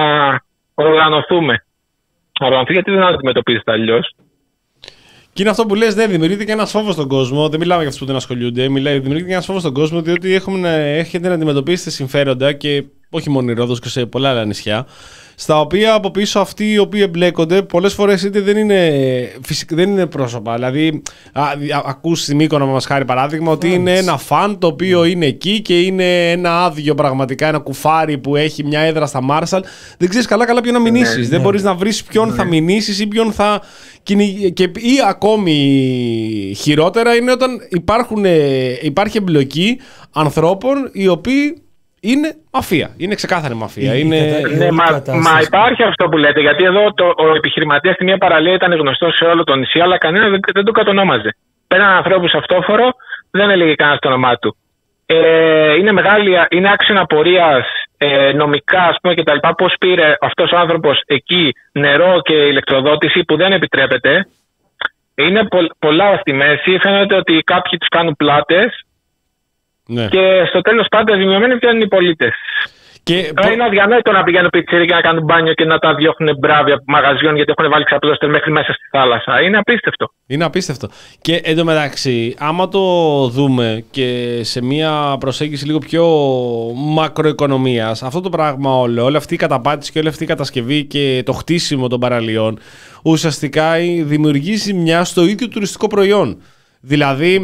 A: οργανωθούμε. Οργανωθεί, γιατί δεν αντιμετωπίζεται αλλιώς.
B: Και είναι αυτό που λες, ναι, δημιουργείται και ένας φόβος στον κόσμο. Δεν μιλάμε για αυτούς που δεν ασχολούνται. Μιλάει, δημιουργείται και ένας φόβος στον κόσμο, διότι έχουμε, έχετε να αντιμετωπίσετε συμφέροντα και όχι μόνο η Ρόδος και σε πολλά άλλα νησιά, στα οποία από πίσω αυτοί οι οποίοι εμπλέκονται πολλές φορές είτε δεν είναι, φυσικά, δεν είναι πρόσωπα. Δηλαδή, α, α, ακούς στη Μύκονο, μας χάρη παράδειγμα, ότι είναι ένα φαν το οποίο είναι εκεί και είναι ένα άδειο πραγματικά, ένα κουφάρι που έχει μια έδρα στα Μάρσαλ. Δεν ξέρεις καλά-καλά ποιον να μηνύσεις. Ναι, δεν ναι. μπορείς να βρεις ποιον ναι. θα μηνύσεις ή ποιον θα. Και, ή ακόμη χειρότερα είναι όταν υπάρχουν, υπάρχει εμπλοκή ανθρώπων οι οποίοι είναι μαφία. Είναι ξεκάθαρη μαφία. Είναι...
A: Ναι, μα, μα υπάρχει αυτό που λέτε. Γιατί εδώ το, ο επιχειρηματίας στη μία παραλία ήταν γνωστός σε όλο το νησί, αλλά κανένα δεν, δεν το κατονόμαζε. Πέραν ανθρώπου σε αυτόφορο, δεν έλεγε κανένα το όνομά του. Ε, είναι μεγάλη, είναι άξιο απορίας ε, νομικά, ας πούμε, κτλ. Πώς πήρε αυτός ο άνθρωπος εκεί νερό και ηλεκτροδότηση που δεν επιτρέπεται. Είναι πο, πολλά στη μέση. Φαίνεται ότι κάποιοι τους κάνουν πλάτες. Ναι. Και στο τέλος πάντα ζημιωμένοι βγαίνουν οι πολίτες. Και πο... είναι αδιανόητο να πηγαίνουν πιτσίρι και να κάνουν μπάνιο και να τα διώχνουν μπράβια από μαγαζιών γιατί έχουν βάλει ξαπλώστερ μέχρι μέσα στη θάλασσα. Είναι απίστευτο.
B: Είναι απίστευτο. Και εντωμεταξύ, άμα το δούμε και σε μια προσέγγιση λίγο πιο μακροοικονομίας, αυτό το πράγμα όλο, όλη αυτή η καταπάτηση και όλη αυτή η κατασκευή και το χτίσιμο των παραλιών ουσιαστικά δημιουργεί ζημιά στο ίδιο τουριστικό προϊόν. Δηλαδή,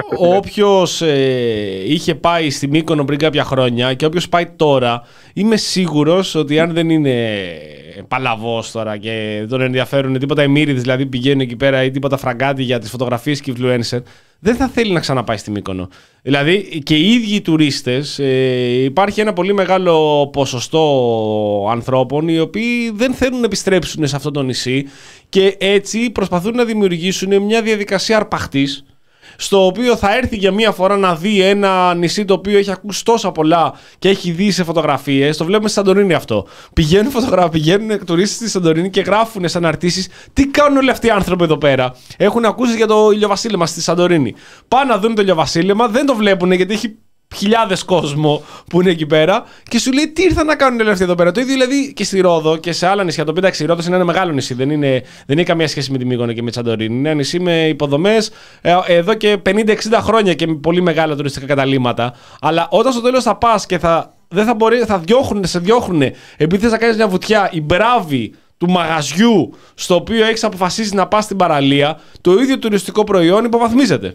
B: όποιος ε, είχε πάει στη Μύκονο πριν κάποια χρόνια και όποιος πάει τώρα, είμαι σίγουρος ότι αν δεν είναι παλαβός τώρα και δεν τον ενδιαφέρουν τίποτα εμμύριδες, δηλαδή πηγαίνουν εκεί πέρα ή τίποτα φραγκάτι για τις φωτογραφίες και influencer, δεν θα θέλει να ξαναπάει στη Μύκονο. Δηλαδή και οι ίδιοι οι τουρίστες, ε, υπάρχει ένα πολύ μεγάλο ποσοστό ανθρώπων οι οποίοι δεν θέλουν να επιστρέψουν σε αυτό το νησί και έτσι προσπαθούν να δημιουργήσουν μια διαδικασία αρπαχτής, στο οποίο θα έρθει για μία φορά να δει ένα νησί το οποίο έχει ακούσει τόσα πολλά και έχει δει σε φωτογραφίες. Το βλέπουμε στη Σαντορίνη αυτό. Πηγαίνουν φωτογράφοι, πηγαίνουν τουρίστες στη Σαντορίνη και γράφουν σε αναρτήσεις τι κάνουν όλοι αυτοί οι άνθρωποι εδώ πέρα. Έχουν ακούσει για το ηλιοβασίλεμα στη Σαντορίνη. Πάνε να δουν το ηλιοβασίλεμα, δεν το βλέπουν γιατί έχει χιλιάδες κόσμο που είναι εκεί πέρα και σου λέει τι ήρθαν να κάνουν όλοι αυτοί εδώ πέρα. Το ίδιο δηλαδή και στη Ρόδο και σε άλλα νησιά. Το οποίο εντάξει, η Ρόδος είναι ένα μεγάλο νησί, δεν, είναι, δεν έχει καμία σχέση με τη Μύκονο και με τη Σαντορίνη. Είναι ένα νησί με υποδομές ε, εδώ και πενήντα εξήντα χρόνια και με πολύ μεγάλα τουριστικά καταλύματα. Αλλά όταν στο τέλος θα πας και θα, δεν θα, μπορεί, θα διώχνουν, σε διώχνουν επειδή θες να κάνεις μια βουτιά, οι μπράβοι του μαγαζιού στο οποίο έχεις αποφασίσει να πας στην παραλία, το ίδιο τουριστικό προϊόν υποβαθμίζεται.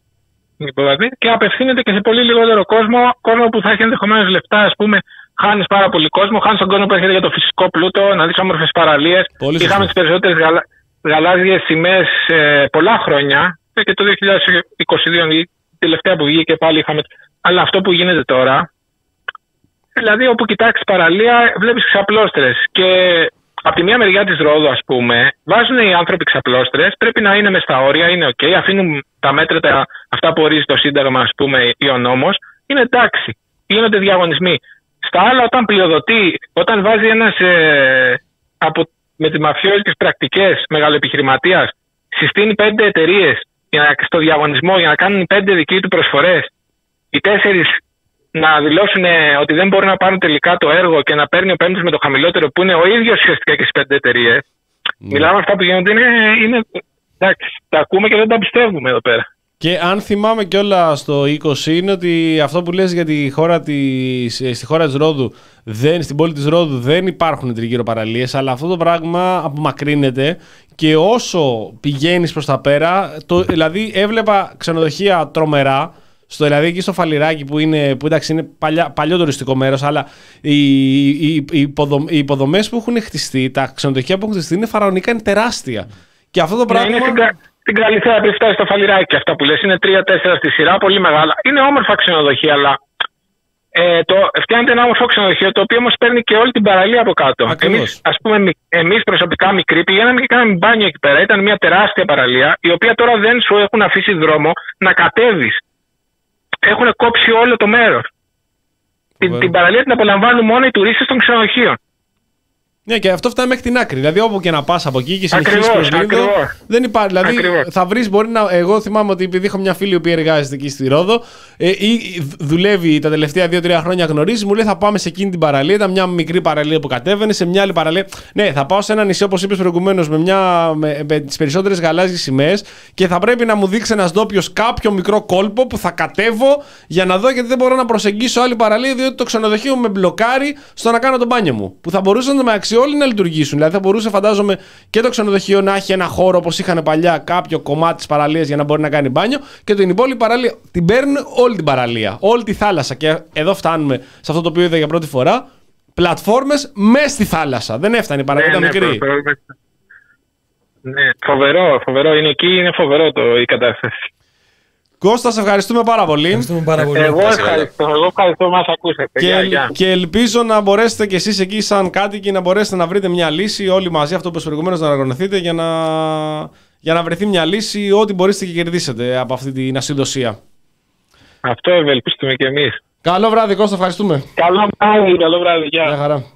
A: Και απευθύνεται και σε πολύ λιγότερο κόσμο, κόσμο που θα έχει ενδεχομένως λεφτά, ας πούμε. Χάνεις πάρα πολύ κόσμο, χάνεις τον κόσμο που έρχεται για το φυσικό πλούτο, να δεις όμορφες παραλίες. Είχαμε τις περισσότερες γαλα... γαλάζιες σημαίες ε, πολλά χρόνια και το δύο χιλιάδες είκοσι δύο, η τελευταία που βγήκε πάλι είχαμε. Αλλά αυτό που γίνεται τώρα, δηλαδή όπου κοιτάξεις παραλία, βλέπεις ξαπλώστρες. Και από τη μία μεριά της Ρόδου, ας πούμε, βάζουν οι άνθρωποι ξαπλώστρες, πρέπει να είναι μες στα όρια, είναι οκ, okay, αφήνουν τα μέτρα, τα, αυτά που ορίζει το Σύνταγμα, ας πούμε, ή ο νόμος, είναι εντάξει, γίνονται διαγωνισμοί. Στα άλλα, όταν πλειοδοτεί, όταν βάζει ένας ε, από, με τις μαφιόζικες πρακτικές μεγαλοεπιχειρηματίας, συστήνει πέντε εταιρείες στο διαγωνισμό για να κάνουν οι πέντε δικοί του προσφορές, οι τέσσερις να δηλώσουν ότι δεν μπορούν να πάρουν τελικά το έργο και να παίρνει ο πέμπτος με το χαμηλότερο που είναι ο ίδιος ουσιαστικά και στις πέντε εταιρείες. Mm. Μιλάμε αυτά που γίνονται, είναι, είναι, εντάξει, τα ακούμε και δεν τα πιστεύουμε εδώ πέρα.
B: Και αν θυμάμαι κιόλα στο είκοσι είναι ότι αυτό που λες για τη χώρα της, στη χώρα της Ρόδου, δεν, στην πόλη της Ρόδου δεν υπάρχουν τριγύρω παραλίες, αλλά αυτό το πράγμα απομακρύνεται και όσο πηγαίνεις προς τα πέρα, το, δηλαδή έβλεπα ξενοδοχεία τρομερά, στο, δηλαδή εκεί στο Φαλιράκι που είναι, που εντάξει, είναι παλιά, παλιό τουριστικό μέρος, αλλά οι, οι, οι, υποδομ, οι υποδομές που έχουν χτιστεί, τα ξενοδοχεία που έχουν χτιστεί είναι φαραωνικά, είναι τεράστια. Και αυτό το πράγμα...
A: Ναι, είναι στην Καλυθέα πριν φτάσει στο Φαλιράκι αυτά που λες, είναι τρία τέσσερα στη σειρά, πολύ μεγάλα. Είναι όμορφα ξενοδοχεία, αλλά Ε, το, φτιάχνετε ένα όμορφο ξενοδοχείο, το οποίο όμως παίρνει και όλη την παραλία από κάτω. Εμείς, ας πούμε, εμείς προσωπικά μικροί πηγαίναμε και κάναμε μπάνιο εκεί πέρα. Ήταν μια τεράστια παραλία, η οποία τώρα δεν σου έχουν αφήσει δρόμο να κατέβεις. Έχουν κόψει όλο το μέρος. Την, την παραλία την απολαμβάνουν μόνο οι τουρίστες των ξενοδοχείων.
B: Ναι, και αυτό φτάνει μέχρι την άκρη. Δηλαδή, όπου και να πα από εκεί και συνεχίσει προς Ρόδο. Δεν υπάρχει. Δηλαδή, ακριβώς. Θα βρει, μπορεί να. Εγώ θυμάμαι ότι επειδή έχω μια φίλη που εργάζεται εκεί στη Ρόδο ε, ή δουλεύει τα τελευταία δύο τρία χρόνια, γνωρίζει, μου λέει θα πάμε σε εκείνη την παραλία. Ήταν μια μικρή παραλία που κατέβαινε, σε μια άλλη παραλία. Ναι, θα πάω σε ένα νησί, όπως είπες προηγουμένως, με, με, με τις περισσότερες γαλάζιες σημαίες και θα πρέπει να μου δείξει ένας ντόπιος κάποιο μικρό κόλπο που θα κατέβω για να δω, γιατί δεν μπορώ να προσεγγίσω άλλη παραλία, διότι το ξενοδοχείο με μπλοκάρει στο να κάνω το μπάνιο μου. Που θα μπορούσαν με όλοι να λειτουργήσουν. Δηλαδή θα μπορούσε, φαντάζομαι, και το ξενοδοχείο να έχει ένα χώρο όπως είχαν παλιά, κάποιο κομμάτι της παραλίας για να μπορεί να κάνει μπάνιο και την υπόλοιπη παραλία την παίρνουν όλη την παραλία, όλη τη θάλασσα. Και εδώ φτάνουμε σε αυτό το οποίο είδα για πρώτη φορά. Πλατφόρμες μέσα στη θάλασσα. Δεν έφτανε η παραλία, ήταν
A: ναι,
B: μικρή.
A: Ναι, ναι, φοβερό, φοβερό. Είναι εκεί, είναι φοβερό το, η κατάσταση.
B: Κώστα, σε ευχαριστούμε πάρα πολύ.
C: Ευχαριστούμε πάρα πολύ.
A: Εγώ ευχαριστώ, εγώ ευχαριστώ που μας ακούσατε.
B: Και,
A: για, για.
B: και ελπίζω να μπορέσετε κι εσείς εκεί, σαν κάτοικοι, να μπορέσετε να βρείτε μια λύση όλοι μαζί, αυτό που προηγουμένως να αναγνωριστείτε, για να, για να βρεθεί μια λύση, ό,τι μπορείτε και κερδίσετε από αυτή την ασυντοσία.
A: Αυτό ευελπιστούμε κι εμείς.
B: Καλό βράδυ, Κώστα, ευχαριστούμε.
A: Καλό βράδυ, καλό βράδυ. Γεια.
B: Μια χαρά.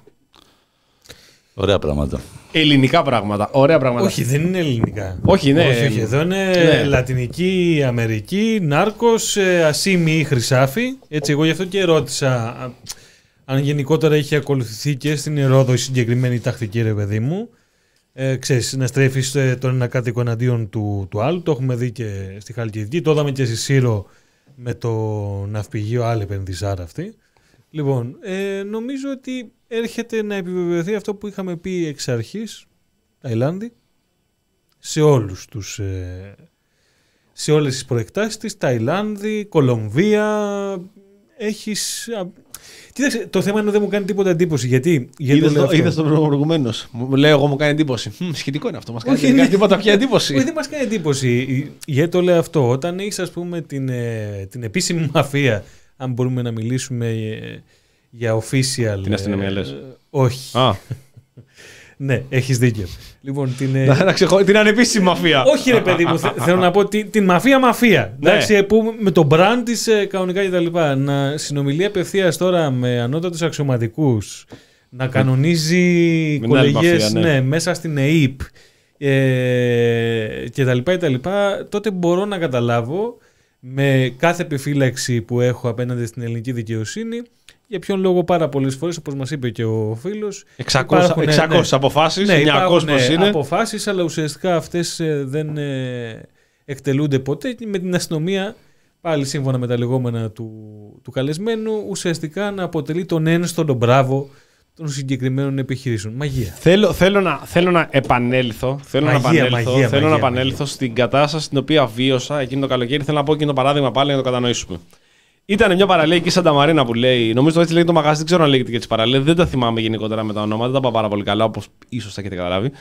D: Ωραία πράγματα.
B: Ελληνικά πράγματα. Ωραία πράγματα.
C: Όχι, δεν είναι ελληνικά.
B: Όχι, ναι.
C: Όχι, όχι. Εδώ είναι ναι. Λατινική Αμερική, Νάρκος, Ασίμι ή Χρυσάφι. Έτσι, εγώ γι' αυτό και ρώτησα αν γενικότερα έχει ακολουθηθεί και στην Ρόδο η συγκεκριμένη τακτική, ρε παιδί μου. Ε, ξέρεις, να στρέφεις τον ένα κάτοικο εναντίον του, του άλλου. Το έχουμε δει και στη Χαλκιδική. Το είδαμε και στη Σύρο με το ναυπηγείο, άλλη επενδυσάρα αυτή. Λοιπόν, ε, νομίζω ότι έρχεται να επιβεβαιωθεί αυτό που είχαμε πει εξ αρχής, Ταϊλάνδη, σε όλους τους, ε, σε όλες τις προεκτάσεις της, Ταϊλάνδη, Κολομβία, έχεις... Α, κοίταξε, το θέμα είναι ότι δεν μου κάνει τίποτα εντύπωση, γιατί...
B: Είδες το προηγουμένως, μου λέω εγώ μου κάνει εντύπωση. Μ, σχετικό είναι αυτό, μας κάνει, δεν κάνει τίποτα πια εντύπωση.
C: Όχι, δεν μας κάνει εντύπωση, γιατί το λέω αυτό, όταν έχεις ας πούμε την, ε, την επίσημη μαφία, αν μπορούμε να μιλήσουμε... Ε, για official...
B: Την αστυνομία ε, λες.
C: Ε, όχι.
B: Α.
C: Ναι, έχεις δίκιο. Λοιπόν, την, ε...
B: να ξεχω... την ανεπίσημη μαφία.
C: Όχι ρε παιδί μου, θέλω να πω την, την μαφία-μαφία. Ναι. Εντάξει, που με το brand της ε, κανονικά κτλ. Να συνομιλεί απευθείας τώρα με ανώτατους αξιωματικούς, να κανονίζει κολεγιές ναι. Ναι, μέσα στην ΕΕΠ ε, κτλ. Τότε μπορώ να καταλάβω με κάθε επιφύλαξη που έχω απέναντι στην ελληνική δικαιοσύνη. Για ποιον λόγο πάρα πολλές φορές, όπως μας είπε και ο φίλος,
B: εξακόσιες, υπάρχουν, εξακόσιες ναι, αποφάσεις, ναι, εννιακόσιες πώς είναι.
C: Αποφάσεις, αλλά ουσιαστικά αυτές ε, δεν ε, εκτελούνται ποτέ. Με την αστυνομία, πάλι σύμφωνα με τα λεγόμενα του, του καλεσμένου, ουσιαστικά να αποτελεί τον ένστολο μπράβο των συγκεκριμένων επιχειρήσεων. Μαγεία.
B: Θέλω, θέλω, να, θέλω να επανέλθω, θέλω μαγεία, να επανέλθω,
C: μαγεία,
B: θέλω
C: μαγεία,
B: να επανέλθω
C: μαγεία.
B: στην κατάσταση την οποία βίωσα εκείνο το καλοκαίρι. Θέλω να πω εκείνο το παράδειγμα πάλι για να το κατανοήσουμε. Ήταν μια παραλία εκεί Σαντα Μαρίνα που λέει, νομίζω έτσι λέγεται το μαγαζί, δεν ξέρω αν λέγεται και τις παραλίες, δεν τα θυμάμαι γενικότερα με τα ονόματα, δεν τα πάω πάρα πολύ καλά, όπως ίσως θα έχετε καταλάβει.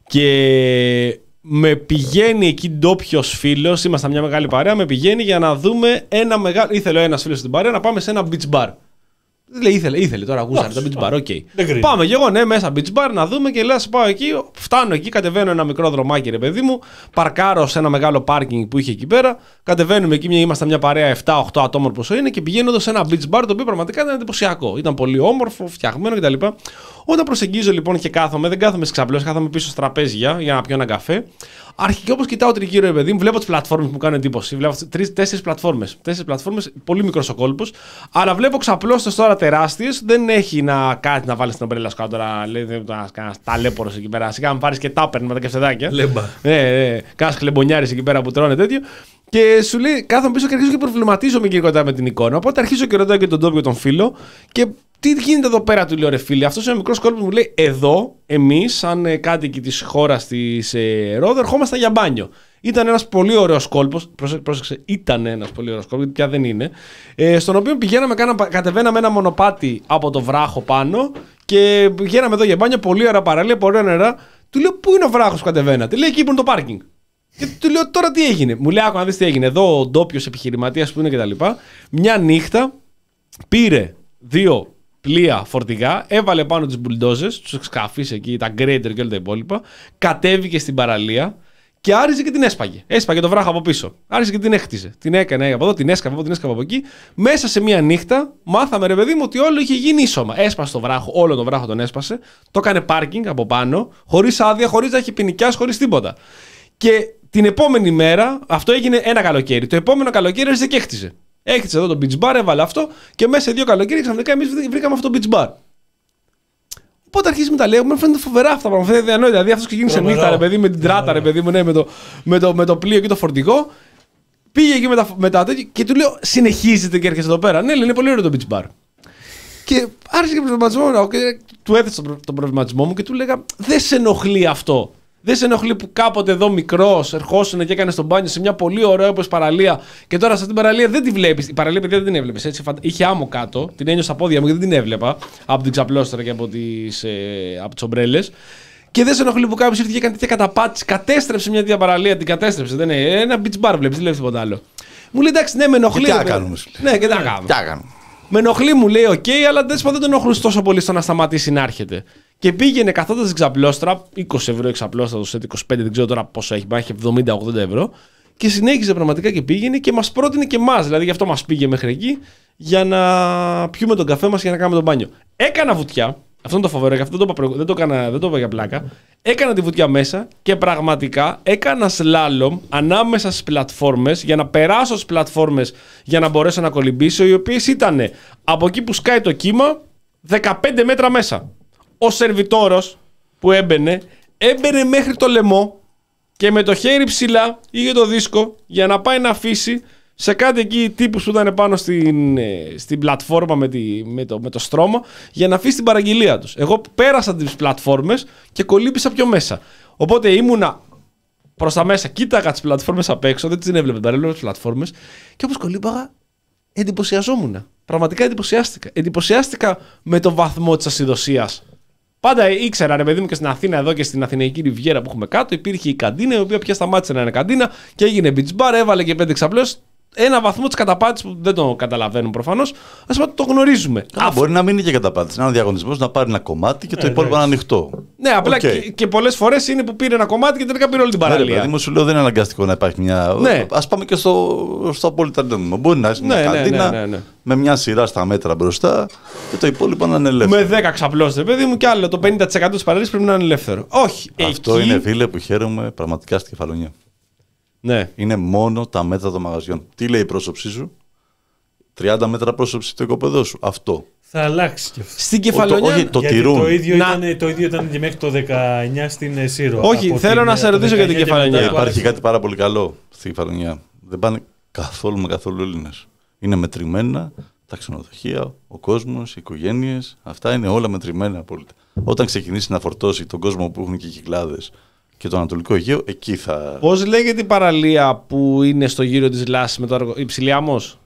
B: Και με πηγαίνει εκεί ντόπιος φίλος, ήμασταν μια μεγάλη παρέα, με πηγαίνει για να δούμε ένα μεγάλο. Ήθελε ένας φίλος στην παρέα να πάμε σε ένα beach bar. Λέει, ήθελε, ήθελε τώρα, γούσανε το beach bar, οκ. Okay. Πάμε και εγώ, ναι, μέσα beach bar να δούμε και λέω, πάω εκεί, φτάνω εκεί, κατεβαίνω ένα μικρό δρομάκι, ρε παιδί μου, παρκάρω σε ένα μεγάλο πάρκινγκ που είχε εκεί πέρα, κατεβαίνουμε εκεί, ήμασταν μια παρέα επτά οκτώ ατόμων πόσο είναι και πηγαίνοντα σε ένα beach bar το οποίο πραγματικά ήταν εντυπωσιακό. Ήταν πολύ όμορφο, φτιαγμένο κτλ. Όταν προσεγγίζω λοιπόν και κάθομαι, δεν κάθομαι ξαπλώς, κάθομαι πίσω στα τραπέζια για να πιω ένα καφέ. Αρχικά όπως κοιτάω τριγύρω, ρε παιδί μου, βλέπω τις πλατφόρμες που μου κάνουν εντύπωση. Βλέπω τρεις-τέσσερις πλατφόρμες. Τέσσερις πλατφόρμες, πολύ μικρός ο κόλπος. Αλλά βλέπω ξαπλώστες τώρα τεράστιες. Δεν έχει να κάτι να βάλει στην ομπρέλα σου κάτω τώρα. Λέει ένα ταλέπορος εκεί πέρα. Σιγά μου πάρει και τάπερν με τα κεφτεδάκια.
C: Λέμπα.
B: Ναι, ναι. Κάνα χλεμπονιάρης εκεί πέρα που τρώνε τέτοιο. Και σου λέει, κάθομαι πίσω και αρχίζω και προβληματίζομαι γενικότερα με την εικόνα. Οπότε αρχίζω και ρωτάω και τον τόπιο τον φίλο. Και τι γίνεται εδώ πέρα, του λέω ρε φίλε. Αυτό είναι ο μικρός κόλπος μου λέει: εδώ, εμείς, σαν ε, κάτοικοι της χώρας της ε, Ρόδο, ερχόμασταν για μπάνιο. Ήταν ένας πολύ ωραίος κόλπος. Πρόσεξε, ήταν ένας πολύ ωραίος κόλπος, πια δεν είναι. Ε, στον οποίο πηγαίναμε, κάνα, κατεβαίναμε ένα μονοπάτι από το βράχο πάνω και πηγαίναμε εδώ για μπάνιο. Πολύ ωραία παραλία, πολύ ωραία νερά. Του λέω: πού είναι ο βράχος που κατεβαίνατε? Λέει: εκεί που είναι το πάρκινγκ. Και του λέω: τώρα τι έγινε? Μου λέει: άκου να δεις τι έγινε. Εδώ ο ντόπιος επιχειρηματίας που είναι κτλ. Μια νύχτα πήρε δύο πλοία φορτηγά, έβαλε πάνω τις μπουλντόζες, τους εξκαφείς εκεί, τα γκρέιντερ και όλα τα υπόλοιπα, κατέβηκε στην παραλία και άριζε και την έσπαγε. Έσπαγε το βράχο από πίσω. Άριζε και την έχτιζε. Την έκανε από εδώ, την έσκαβε από εδώ, την έσκαβε από εκεί. Μέσα σε μία νύχτα μάθαμε, ρε παιδί μου, ότι όλο είχε γίνει ίσωμα. Έσπασε το βράχο, όλο το βράχο τον έσπασε. Το έκανε πάρκινγκ από πάνω, χωρίς άδεια, χωρίς να έχει ποινικιάσει, χωρίς τίποτα. Και την επόμενη μέρα, αυτό έγινε ένα καλοκαίρι. Το επόμενο καλοκαίρι άρχισε και έχτιζε. Έχτιζε εδώ το beach bar, έβαλε αυτό και μέσα σε δύο καλοκαίρι ξαφνικά εμείς βρήκαμε αυτό το beach bar. Οπότε αρχίζουμε τα λέω, μου φαίνεται φοβερά αυτά τα πράγματα. Φαίνεται αδιανόητα. Δηλαδή αυτό ξεκίνησε νύχτα, ρε παιδί, με την τράτα, ρε παιδί μου, ναι, με, το, με, το, με το πλοίο και το φορτηγό. Πήγε εκεί με τα, με τα τέτοια και του λέω: συνεχίζετε και έρχεσαι εδώ πέρα. Ναι, λέει, είναι πολύ ωραίο το beach bar. Και άρχισε και προβληματισμό, και του έθεσα τον προβληματισμό μου και του λέγα: δεν σε ενοχλεί αυτό. Δεν σε ενοχλεί που κάποτε εδώ μικρός ερχόσουν και έκανε στο μπάνιο σε μια πολύ ωραία όπως παραλία και τώρα σε αυτήν την παραλία δεν τη βλέπεις. Η παραλία, παιδιά, δεν την έβλεπες έτσι. Είχε άμμο κάτω, την ένιωσα στα πόδια μου και δεν την έβλεπα από την ξαπλώστρα και από τις, ε, από τις ομπρέλες. Και δεν σε ενοχλεί που κάποιος ήρθε και έκανε τέτοια καταπάτηση, κατέστρεψε μια τέτοια παραλία, την κατέστρεψε. Δεν είναι ένα beach bar, βλέπεις, δεν λέει τίποτα άλλο. Μου λέει εντάξει, ναι, με ενοχλεί.
D: Και τι να κάνουμε.
B: Ναι, και τι να κάνουμε. Με ενοχλεί, μου λέει, οκ, okay, αλλά δεν τον ενοχλούσε τόσο πολύ στο να σταματήσει να έρχεται. Και πήγαινε καθόταν στην ξαπλώστρα, είκοσι ευρώ η ξαπλώστρα, το σετ είκοσι πέντε, δεν ξέρω τώρα πόσο έχει, έχει εβδομήντα ογδόντα ευρώ. Και συνέχιζε πραγματικά και πήγαινε και μας πρότεινε και εμάς. Δηλαδή γι' αυτό μας πήγε μέχρι εκεί, για να πιούμε τον καφέ μας και να κάνουμε τον μπάνιο. Έκανα βουτιά, αυτό είναι το φοβερό, και αυτό δεν το είπα, δεν το έκανα, δεν το είπα για πλάκα. Έκανα τη βουτιά μέσα και πραγματικά έκανα σλάλομ ανάμεσα στις πλατφόρμες για να περάσω στις πλατφόρμες για να μπορέσω να κολυμπήσω, οι οποίες ήταν από εκεί που σκάει το κύμα δεκαπέντε μέτρα μέσα. Ο σερβιτόρος που έμπαινε, έμπαινε μέχρι το λαιμό και με το χέρι ψηλά είχε το δίσκο για να πάει να αφήσει σε κάτι εκεί τύπους που ήταν πάνω στην, στην πλατφόρμα με, τη, με, το, με το στρώμα για να αφήσει την παραγγελία τους. Εγώ πέρασα τις πλατφόρμες και κολύμπησα πιο μέσα. Οπότε ήμουνα προς τα μέσα, κοίταγα τις πλατφόρμες απ' έξω, δεν τις έβλεπα, τα έβλεπα τις πλατφόρμες και όπως κολύμπαγα εντυπωσιαζόμουν. Πραγματικά εντυπωσιάστηκα. Εντυπωσιάστηκα με το βαθμό της ασυδοσίας. Πάντα ήξερα, ρε παιδί μου, και στην Αθήνα εδώ και στην Αθηναϊκή Ριβιέρα που έχουμε κάτω υπήρχε η καντίνα, η οποία πια σταμάτησε να είναι καντίνα και έγινε beach bar, έβαλε και πέντε ξαπλώσεις. Ένα βαθμό της καταπάτησης που δεν το καταλαβαίνουν προφανώς, ας πούμε το γνωρίζουμε.
D: Α, μπορεί να μην είναι και καταπάτηση. Είναι ένα διαγωνισμός να πάρει ένα κομμάτι και το ε, υπόλοιπο να είναι ανοιχτό.
B: Ναι, απλά okay. και, και πολλές φορές είναι που πήρε ένα κομμάτι και τελικά πήρε όλη την παραλία. Ναι,
D: παιδί μου, σου λέω δεν είναι αναγκαστικό να υπάρχει μια. Ναι. Ας πάμε και στο, στο πολυταρντέμιο. Μπορεί να έχει μια ναι, καντίνα ναι, ναι, ναι, ναι. με μια σειρά στα μέτρα μπροστά και το υπόλοιπο να είναι ελεύθερο.
B: Με δέκα ξαπλώσεις, παιδί μου, και άλλο το πενήντα τοις εκατό της παραλίας πρέπει να είναι ελεύθερο. Όχι.
D: Αυτό
B: εκεί...
D: είναι, φίλε, που χαίρομαι πραγματικά στη Κεφαλονιά.
B: Ναι.
D: Είναι μόνο τα μέτρα των μαγαζιών. Τι λέει η πρόσωψή σου, τριάντα μέτρα πρόσωψη το οικοπεδό σου. Αυτό.
C: Θα αλλάξει και αυτό.
B: Στην Κεφαλονιά.
D: Όχι, το τηρούν.
C: Το ίδιο, να... ήταν, το ίδιο ήταν και μέχρι το δεκαεννιά στην Σύρο.
B: Όχι, θέλω την, να σε ρωτήσω για την Κεφαλονιά.
D: Υπάρχει κάτι πάρα πολύ καλό στη Κεφαλονιά. Δεν πάνε καθόλου με καθόλου Έλληνες. Είναι μετρημένα τα ξενοδοχεία, ο κόσμος, οι οικογένειες. Αυτά είναι όλα μετρημένα απόλυτα. Όταν ξεκινήσει να φορτώσει τον κόσμο που έχουν και οι Κυκλάδες και το Ανατολικό Αιγαίο, εκεί θα.
B: Πώς λέγεται η παραλία που είναι στο γύρο της Λάσης με το αργο... η Ψηλιάμος.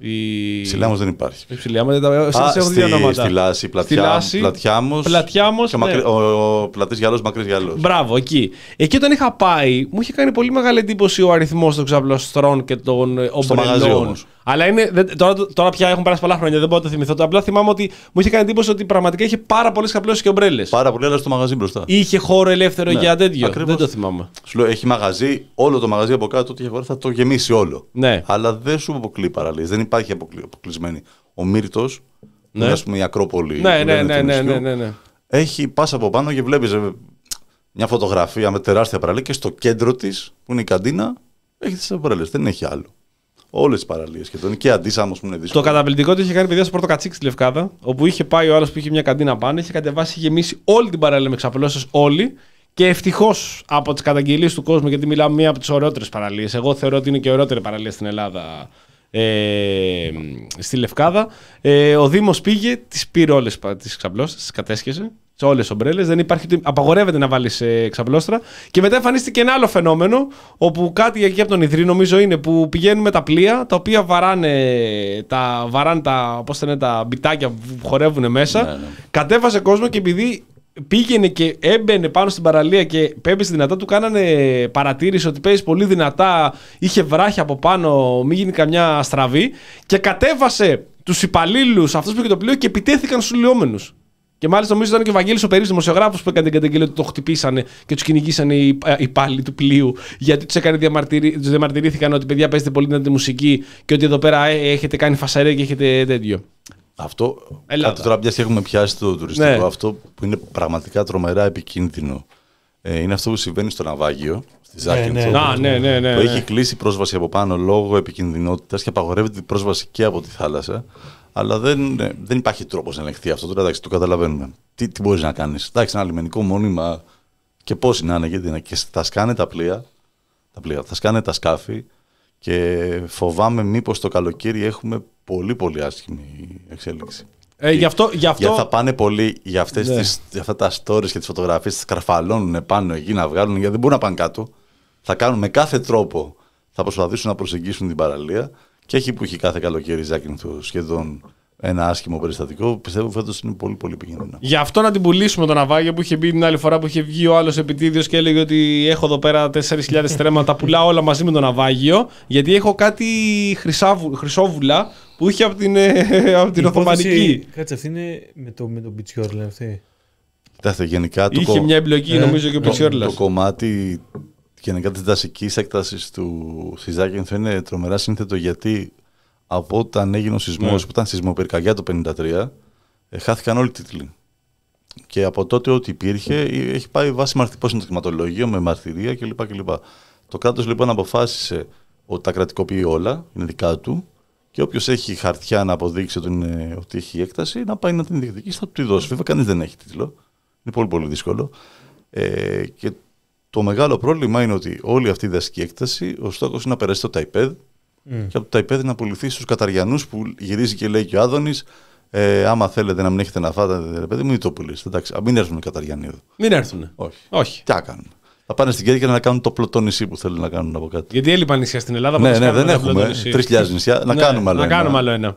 B: Η
D: Ψηλιάμος δεν υπάρχει.
B: Η Ψηλιάμος δεν τα έχω δύο ονόματα.
D: Στη Λάση, πλατιά, Λάση, Πλατιάμος.
B: Πλατιάμος
D: και
B: ναι.
D: μακρι... ο, ο Πλατής Γυαλός, Μακρύς Γυαλός.
B: Μπράβο, εκεί. Εκεί όταν είχα πάει, μου είχε κάνει πολύ μεγάλη εντύπωση ο αριθμός των ξαπλωστρών και των ομπρελών. Αλλά είναι, δεν, τώρα, τώρα πια έχουν περάσει πολλά χρόνια, δεν μπορώ να το θυμηθώ. Το απλά θυμάμαι ότι μου είχε κάνει εντύπωση ότι πραγματικά είχε πάρα πολλές ξαπλώσεις και ομπρέλες.
D: Πάρα πολύ, αλλά στο μαγαζί μπροστά.
B: Είχε χώρο ελεύθερο ναι, για τέτοιο.
D: Ακριβώς.
B: Δεν το θυμάμαι.
D: Σου λέω, έχει μαγαζί, όλο το μαγαζί από κάτω, ό,τι έχει χώρο θα το γεμίσει όλο.
B: Ναι.
D: Αλλά δεν σου αποκλεί παραλίες. Δεν υπάρχει αποκλεισμένη. Ο Μύρτος, ναι. που είναι η Ακρόπολη.
B: Ναι, ναι, ναι, ναι, ναι, ναι, ναι.
D: Έχει πας από πάνω και βλέπεις μια φωτογραφία με τεράστια παραλία και στο κέντρο της, που είναι η καντίνα, έχει τις παραλίες. Δεν έχει άλλο. Όλες τις παραλίες και τον και Αντίσαμος που είναι δύσκολο.
B: Το καταπληκτικό του είχε κάνει παιδιά στο Πορτοκατσίκι στη Λευκάδα, όπου είχε πάει ο άλλος που είχε μια καντίνα πάνω, είχε κατεβάσει, είχε γεμίσει όλη την παραλία με ξαπλώσεις όλοι. Και ευτυχώς από τις καταγγελίες του κόσμου, γιατί μιλάμε μία από τις ωραιότερες παραλίες. Εγώ θεωρώ ότι είναι και η ωραιότερη παραλία στην Ελλάδα, ε, στη Λευκάδα. Ε, ο Δήμος πήγε, τις πήρε όλες τις ξαπλώσεις, τις κατέσχεσε. Σε όλες τις ομπρέλες, δεν υπάρχει, απαγορεύεται να βάλεις ε, ξαπλώστρα. Και μετά εμφανίστηκε ένα άλλο φαινόμενο, όπου κάτι εκεί από τον Ιδρύ, νομίζω είναι, που πηγαίνουν με τα πλοία, τα οποία βαράνε τα, βαράνε τα, πώς είναι, τα μπιτάκια που χορεύουν μέσα. Ναι, ναι. Κατέβασε κόσμο και επειδή πήγαινε και έμπαινε πάνω στην παραλία και έπεσε δυνατά, του κάνανε παρατήρηση ότι παίζει πολύ δυνατά, είχε βράχια από πάνω, μην γίνει καμιά στραβή και κατέβασε τους υπαλλήλους, αυτούς που είχε το πλοίο και επιτέθηκαν στους λιόμενους. Και μάλιστα νομίζω ήταν και ο Βαγγέλης ο Περίς, δημοσιογράφος που έκανε την καταγγελία ότι το χτυπήσανε και τους κυνηγήσανε οι υπάλληλοι του πλοίου. Γιατί τους έκανε διαμαρτυρη... τους διαμαρτυρήθηκαν ότι παιδιά παίζετε πολύ δυνατή μουσική και ότι εδώ πέρα έχετε κάνει φασαρέ και έχετε τέτοιο.
D: Αυτό, κάτι τώρα πια έχουμε πιάσει το τουριστικό, ναι. Αυτό που είναι πραγματικά τρομερά επικίνδυνο ε, είναι αυτό που συμβαίνει στο ναυάγιο, στη Ζάκυνθο,
B: ναι, ναι, ναι, ναι, ναι,
D: που
B: ναι.
D: έχει κλείσει πρόσβαση από πάνω λόγω επικινδυνότητας και απαγορεύεται την πρόσβαση και από τη θάλασσα. Αλλά δεν, δεν υπάρχει τρόπος να ελεγχθεί αυτό. Τώρα εντάξει, το καταλαβαίνουμε. Τι, τι μπορείς να κάνεις. Εντάξει, ένα λιμενικό μόνιμα και πώς να είναι, γιατί είναι. Και θα σκάνε τα πλοία, τα πλοία, θα σκάνε τα σκάφη και φοβάμαι μήπως το καλοκαίρι έχουμε πολύ πολύ άσχημη εξέλιξη.
B: Ε, γι' αυτό, γι' αυτό...
D: Γιατί θα πάνε πολύ για, αυτές
B: ναι.
D: τις, για αυτά τα stories και τις φωτογραφίες, τις καρφαλώνουν πάνω εκεί να βγάλουν, γιατί δεν μπορούν να πάνε κάτω. Θα κάνουν με κάθε τρόπο, θα προσπαθήσουν να προσεγγίσουν την παραλία. Και έχει που έχει κάθε καλοκαίρι Ζάκυνθο σχεδόν ένα άσχημο περιστατικό, πιστεύω φέτος είναι πολύ πολύ επικίνδυνο.
B: Γι' αυτό να την πουλήσουμε το ναυάγιο που είχε μπει την άλλη φορά που είχε βγει ο άλλος επιτίδιος και έλεγε ότι έχω εδώ πέρα τέσσερις χιλιάδες στρέμματα, πουλάω όλα μαζί με το ναυάγιο, γιατί έχω κάτι χρυσάβου, χρυσόβουλα που είχε από την, από την Οθωμανική.
C: Κάτσε, αυτή είναι με το, με το Πιτσιόρλα αυτή.
D: Κοιτάξτε, γενικά το
B: είχε
D: κο...
B: μια εμπλοκή, ε, νομίζω και ο Πιτσιόρλας.
D: Το, το κομμάτι γενικά της δασικής έκτασης του Ζάκυνθο είναι τρομερά σύνθετο, γιατί από όταν έγινε ο σεισμός, yeah. που ήταν σεισμοπυρκαγιά το χίλια εννιακόσια πενήντα τρία, ε, χάθηκαν όλοι οι τίτλοι. Και από τότε ό,τι υπήρχε, έχει πάει βάση μαρτυρικών στο κτηματολόγιο με μαρτυρία κλπ. κλπ. Το κράτος λοιπόν αποφάσισε ότι τα κρατικοποιεί όλα, είναι δικά του, και όποιος έχει χαρτιά να αποδείξει ότι, είναι, ότι έχει έκταση, να πάει να την διεκδικήσει, θα του τη δώσει. Βέβαια, κανείς δεν έχει τίτλο. Είναι πολύ πολύ δύσκολο. Ε, και το μεγάλο πρόβλημα είναι ότι όλη αυτή η δασική έκταση, ο στόχος είναι να περάσει το ΤΑΙΠΕΔ. Mm. Και από το ΤΑΙΠΕΔ να πουληθεί στους Καταριανούς, που γυρίζει και λέει και ο Άδωνης, ε, άμα θέλετε να μην έχετε να φάτε, παιδί μου, μην το πουλήσετε. Εντάξει, μην έρθουν οι Καταριανοί εδώ.
B: Μην έρθουν.
D: Όχι.
B: Όχι.
D: Τι να κάνουν. Θα πάνε στην Κέρκυρα να κάνουν το πλωτό νησί που θέλουν να κάνουν από κάτω.
B: Γιατί έλειπαν νησιά στην Ελλάδα.
D: Ναι, ναι, δεν έχουμε τρεις χιλιάδες νησιά. Να
B: ναι,
D: κάνουμε άλλο
B: να
D: ένα.
B: Κάνουμε άλλο ένα.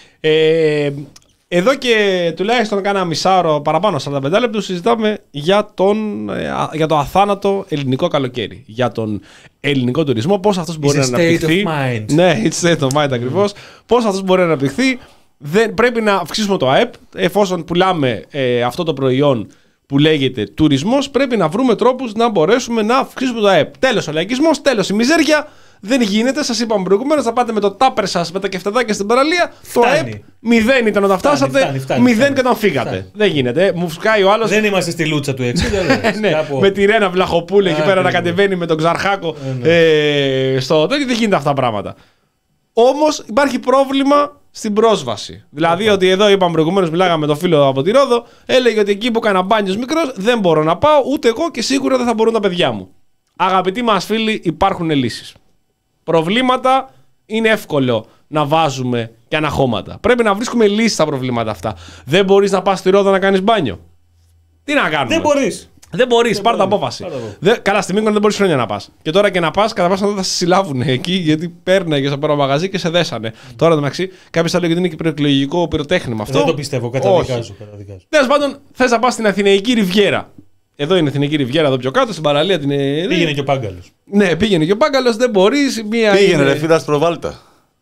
B: Ε, εδώ και τουλάχιστον κάνα μισάωρο παραπάνω, σαράντα πέντε λεπτού, συζητάμε για, τον, για το αθάνατο ελληνικό καλοκαίρι. Για τον ελληνικό τουρισμό, πώς αυτός μπορεί να αναπτυχθεί. Ναι, it's state of mind ακριβώς. Mm. Πώς αυτός μπορεί να αναπτυχθεί. Δεν, πρέπει να αυξήσουμε το ΑΕΠ. Εφόσον πουλάμε ε, αυτό το προϊόν που λέγεται τουρισμός, πρέπει να βρούμε τρόπους να μπορέσουμε να αυξήσουμε το ΑΕΠ. Τέλος ο λαϊκισμός, τέλος η μιζέρια. Δεν γίνεται, σας είπαμε προηγουμένως, θα πάτε με το τάπερ σας με τα κεφτεδάκια στην παραλία. Φτάνει. Το ΑΕΠ μηδέν ήταν όταν φτάνει, φτάσατε, φτάνει, φτάνει, μηδέν φτάνει, και όταν φύγατε. Φτάνει. Δεν γίνεται. Μου φουσκάει ο άλλος.
C: Δεν είμαστε στη λούτσα του εξήντα.
B: Ναι, κάπου... με τη Ρένα Βλαχοπούλη εκεί πέρα να κατεβαίνει με τον Ξαρχάκο ε, στο τέτοιο. Δεν γίνεται αυτά τα πράγματα. Όμως υπάρχει πρόβλημα στην πρόσβαση. Δηλαδή, ότι εδώ είπαμε προηγουμένως, μιλάγαμε με τον φίλο από τη Ρόδο, έλεγε ότι εκεί που έκανα μπάνιος μικρός δεν μπορώ να πάω ούτε εγώ και σίγουρα δεν θα μπορούν τα παιδιά μου. Αγαπητοί μας φίλοι, υπάρχουν λύσεις. Προβλήματα είναι εύκολο να βάζουμε και αναχώματα. Πρέπει να βρίσκουμε λύσεις στα προβλήματα αυτά. Δεν μπορείς να πας στη Ρόδο να κάνεις μπάνιο. Τι να κάνουμε.
C: Δεν μπορείς.
B: Δεν μπορείς, πάρ' την απόφαση. Δε, καλά, στη Μύκονο δεν μπορείς χρόνια να πας. Και τώρα και να πας, κατά πάσα θα σε συλλάβουν εκεί, γιατί παίρναγες από ένα μαγαζί και σε δέσανε. Mm. Τώρα μεταξύ, κάποιος θα λέει ότι είναι και προεκλογικό πυροτέχνημα αυτό.
C: Δεν το πιστεύω, καταδικάζω.
B: Τέλος πάντων, θες να πας στην Αθηναϊκή Ριβιέρα. Εδώ είναι η Αθηναϊκή Ριβιέρα, εδώ πιο κάτω, στην παραλία την.
C: Πήγαινε και ο Πάγκαλος.
B: Ναι, πήγαινε και ο Πάγκαλος, δεν μπορείς.
D: Πήγαινε, είναι... ρε φίλα, Προβάλτα.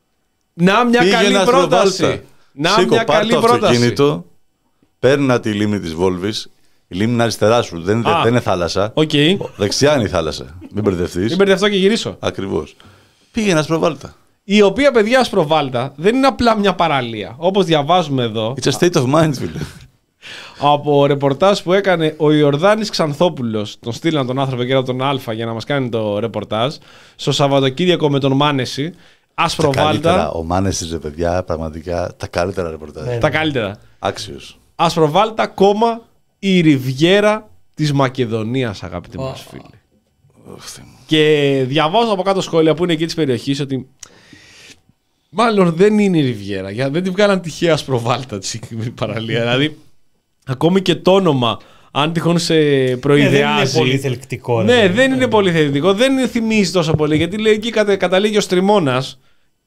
B: Να μια πήγαινε καλή πρόταση. Να
D: Σήκω,
B: μια καλή
D: το
B: πρόταση.
D: Αυτοκίνητο, παίρνα τη λίμνη της Βόλβης. Η λίμνη είναι αριστερά σου, δεν, δεν είναι θάλασσα.
B: Okay.
D: Δεξιά είναι η θάλασσα. Μην μπερδευτείς.
B: Μην μπερδευτώ και γυρίσω.
D: Ακριβώς. Πήγαινε Ασπροβάλτα.
B: Η οποία, παιδιά, Ασπροβάλτα δεν είναι απλά μια παραλία. Όπως διαβάζουμε εδώ.
D: It's a state of mind, φίλε.
B: Από ρεπορτάζ που έκανε ο Ιορδάνης Ξανθόπουλος, τον στείλαν τον άνθρωπο και από τον Α για να μας κάνει το ρεπορτάζ, στο Σαββατοκύριακο με τον Μάνεση. Ασπροβάλτα.
D: Ο Μάνεση, ρε παιδιά, πραγματικά τα καλύτερα ρεπορτάζ.
B: Τα καλύτερα.
D: Άξιος.
B: Ασπροβάλτα, κόμμα η Ριβιέρα της Μακεδονίας, αγαπητοί oh. μας φίλοι. Oh. Και διαβάζω από κάτω σχόλια που είναι εκεί της περιοχής ότι μάλλον δεν είναι η Ριβιέρα, γιατί δεν τη βγάλαν τυχαία Ασπροβάλτα τη συγκεκριμένη παραλία. Δηλαδή, ακόμη και το όνομα, αν τυχόν σε προειδεάζει.
C: Ναι, δεν είναι πολύ θελκτικό.
B: Ναι, δεν είναι πολύ θελκτικό. Δεν θυμίζει τόσο πολύ, γιατί λέει εκεί καταλήγει ο Στριμώνας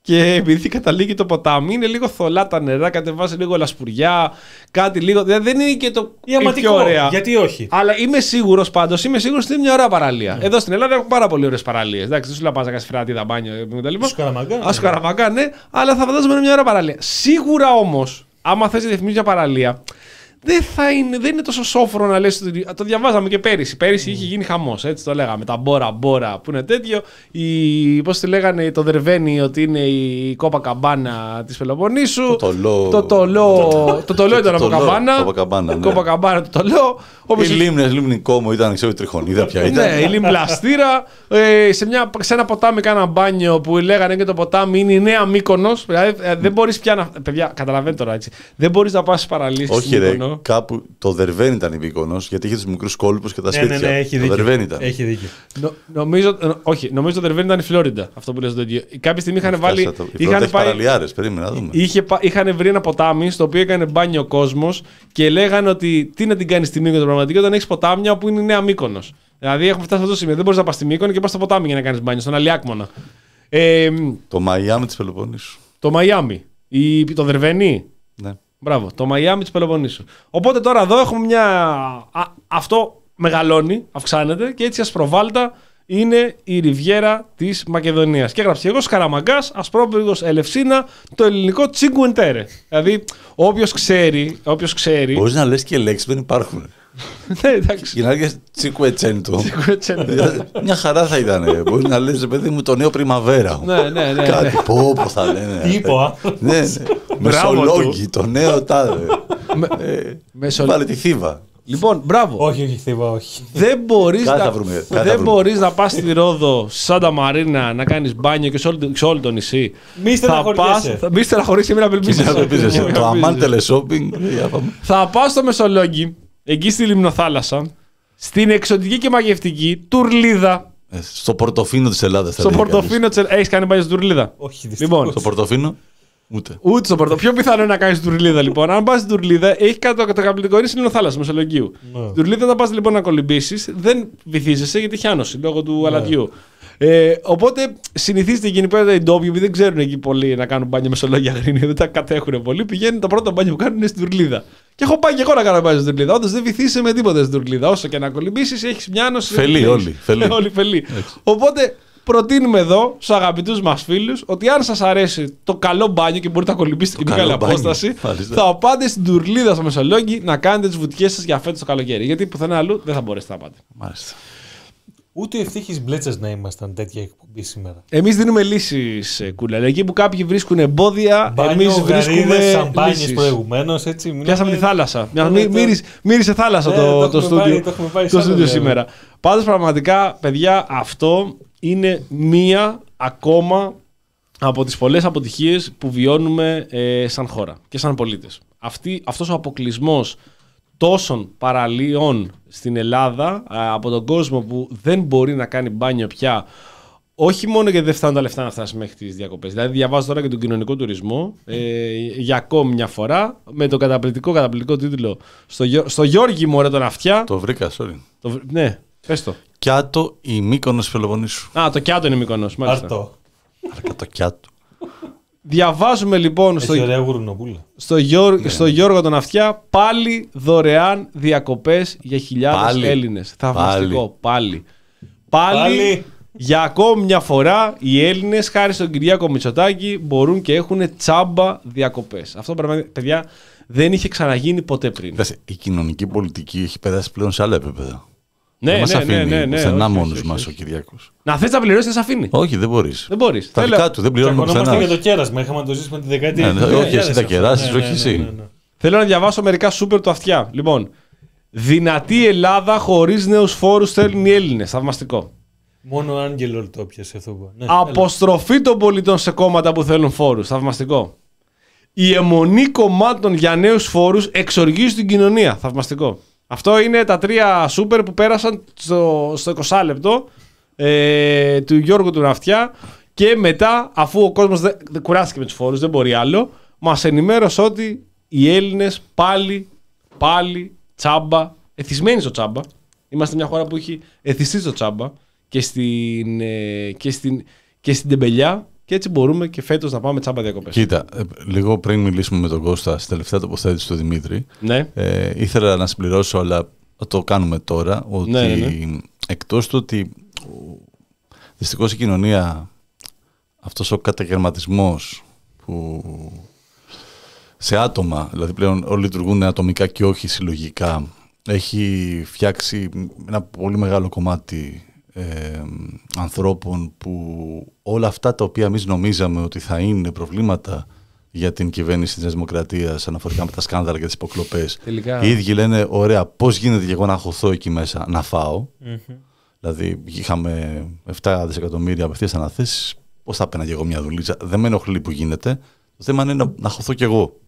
B: Και επειδή καταλήγει το ποτάμι, είναι λίγο θολά τα νερά, κατεβάζει λίγο λασπουριά, κάτι λίγο. Δηλαδή δεν είναι και το πιο ωραία.
C: Γιατί όχι.
B: Αλλά είμαι σίγουρος πάντως, είμαι σίγουρος ότι είναι μια ωραία παραλία. Mm. Εδώ στην Ελλάδα έχουν πάρα πολύ ωραίες παραλίες. Εντάξει, δεν σου λέω πα να κάνει φράτιδα, μπάνιο κτλ.
C: Α
B: σου καραμαγκά, ναι, αλλά θα φαντάζομαι είναι μια ωραία παραλία. Σίγουρα όμως, άμα θες να διαφημίσεις μια παραλία, δεν, θα είναι, δεν είναι τόσο σόφρο να λες. Το διαβάζαμε και πέρυσι. Πέρυσι mm. είχε γίνει χαμός. Έτσι το λέγαμε. Τα μπόρα μπόρα που είναι τέτοιο. Η, πώς τη λέγανε το Δερβένι ότι είναι η Κόπα Καμπάνα της Πελοποννήσου.
D: Το τολό.
B: Το τολό, το τολό ήταν από Καμπάνα. Κόπα Καμπάνα το τολό.
D: Οι λίμνες, λίμνη Κόμο ήταν, ξέρω, η τριχονίδα πια ήταν.
B: Ναι, η λιμπλαστήρα. ε, σε, μια, σε ένα ποτάμι κάνα μπάνιο που λέγανε και το ποτάμι είναι η Νέα Μύκονος. Δηλαδή δεν μπορείς πια να. Παιδιά, καταλαβαίνετε τώρα έτσι. Δεν μπορείς να πας στις παραλίες.
D: Όχι, ρε. Κάπου το Δερβέν ήταν η Μύκονος, γιατί είχε τους μικρούς κόλπους και τα σπίτια.
C: Ναι, ναι, ναι, έχει
D: το
C: δίκιο.
D: Δερβέν ήταν.
C: Έχει δίκιο.
B: Νο, νομίζω, όχι, νομίζω το Δερβέν ήταν η Φλόριντα. Αυτό που λες το ίδιο. Κάποια στιγμή είχαν βάλει.
D: Η Φλόριντα έχει παραλιάρες, περίμενα να δούμε.
B: Είχε, είχαν βρει ένα ποτάμι στο οποίο έκανε μπάνιο ο κόσμος και λέγανε ότι τι να την κάνει στη Μύκονο το πραγματικό όταν έχει ποτάμια που είναι η Νέα Μύκονος. Δηλαδή έχουμε φτάσει σε αυτό το σημείο. Δεν μπορεί να πα στη Μύκονο και πα στο ποτάμι για να κάνει μπάνιο, στον Αλιάκμονα. Ε,
D: το Μαϊάμι της Πελοποννήσου.
B: Το Μαϊάμι. Η, το Δερβενί.
D: Ναι.
B: Μπράβο, το Μαϊάμι της Πελοποννήσου. Οπότε τώρα εδώ έχουμε μια. Α, αυτό μεγαλώνει, αυξάνεται και έτσι ασπροβάλτα είναι η Ριβιέρα της Μακεδονίας. Και έγραψε εγώ Σκαραμαγκάς, Ασπρόπυργος, Ελευσίνα, το ελληνικό Τσίγκουεντέρε. Δηλαδή, όποιος ξέρει. Όποιος ξέρει.
D: Μπορείς να λες και λέξεις δεν υπάρχουν.
B: Ναι, εντάξει.
D: Για να λες Τσίκουετσέντο.
B: Τσίγκουεντέρε.
D: Μια χαρά θα ήταν. Μπορείς να λες, παιδί μου, το νέο Πριμαβέρα.
B: Ναι, ναι, ναι.
D: Κάτι πω, πω θα λένε.
C: Τι είπα, α.
D: Ναι, ναι. Μεσολόγγι, το νέο τάδε. Βάλε τη Θήβα.
B: Λοιπόν, μπράβο.
C: Όχι, όχι, Θήβα, όχι.
B: Δεν μπορείς
D: Κάτι θα
B: να,
D: βρούμε, κάτι
B: δεν
D: θα βρούμε.
B: μπορείς να πας στη Ρόδο, Σάντα Μαρίνα, να κάνεις μπάνιο και σε όλο, σε όλο το νησί.
C: Μη στεναχωριέσαι.
B: Θα- Μη στεναχωρήσεις και μην απελπίζεσαι.
D: Δεν απελπίζεσαι. Το αμάν τελεσόπινγκ.
B: Θα πας στο Μεσολόγγι, εκεί στη Λιμνοθάλασσα, στην εξωτική και μαγευτική Τουρλίδα.
D: Στο Πορτοφίνο της Ελλάδας. θα
B: Στο
D: λέει
B: Πορτοφίνο της Ελλάδας. Έχεις κάνει μπάνιο στην Τουρλίδα?
C: Όχι,
B: Λοιπόν,
C: δυστυχώς.
D: κανείς. Στο Πορτοφίνο, ούτε.
B: ούτε στο Πορτοφίνο. Πιο πιθανό είναι να κάνεις Τουρλίδα λοιπόν. Αν πας στην Τουρλίδα, έχει κάτω το καταπληκτικό είναι στη Λιμνοθάλασσα, Μεσολογγίου.
C: Ναι.
B: Στην Τουρλίδα θα πας λοιπόν να κολυμπήσεις, δεν βυθίζεσαι γιατί έχει άνοση λόγω του αλατιού. Ε, οπότε συνηθίζεται γενικότερα οι ντόπιοι, επειδή δεν ξέρουν εκεί πολύ να κάνουν μπάνιο Μεσολόγγια Αγρίνη, δεν τα κατέχουν πολύ. Πηγαίνουν το πρώτο μπάνιο που κάνουν είναι στην Τουρλίδα. Και έχω πάει και εγώ να κάνω μπάνιο στην Τουρλίδα. Όντως δεν βυθίζεσαι με τίποτα στην Τουρλίδα. Όσο και να κολυμπήσεις, έχεις μια άνοση.
D: Φελή, όλοι, φελή.
B: όλοι φελή. Οπότε προτείνουμε εδώ στους αγαπητούς μας φίλους ότι αν σας αρέσει το καλό μπάνιο και μπορείτε να κολυμπήσετε και την
D: καλό
B: καλή
D: μπάνιο,
B: απόσταση,
D: μάλιστα.
B: θα πάτε στην Τουρλίδα στο Μεσολόγγι να κάνετε τις βουτιές σας για φέτος το καλοκαίρι. Γιατί πουθενά αλλού δεν θα μπορέσετε να πάτε.
D: Μάλιστα.
C: Ούτε ευτύχεις μπλέτσες να ήμασταν τέτοια εκπομπή σήμερα.
B: Εμείς δίνουμε λύσεις, κούλα. Εκεί που κάποιοι βρίσκουν εμπόδια,
C: Μπάνιο,
B: εμείς
C: γαρίδες,
B: βρίσκουμε
C: σαμπάνιες
B: λύσεις.
C: προηγουμένως, έτσι.
B: Πιάσαμε τη θάλασσα. Μια-
C: Ναι,
B: μύ-
C: το-
B: μύρισε- Μύρισε θάλασσα
C: Ναι,
B: το,
C: το
B: το
C: έχουμε πάει-
B: στούντιο
C: το έχουμε πάει
B: το
C: σαν
B: στούντιο
C: το λέμε.
B: σήμερα. Πάντως πραγματικά, παιδιά, αυτό είναι μία ακόμα από τις πολλές αποτυχίες που βιώνουμε ε, σαν χώρα και σαν πολίτες. Αυτή, αυτός ο αποκλεισμός τόσων παραλίων στην Ελλάδα α, από τον κόσμο που δεν μπορεί να κάνει μπάνιο πια, όχι μόνο γιατί δεν φτάνουν τα λεφτά να φτάσει μέχρι τις διακοπές. Δηλαδή, διαβάζω τώρα και τον κοινωνικό τουρισμό ε, για ακόμη μια φορά με τον καταπληκτικό, καταπληκτικό τίτλο στο, Γιώ- στο Γιώργη Μωρέ τον Αυτιά.
D: Το βρήκα, sorry.
B: Το, βρ- ναι, πες το.
D: Κιάτο η Μύκονος Πελοποννήσου.
B: Α, το Κιάτο είναι Μυκονός, μάλιστα.
C: Αρτό.
D: Αρκά το Κιάτο.
B: Διαβάζουμε λοιπόν στο,
C: Έχει ωραία γουρνοπούλα.
B: στο, Γιώργο, στο Γιώργο τον Αυτιά πάλι δωρεάν διακοπές για χιλιάδες
D: Πάλι.
B: Έλληνες. Θαυμαστικό. Πάλι. Πάλι.
C: Πάλι.
B: Για ακόμη μια φορά οι Έλληνες, χάρη στον Κυριάκο Μητσοτάκη, μπορούν και έχουν τσάμπα διακοπές. Αυτό πραγματικά, παιδιά, δεν είχε ξαναγίνει ποτέ πριν.
D: Κοίταξε, η κοινωνική πολιτική έχει περάσει πλέον σε άλλα επίπεδα.
B: Ναι,
D: δεν μας
B: ναι,
D: αφήνει
B: ναι, ναι, ναι,
D: πουθενά
B: όχι,
D: μόνος
B: όχι,
D: μας
B: όχι.
D: ο Κυριάκος.
B: Να θες να πληρώσεις, δεν σε αφήνει.
D: Όχι, δεν μπορείς.
B: Δεν μπορείς.
D: Τα
B: Θέλω,
D: δικά του δεν πληρώνουμε
C: Τσακωνόμαστε
D: πουθενά.
C: για το κέρασμα. Είχαμε να το ζήσουμε τη δεκαετία.
D: Ναι,
C: του
D: ναι, όχι,
C: χιλιάδες
D: εσύ τα
C: αυτό.
D: κεράσεις,
C: Ναι,
D: όχι
C: ναι,
D: εσύ.
C: ναι, ναι, ναι.
B: θέλω να διαβάσω μερικά σούπερ του Αυτιά. Λοιπόν, δυνατή Ελλάδα χωρίς νέους φόρους θέλουν οι Έλληνες. Θαυμαστικό.
C: Μόνο ο Άγγελο το έπιασε αυτό. Ναι,
B: Αποστροφή των πολιτών σε κόμματα που θέλουν φόρους. Θαυμαστικό. Η αιμονή κομμάτων για νέους φόρους εξοργίζει την κοινωνία. Θαυμαστικό. Αυτό είναι τα τρία σούπερ που πέρασαν στο, στο είκοσι λεπτό ε, του Γιώργου του Ναυτιά και μετά, αφού ο κόσμος δεν, δεν κουράστηκε με τους φόρους, δεν μπορεί άλλο, μας ενημέρωσε ότι οι Έλληνες πάλι, πάλι τσάμπα, εθισμένοι στο τσάμπα. Είμαστε μια χώρα που έχει εθιστεί στο τσάμπα και στην, ε, και στην, και στην τεμπελιά και έτσι μπορούμε και φέτος να πάμε τσάμπα διακοπές.
D: Κοίτα, ε, λίγο πριν μιλήσουμε με τον Κώστα στη τελευταία τοποθέτηση του Δημήτρη,
B: Ναι.
D: ε, ήθελα να συμπληρώσω, αλλά το κάνουμε τώρα, ότι
B: Ναι, ναι, ναι.
D: εκτός του ότι δυστυχώς η κοινωνία, αυτός ο καταγερματισμός που σε άτομα, δηλαδή πλέον όλοι λειτουργούν ατομικά και όχι συλλογικά, έχει φτιάξει ένα πολύ μεγάλο κομμάτι ε, ανθρώπων που όλα αυτά τα οποία εμείς νομίζαμε ότι θα είναι προβλήματα για την κυβέρνηση της Δημοκρατίας αναφορικά με τα σκάνδαλα και τις υποκλοπές,
B: Τελικά...
D: οι ίδιοι λένε ωραία, πώς γίνεται και εγώ να χωθώ εκεί μέσα να φάω. Mm-hmm. Δηλαδή είχαμε επτά δισεκατομμύρια απευθείας αναθέσεις, πώς θα έπαιρνα και εγώ μια δουλίτσα, δεν με ενοχλεί που γίνεται, το θέμα είναι να, να χωθώ κι εγώ.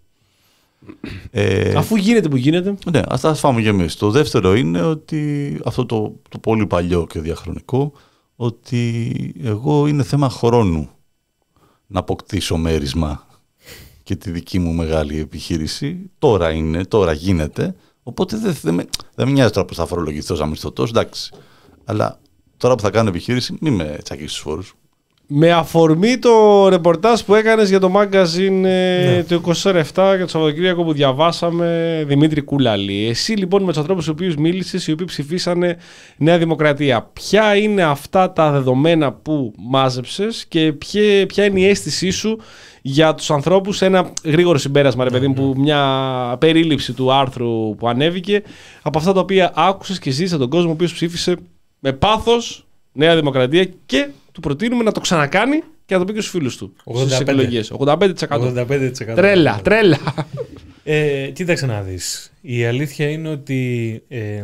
D: Ε,
B: Αφού γίνεται που γίνεται.
D: Ναι, ας τα φάμε κι εμείς. Το δεύτερο είναι ότι αυτό το, το πολύ παλιό και διαχρονικό, ότι εγώ είναι θέμα χρόνου να αποκτήσω μέρισμα και τη δική μου μεγάλη επιχείρηση. Τώρα είναι, τώρα γίνεται, οπότε δεν, δεν, με, δεν με νοιάζει τώρα που θα φορολογηθώ σαν μισθωτός, εντάξει. Αλλά τώρα που θα κάνω επιχείρηση, μην με τσακίσεις τους φόρους.
B: Με αφορμή το ρεπορτάζ που έκανες για το magazine ναι. το είκοσι τέσσερα επτά για το Σαββατοκύριακο που διαβάσαμε, Δημήτρη Κούλαλη. Εσύ λοιπόν με τους ανθρώπους στους οποίους μίλησες, οι οποίοι ψηφίσανε Νέα Δημοκρατία, ποια είναι αυτά τα δεδομένα που μάζεψες και ποια, ποια είναι η αίσθησή σου για τους ανθρώπους, ένα γρήγορο συμπέρασμα, ρε παιδί μου, που μια περίληψη του άρθρου που ανέβηκε, από αυτά τα οποία άκουσες και ζήτησε τον κόσμο ο οποίος ψήφισε με πάθος Νέα Δημοκρατία και του προτείνουμε να το ξανακάνει και να το πει και στους φίλους του στις εκλογές. ογδόντα πέντε τοις εκατό.
C: ογδόντα πέντε τοις εκατό.
B: Τρέλα, τρέλα.
C: Ε, κοίταξε να δεις. Η αλήθεια είναι ότι ε,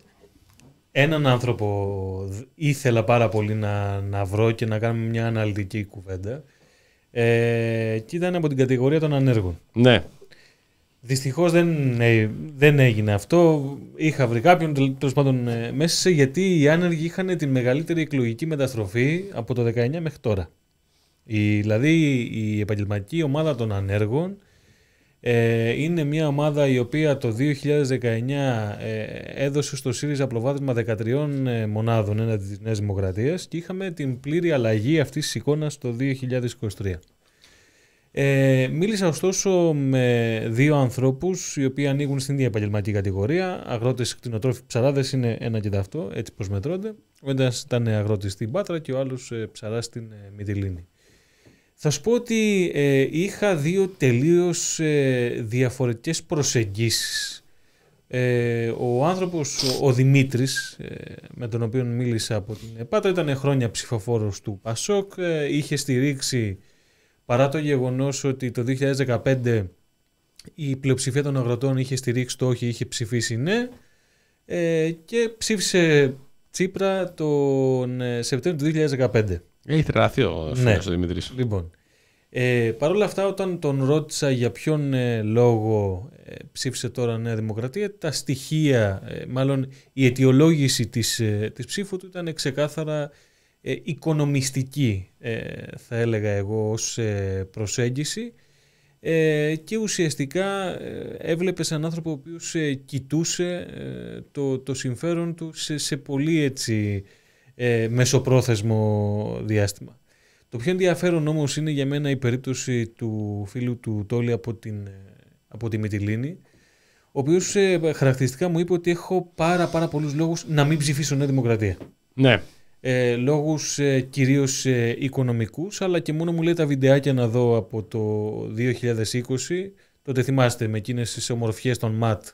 C: έναν άνθρωπο ήθελα πάρα πολύ να, να βρω και να κάνουμε μια αναλυτική κουβέντα ε, και ήταν από την κατηγορία των ανέργων.
B: Ναι.
C: Δυστυχώς δεν, ε, δεν έγινε αυτό. Είχα βρει κάποιον, τέλος πάντων ε, μέσα, γιατί οι άνεργοι είχαν την μεγαλύτερη εκλογική μεταστροφή από το δεκαεννιά μέχρι τώρα. Η, δηλαδή η επαγγελματική ομάδα των ανέργων ε, είναι μια ομάδα η οποία το δύο χιλιάδες δεκαεννιά ε, έδωσε στο ΣΥΡΙΖΑ προβάδισμα δεκατρείς μονάδων έναντι της Νέας Δημοκρατίας και είχαμε την πλήρη αλλαγή αυτής της εικόνας το δύο χιλιάδες είκοσι τρία. Ε, μίλησα ωστόσο με δύο ανθρώπους οι οποίοι ανοίγουν στην ίδια επαγγελματική κατηγορία. Αγρότες, κτηνοτρόφοι, ψαράδες είναι ένα και αυτό, έτσι προσμετρώνται. Ο ένας ήταν αγρότης στην Πάτρα και ο άλλος ε, ψαράς στην ε, Μυτιλήνη. Θα σου πω ότι ε, είχα δύο τελείως ε, διαφορετικές προσεγγίσεις. Ε, ο άνθρωπος, ο, ο Δημήτρης, ε, με τον οποίο μίλησα από την Πάτρα, ήταν χρόνια ψηφοφόρος του ΠΑΣΟΚ, ε, είχε στηρίξει, παρά το γεγονός ότι το δύο χιλιάδες δεκαπέντε η πλειοψηφία των αγροτών είχε στηρίξει το όχι, είχε ψηφίσει ναι, ε, και ψήφισε Τσίπρα τον ε, Σεπτέμβριο του δύο χιλιάδες δεκαπέντε.
B: Έχει τρελαθεί ο φίλος ο Δημήτρης.
C: Λοιπόν, ε, παρ' όλα αυτά, όταν τον ρώτησα για ποιον ε, λόγο ε, ψήφισε τώρα Νέα Δημοκρατία, τα στοιχεία, ε, μάλλον η αιτιολόγηση της, ε, της ψήφου του ήταν ξεκάθαρα ε, οικονομιστική, ε, θα έλεγα εγώ, ως ε, προσέγγιση, ε, και ουσιαστικά ε, έβλεπε έναν άνθρωπο ο οποίος ε, κοιτούσε ε, το, το συμφέρον του σε, σε πολύ έτσι ε, μεσοπρόθεσμο διάστημα. Το πιο ενδιαφέρον όμως είναι για μένα η περίπτωση του φίλου του Τόλι από, την, από τη Μυτιλήνη, ο οποίος ε, χαρακτηριστικά μου είπε ότι έχω πάρα πάρα πολλούς λόγους να μην ψηφίσω Νέα Δημοκρατία.
B: Ναι.
C: Ε, λόγους ε, κυρίως ε, οικονομικούς, αλλά και μόνο μου λέει τα βιντεάκια να δω από το δύο χιλιάδες είκοσι, τότε θυμάστε με εκείνες τις ομορφιές των ΜΑΤ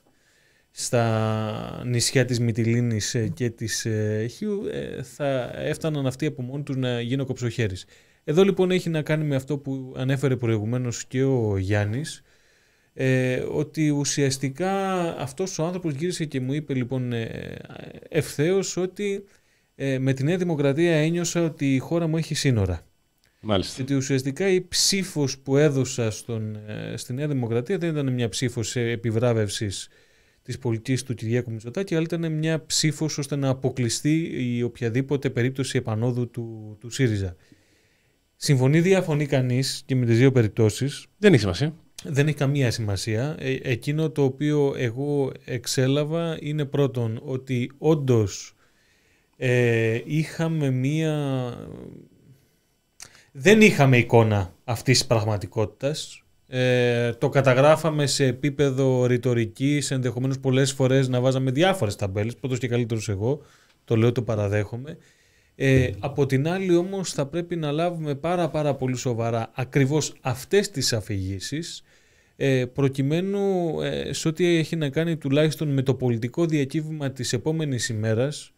C: στα νησιά της Μυτιλήνης και της ε, Χίου, ε, θα έφταναν αυτοί από μόνοι τους να γίνω κοψοχέρης. Εδώ λοιπόν έχει να κάνει με αυτό που ανέφερε προηγουμένως και ο Γιάννης, ε, ότι ουσιαστικά αυτός ο άνθρωπος γύρισε και μου είπε λοιπόν ε, ευθέως ότι ε, με τη Νέα Δημοκρατία ένιωσα ότι η χώρα μου έχει σύνορα.
B: Μάλιστα.
C: Γιατί ουσιαστικά η ψήφος που έδωσα στον, ε, στη Νέα Δημοκρατία δεν ήταν μια ψήφος επιβράβευσης της πολιτικής του Κυριάκου Μητσοτάκη, αλλά ήταν μια ψήφος ώστε να αποκλειστεί η οποιαδήποτε περίπτωση επανόδου του, του ΣΥΡΙΖΑ. Συμφωνεί, διαφωνεί κανείς και με τις δύο περιπτώσεις.
B: Δεν έχει σημασία.
C: Δεν έχει καμία σημασία. Ε, εκείνο το οποίο εγώ εξέλαβα είναι πρώτον ότι όντως ε, είχαμε μία... δεν είχαμε εικόνα αυτής της πραγματικότητας. Ε, το καταγράφαμε σε επίπεδο ρητορικής, ενδεχομένως πολλές φορές να βάζαμε διάφορες ταμπέλες, πρώτος και καλύτερος εγώ, το λέω, το παραδέχομαι. Ε, από την άλλη όμως θα πρέπει να λάβουμε πάρα πάρα πολύ σοβαρά ακριβώς αυτές τις αφηγήσεις, ε, προκειμένου ε, σε ό,τι έχει να κάνει τουλάχιστον με το πολιτικό διακύβημα της επόμενης ημέρας,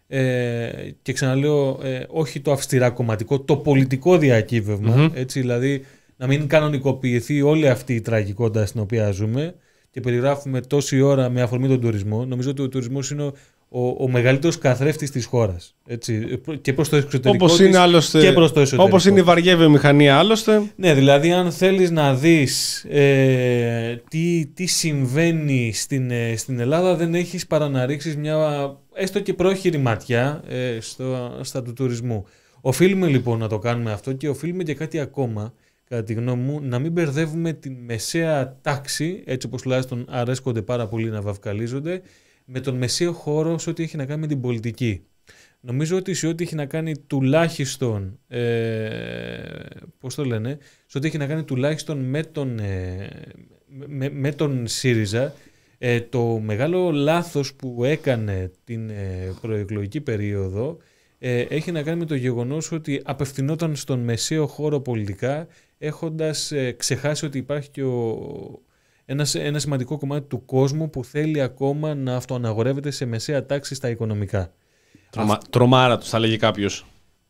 C: ε, και ξαναλέω ε, όχι το αυστηρά κομματικό, το πολιτικό διακύβευμα, mm-hmm. έτσι, δηλαδή να μην κανονικοποιηθεί όλη αυτή η τραγικότητα στην οποία ζούμε και περιγράφουμε τόση ώρα με αφορμή τον τουρισμό. Νομίζω ότι ο τουρισμός είναι ο, ο, ο μεγαλύτερος καθρέφτης της χώρας. Έτσι, και προς το εξωτερικό
B: όπως
C: της
B: είναι άλλωστε,
C: και προς το εσωτερικό.
B: Όπως είναι η βαριέ βιομηχανία άλλωστε.
C: Ναι, δηλαδή αν θέλεις να δεις ε, τι, τι συμβαίνει στην, ε, στην Ελλάδα, δεν έχεις παρά να ρίξεις μια έστω και πρόχειρη ματιά ε, στο, στα του τουρισμού. Οφείλουμε λοιπόν να το κάνουμε αυτό και οφείλουμε και κάτι ακόμα, κατά τη γνώμη μου, να μην μπερδεύουμε την μεσαία τάξη, έτσι όπως τουλάχιστον αρέσκονται πάρα πολύ να βαφκαλίζονται, με τον μεσαίο χώρο σε ό,τι έχει να κάνει με την πολιτική. Νομίζω ότι σε ό,τι έχει να κάνει τουλάχιστον, ε, πώς το λένε, σε ό,τι έχει να κάνει τουλάχιστον με τον, ε, με, με τον ΣΥΡΙΖΑ, ε, το μεγάλο λάθος που έκανε την ε, προεκλογική περίοδο ε, έχει να κάνει με το γεγονός ότι απευθυνόταν στον μεσαίο χώρο πολιτικά, έχοντας ε, ξεχάσει ότι υπάρχει και ο, ένας, ένα σημαντικό κομμάτι του κόσμου που θέλει ακόμα να αυτοαναγορεύεται σε μεσαία τάξη στα οικονομικά.
B: Τρομα, Αυτ... Τρομάρα τους θα λέγει κάποιος.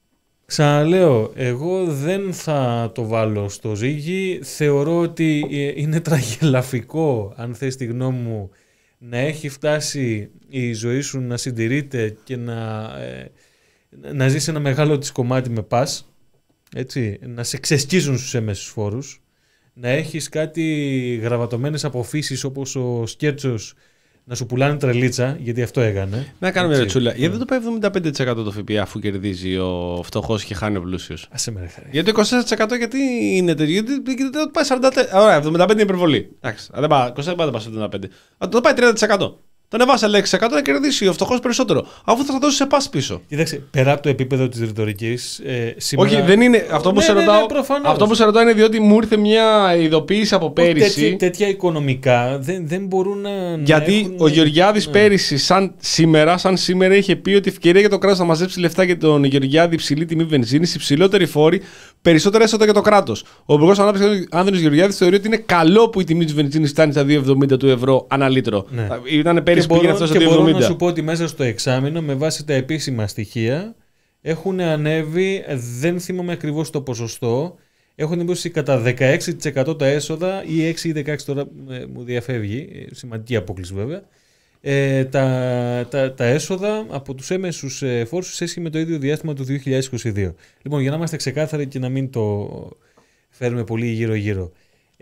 C: Ξαναλέω, εγώ δεν θα το βάλω στο ζύγι. Θεωρώ ότι είναι τραγελαφικό, αν θες τη γνώμη μου, να έχει φτάσει η ζωή σου να συντηρείται και να, ε, να ζεις ένα μεγάλο της κομμάτι με πας. Έτσι, να σε ξεσκίζουν στους έμεσους φόρους, να έχεις κάτι γραβατωμένες αποφύσεις όπως ο Σκέρτσος να σου πουλάνε τρελίτσα, γιατί αυτό έκανε.
B: Να κάνω μια ρετσούλα. Γιατί δεν το πάει εβδομήντα πέντε τοις εκατό το ΦΠΑ αφού κερδίζει ο φτωχός και χάνει ο πλούσιος?
C: Άσε με ρε χαρή.
B: Γιατί το είκοσι τέσσερα τοις εκατό γιατί είναι τέτοιο? Γιατί, γιατί το πάει σαράντα τέσσερα τοις εκατό. Ωραία, εβδομήντα πέντε είναι υπερβολή. Εντάξει, δεν πάει είκοσι τέσσερα τοις εκατό, δεν πάει εβδομήντα πέντε τοις εκατό. Αν το πάει τριάντα τοις εκατό. Τον εβάσα έξι τοις εκατό να κερδίσει ο φτωχός περισσότερο. Αφού θα δώσει σε πας πίσω.
C: Κοίταξε, πέρα από το επίπεδο της ρητορικής. Ε, σήμερα...
B: Όχι, δεν είναι. Αυτό που,
C: ναι,
B: σε,
C: ναι,
B: ρωτάω,
C: ναι,
B: αυτό που σε ρωτάω είναι διότι μου ήρθε μια ειδοποίηση από πέρυσι.
C: Τέτοια, τέτοια οικονομικά δεν, δεν μπορούν να.
B: Γιατί
C: να έχουν...
B: ο Γεωργιάδης
C: ναι.
B: πέρυσι, σαν σήμερα, σαν σήμερα, είχε πει ότι η ευκαιρία για το κράτος να μαζέψει λεφτά για τον Γεωργιάδη, υψηλή τιμή βενζίνης, υψηλότερη φόρη, περισσότερα έσοδα για το κράτος. Ο Υπουργός Ανάπτυξης Άνδρης Γεωργιάδης θεωρεί ότι είναι καλό που η τιμή της βενζίνης φτάνει στα δύο εβδομήντα του ευρώ ανά λίτρο. Ναι. Ήταν πέρυσι που πήγαινε αυτό στα δύο εβδομήντα.
C: Μπορώ να σου πω ότι μέσα στο εξάμηνο, με βάση τα επίσημα στοιχεία, έχουν ανέβει, δεν θυμάμαι ακριβώς το ποσοστό, έχουν ανέβει κατά δεκαέξι τοις εκατό τα έσοδα ή έξι ή δεκαέξι τοις εκατό τώρα ε, μου διαφεύγει, σημαντική απόκληση βέβαια, ε, τα, τα, τα έσοδα από τους έμεσους ε, φόρους σε σχέση με το ίδιο διάστημα του δύο χιλιάδες είκοσι δύο. Λοιπόν, για να είμαστε ξεκάθαροι και να μην το φέρουμε πολύ γύρω-γύρω.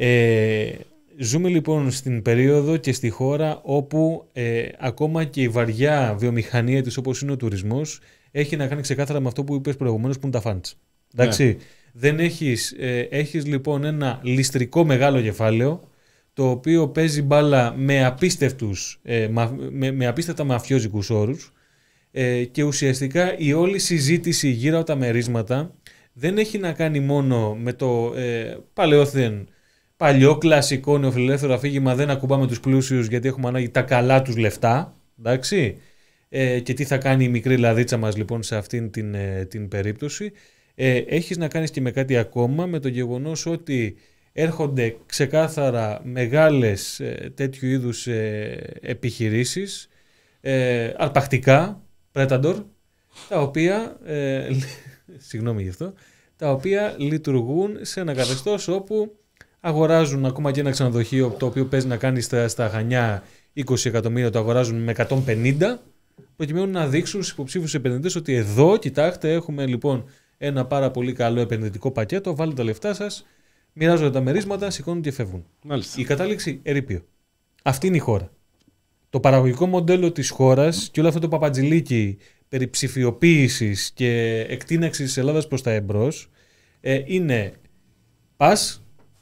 C: Ε, Ζούμε λοιπόν στην περίοδο και στη χώρα όπου ε, ακόμα και η βαριά βιομηχανία της, όπως είναι ο τουρισμός, έχει να κάνει ξεκάθαρα με αυτό που είπες προηγουμένως, που είναι τα funds. Εντάξει, yeah. Δεν έχεις, ε, έχεις λοιπόν ένα ληστρικό μεγάλο κεφάλαιο, το οποίο παίζει μπάλα με, απίστευτους, ε, με, με απίστευτα μαφιόζικους όρους, ε, και ουσιαστικά η όλη συζήτηση γύρω από τα μερίσματα δεν έχει να κάνει μόνο με το ε, παλαιόθεν παλιό κλασικό νεοφιλελεύθερο αφήγημα, δεν ακουμπάμε τους πλούσιους γιατί έχουμε ανάγκη τα καλά τους λεφτά, εντάξει, ε, και τι θα κάνει η μικρή λαδίτσα μας λοιπόν σε αυτήν την, ε, την περίπτωση. Ε, έχεις να κάνεις και με κάτι ακόμα, με το γεγονός ότι έρχονται ξεκάθαρα μεγάλες ε, τέτοιου είδους ε, επιχειρήσεις, ε, αρπακτικά, Predator, τα οποία, ε, συγγνώμη γι' αυτό, τα οποία λειτουργούν σε ένα καθεστώς όπου αγοράζουν ακόμα και ένα ξενοδοχείο το οποίο παίζει να κάνει στα, στα Χανιά είκοσι εκατομμύρια, το αγοράζουν με εκατόν πενήντα, προκειμένου να δείξουν στους υποψήφιους επενδυτές ότι εδώ, κοιτάξτε, έχουμε λοιπόν ένα πάρα πολύ καλό επενδυτικό πακέτο, βάλτε τα λεφτά σας, μοιράζονται τα μερίσματα, σηκώνουν και φεύγουν. Μάλιστα. Η κατάληξη, ερείπιο. Αυτή είναι η χώρα. Το παραγωγικό μοντέλο της χώρας και όλο αυτό το παπατζηλίκι περί ψηφιοποίησης και εκτείναξης της Ελλάδας προς τα εμπρός ε, είναι πας.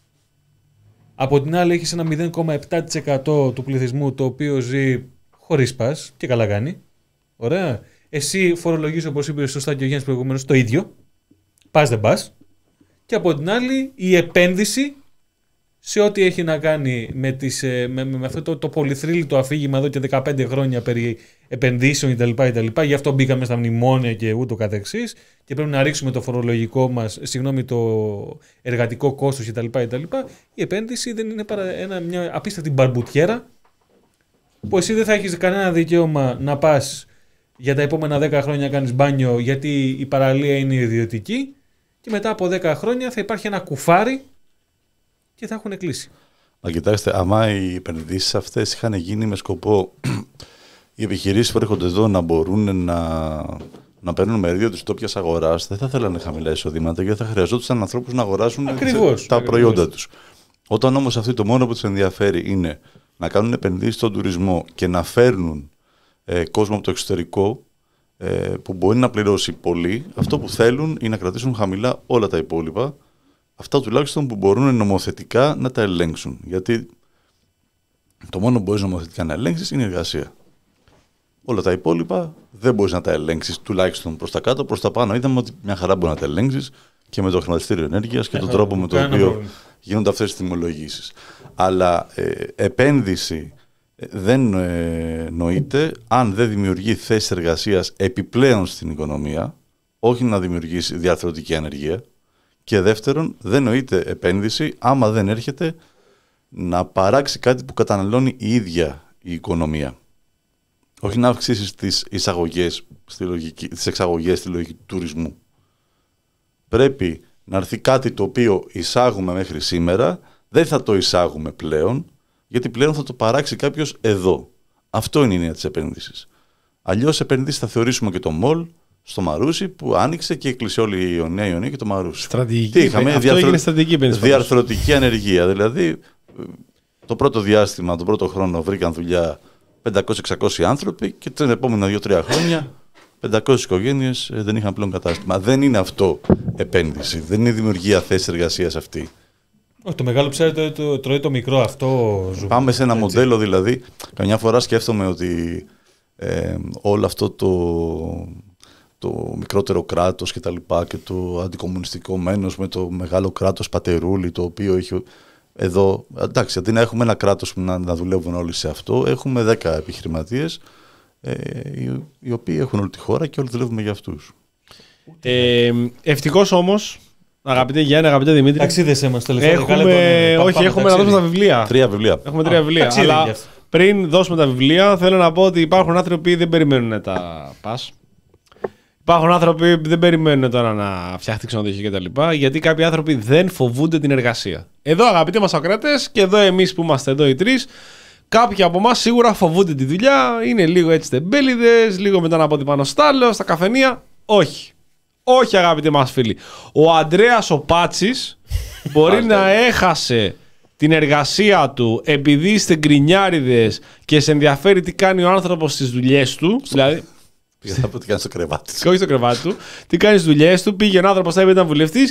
C: Από την άλλη έχεις ένα μηδέν κόμμα επτά τοις εκατό του πληθυσμού το οποίο ζει χωρίς πας και καλά κάνει. Ωραία. Εσύ φορολογείς, όπως είπε σωστά και ο Γιάννης προηγουμένως, το ίδιο. Πας δεν πας. και από την άλλη η επένδυση σε ό,τι έχει να κάνει με, τις, με, με αυτό το, το πολυθρύλιτο αφήγημα εδώ και δεκαπέντε χρόνια περί επενδύσεων κτλ. Γι' αυτό μπήκαμε στα μνημόνια και ούτω καθεξής και πρέπει να ρίξουμε το φορολογικό μας, συγγνώμη, το εργατικό κόστος κτλ. Η επένδυση δεν είναι παρά ένα, μια απίστευτη μπαρμπουτιέρα που εσύ δεν θα έχεις κανένα δικαίωμα να πας για τα επόμενα δέκα χρόνια να κάνεις μπάνιο γιατί η παραλία είναι ιδιωτική και μετά από δέκα χρόνια θα υπάρχει ένα κουφάρι και θα έχουν κλείσει.
D: Μα κοιτάξτε, άμα οι επενδύσεις αυτές είχαν γίνει με σκοπό οι επιχειρήσεις που έρχονται εδώ να μπορούν να, να παίρνουν μερίδιο της τόπιας αγοράς, δεν θα θέλανε χαμηλά εισοδήματα γιατί θα χρειαζόντουσαν ανθρώπους να αγοράσουν
C: ακριβώς,
D: τα
C: ακριβώς.
D: προϊόντα τους. Όταν όμως αυτοί το μόνο που τους ενδιαφέρει είναι να κάνουν επενδύσεις στον τουρισμό και να φέρνουν ε, κόσμο από το εξωτερικό ε, που μπορεί να πληρώσει πολύ, αυτό που θέλουν είναι να κρατήσουν χαμηλά όλα τα υπόλοιπα. Αυτά τουλάχιστον που μπορούν νομοθετικά να τα ελέγξουν. Γιατί το μόνο που μπορείς νομοθετικά να ελέγξεις είναι η εργασία. Όλα τα υπόλοιπα δεν μπορείς να τα ελέγξεις τουλάχιστον προς τα κάτω, προς τα πάνω. Είδαμε ότι μια χαρά μπορεί να τα ελέγξεις και με το χρηματιστήριο ενέργειας και τον τρόπο με τον οποίο γίνονται αυτές τις τιμολογήσεις. Αλλά ε, επένδυση ε, δεν ε, νοείται αν δεν δημιουργεί θέσεις εργασίας επιπλέον στην οικονομία, όχι να δημιουργήσει διαρθρωτική ανεργία. Και δεύτερον, δεν νοείται επένδυση άμα δεν έρχεται να παράξει κάτι που καταναλώνει η ίδια η οικονομία. Όχι να αυξήσεις τις εισαγωγές, στη λογική, τις εξαγωγές στη λογική του τουρισμού. Πρέπει να έρθει κάτι το οποίο εισάγουμε μέχρι σήμερα, δεν θα το εισάγουμε πλέον, γιατί πλέον θα το παράξει κάποιος εδώ. Αυτό είναι η έννοια της επένδυσης. Αλλιώς επένδυση θα θεωρήσουμε και το μολ, στο Μαρούσι που άνοιξε και έκλεισε όλη η Νέα Ιωνία και το Μαρούσι.
B: Στρατηγική.
D: Τι είχαμε,
B: αυτό
D: διαρθρο...
B: έγινε στρατηγική επένδυση.
D: Διαρθρωτική ανεργία. Δηλαδή, το πρώτο διάστημα, τον πρώτο χρόνο βρήκαν δουλειά πεντακόσιοι εξακόσιοι άνθρωποι και τα επόμενα δύο τρία χρόνια πεντακόσιες οικογένειες δεν είχαν πλέον κατάστημα. Δεν είναι αυτό επένδυση. Δεν είναι δημιουργία θέσης εργασίας αυτή.
C: Όχι, το μεγάλο ψάρι το τρώει το μικρό αυτό. Ζου.
D: Πάμε σε ένα
C: Έτσι.
D: μοντέλο δηλαδή. Καμιά φορά σκέφτομαι ότι ε, όλο αυτό το. το μικρότερο κράτος και τα λοιπά και το αντικομμουνιστικό μένος με το μεγάλο κράτος πατερούλι το οποίο έχει εδώ, εντάξει, αντί να έχουμε ένα κράτος που να, να δουλεύουν όλοι σε αυτό, έχουμε δέκα επιχειρηματίες ε, οι, οι οποίοι έχουν όλη τη χώρα και όλοι δουλεύουμε για αυτούς.
B: Ε, ευτυχώς όμως, αγαπητέ Γιάννη, αγαπητέ Δημήτρη,
C: ταξίδες είμαστε
B: έχουμε, έχουμε, όχι, έχουμε να δώσουμε τα βιβλία.
D: Τρία βιβλία.
B: Έχουμε τρία
C: Α,
B: βιβλία.
C: ταξίδι,
B: Αλλά πριν δώσουμε τα βιβλία, θέλω να πω ότι υπάρχουν άνθρωποι που δεν περιμένουν τα πας. Υπάρχουν άνθρωποι που δεν περιμένουν τώρα να φτιαχτεί ξενοδοχείο κτλ. Γιατί κάποιοι άνθρωποι δεν φοβούνται την εργασία. Εδώ, αγαπητοί μας ακροατές, και εδώ εμείς που είμαστε εδώ οι τρεις, κάποιοι από εμάς σίγουρα φοβούνται τη δουλειά, είναι λίγο έτσι τεμπέληδες, λίγο μετά να πω την πάνω στάλο, στα καφενεία. Όχι. Όχι, αγαπητοί μας φίλοι. Ο Ανδρέας ο Πάτσης μπορεί να έχασε την εργασία του επειδή είστε γκρινιάριδες και σε ενδιαφέρει τι κάνει ο άνθρωπος στις δουλειές του. Δηλαδή.
D: Θα πω τι κάνει στο κρεβάτι του.
B: Και όχι στο κρεβάτι του. Τι κάνει στις δουλειές του. Πήγε ο άνθρωπος, θα ήταν βουλευτής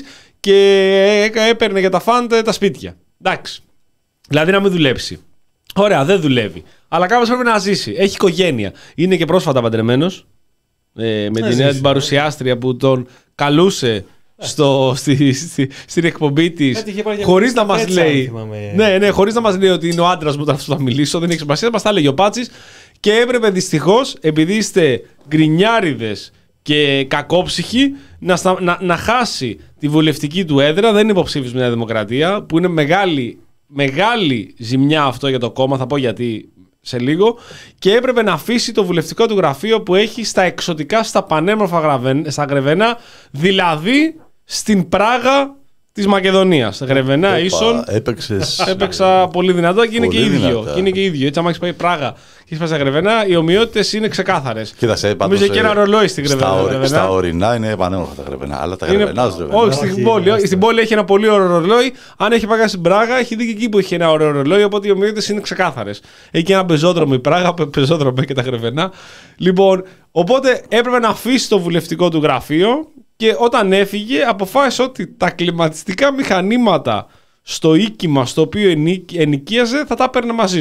B: και έπαιρνε για τα φαντ τα σπίτια. Εντάξει. Δηλαδή να μην δουλέψει. Ωραία, δεν δουλεύει. Αλλά κάποιος πρέπει να ζήσει. Έχει οικογένεια. Είναι και πρόσφατα παντρεμένος. Ε, με την νέα την παρουσιάστρια που τον καλούσε στο, στη, στη, στην εκπομπή της χωρίς να μας λέει. Ναι, ναι, χωρίς να μας λέει ότι είναι ο άντρας μου όταν θα μιλήσω. Δεν έχει σημασία. Μας τα έλεγε ο Πάτσης. Και έπρεπε δυστυχώς, επειδή είστε γκρινιάριδες και κακόψυχοι, να, στα, να, να χάσει τη βουλευτική του έδρα. Δεν είναι υποψήφιος με Νέα Δημοκρατία, που είναι μεγάλη, μεγάλη ζημιά αυτό για το κόμμα. Θα πω γιατί σε λίγο. Και έπρεπε να αφήσει το βουλευτικό του γραφείο που έχει στα εξωτικά, στα πανέμορφα στα Γρεβενά, δηλαδή στην Πράγα της Μακεδονίας. Γρεβενά, ίσον.
D: Έπαιξες.
B: Έπαιξα πολύ δυνατό και είναι και ίδιο. Και είναι και ίδιο. Έτσι, άμα έχει πάει Πράγα και έχει πάει στα Γρεβενά, οι ομοιότητες είναι ξεκάθαρες.
D: Κοίταξε, πάντως,
B: νομίζω και ένα ρολόι στην
D: στα,
B: Γρεβενά.
D: Στα ορεινά είναι πανέμορφα τα Γρεβενά. Αλλά τα Γρεβενά δεν
B: όχι, στην πόλη, στην πόλη έχει ένα πολύ ωραίο ρολόι. Αν έχει πάει στην Πράγα, έχει δει και εκεί που έχει ένα ωραίο ρολόι. Οπότε οι ομοιότητες είναι ξεκάθαρες. Έχει και ένα πεζόδρομο η Πράγα, πεζόδρομο και τα Γρεβενά. Λοιπόν, οπότε έπρεπε να αφήσει το βουλευτικό του γραφείο. Και όταν έφυγε, αποφάσισε ότι τα κλιματιστικά μηχανήματα στο οίκημα στο οποίο ενοικίαζε θα τα έπαιρνε μαζί του.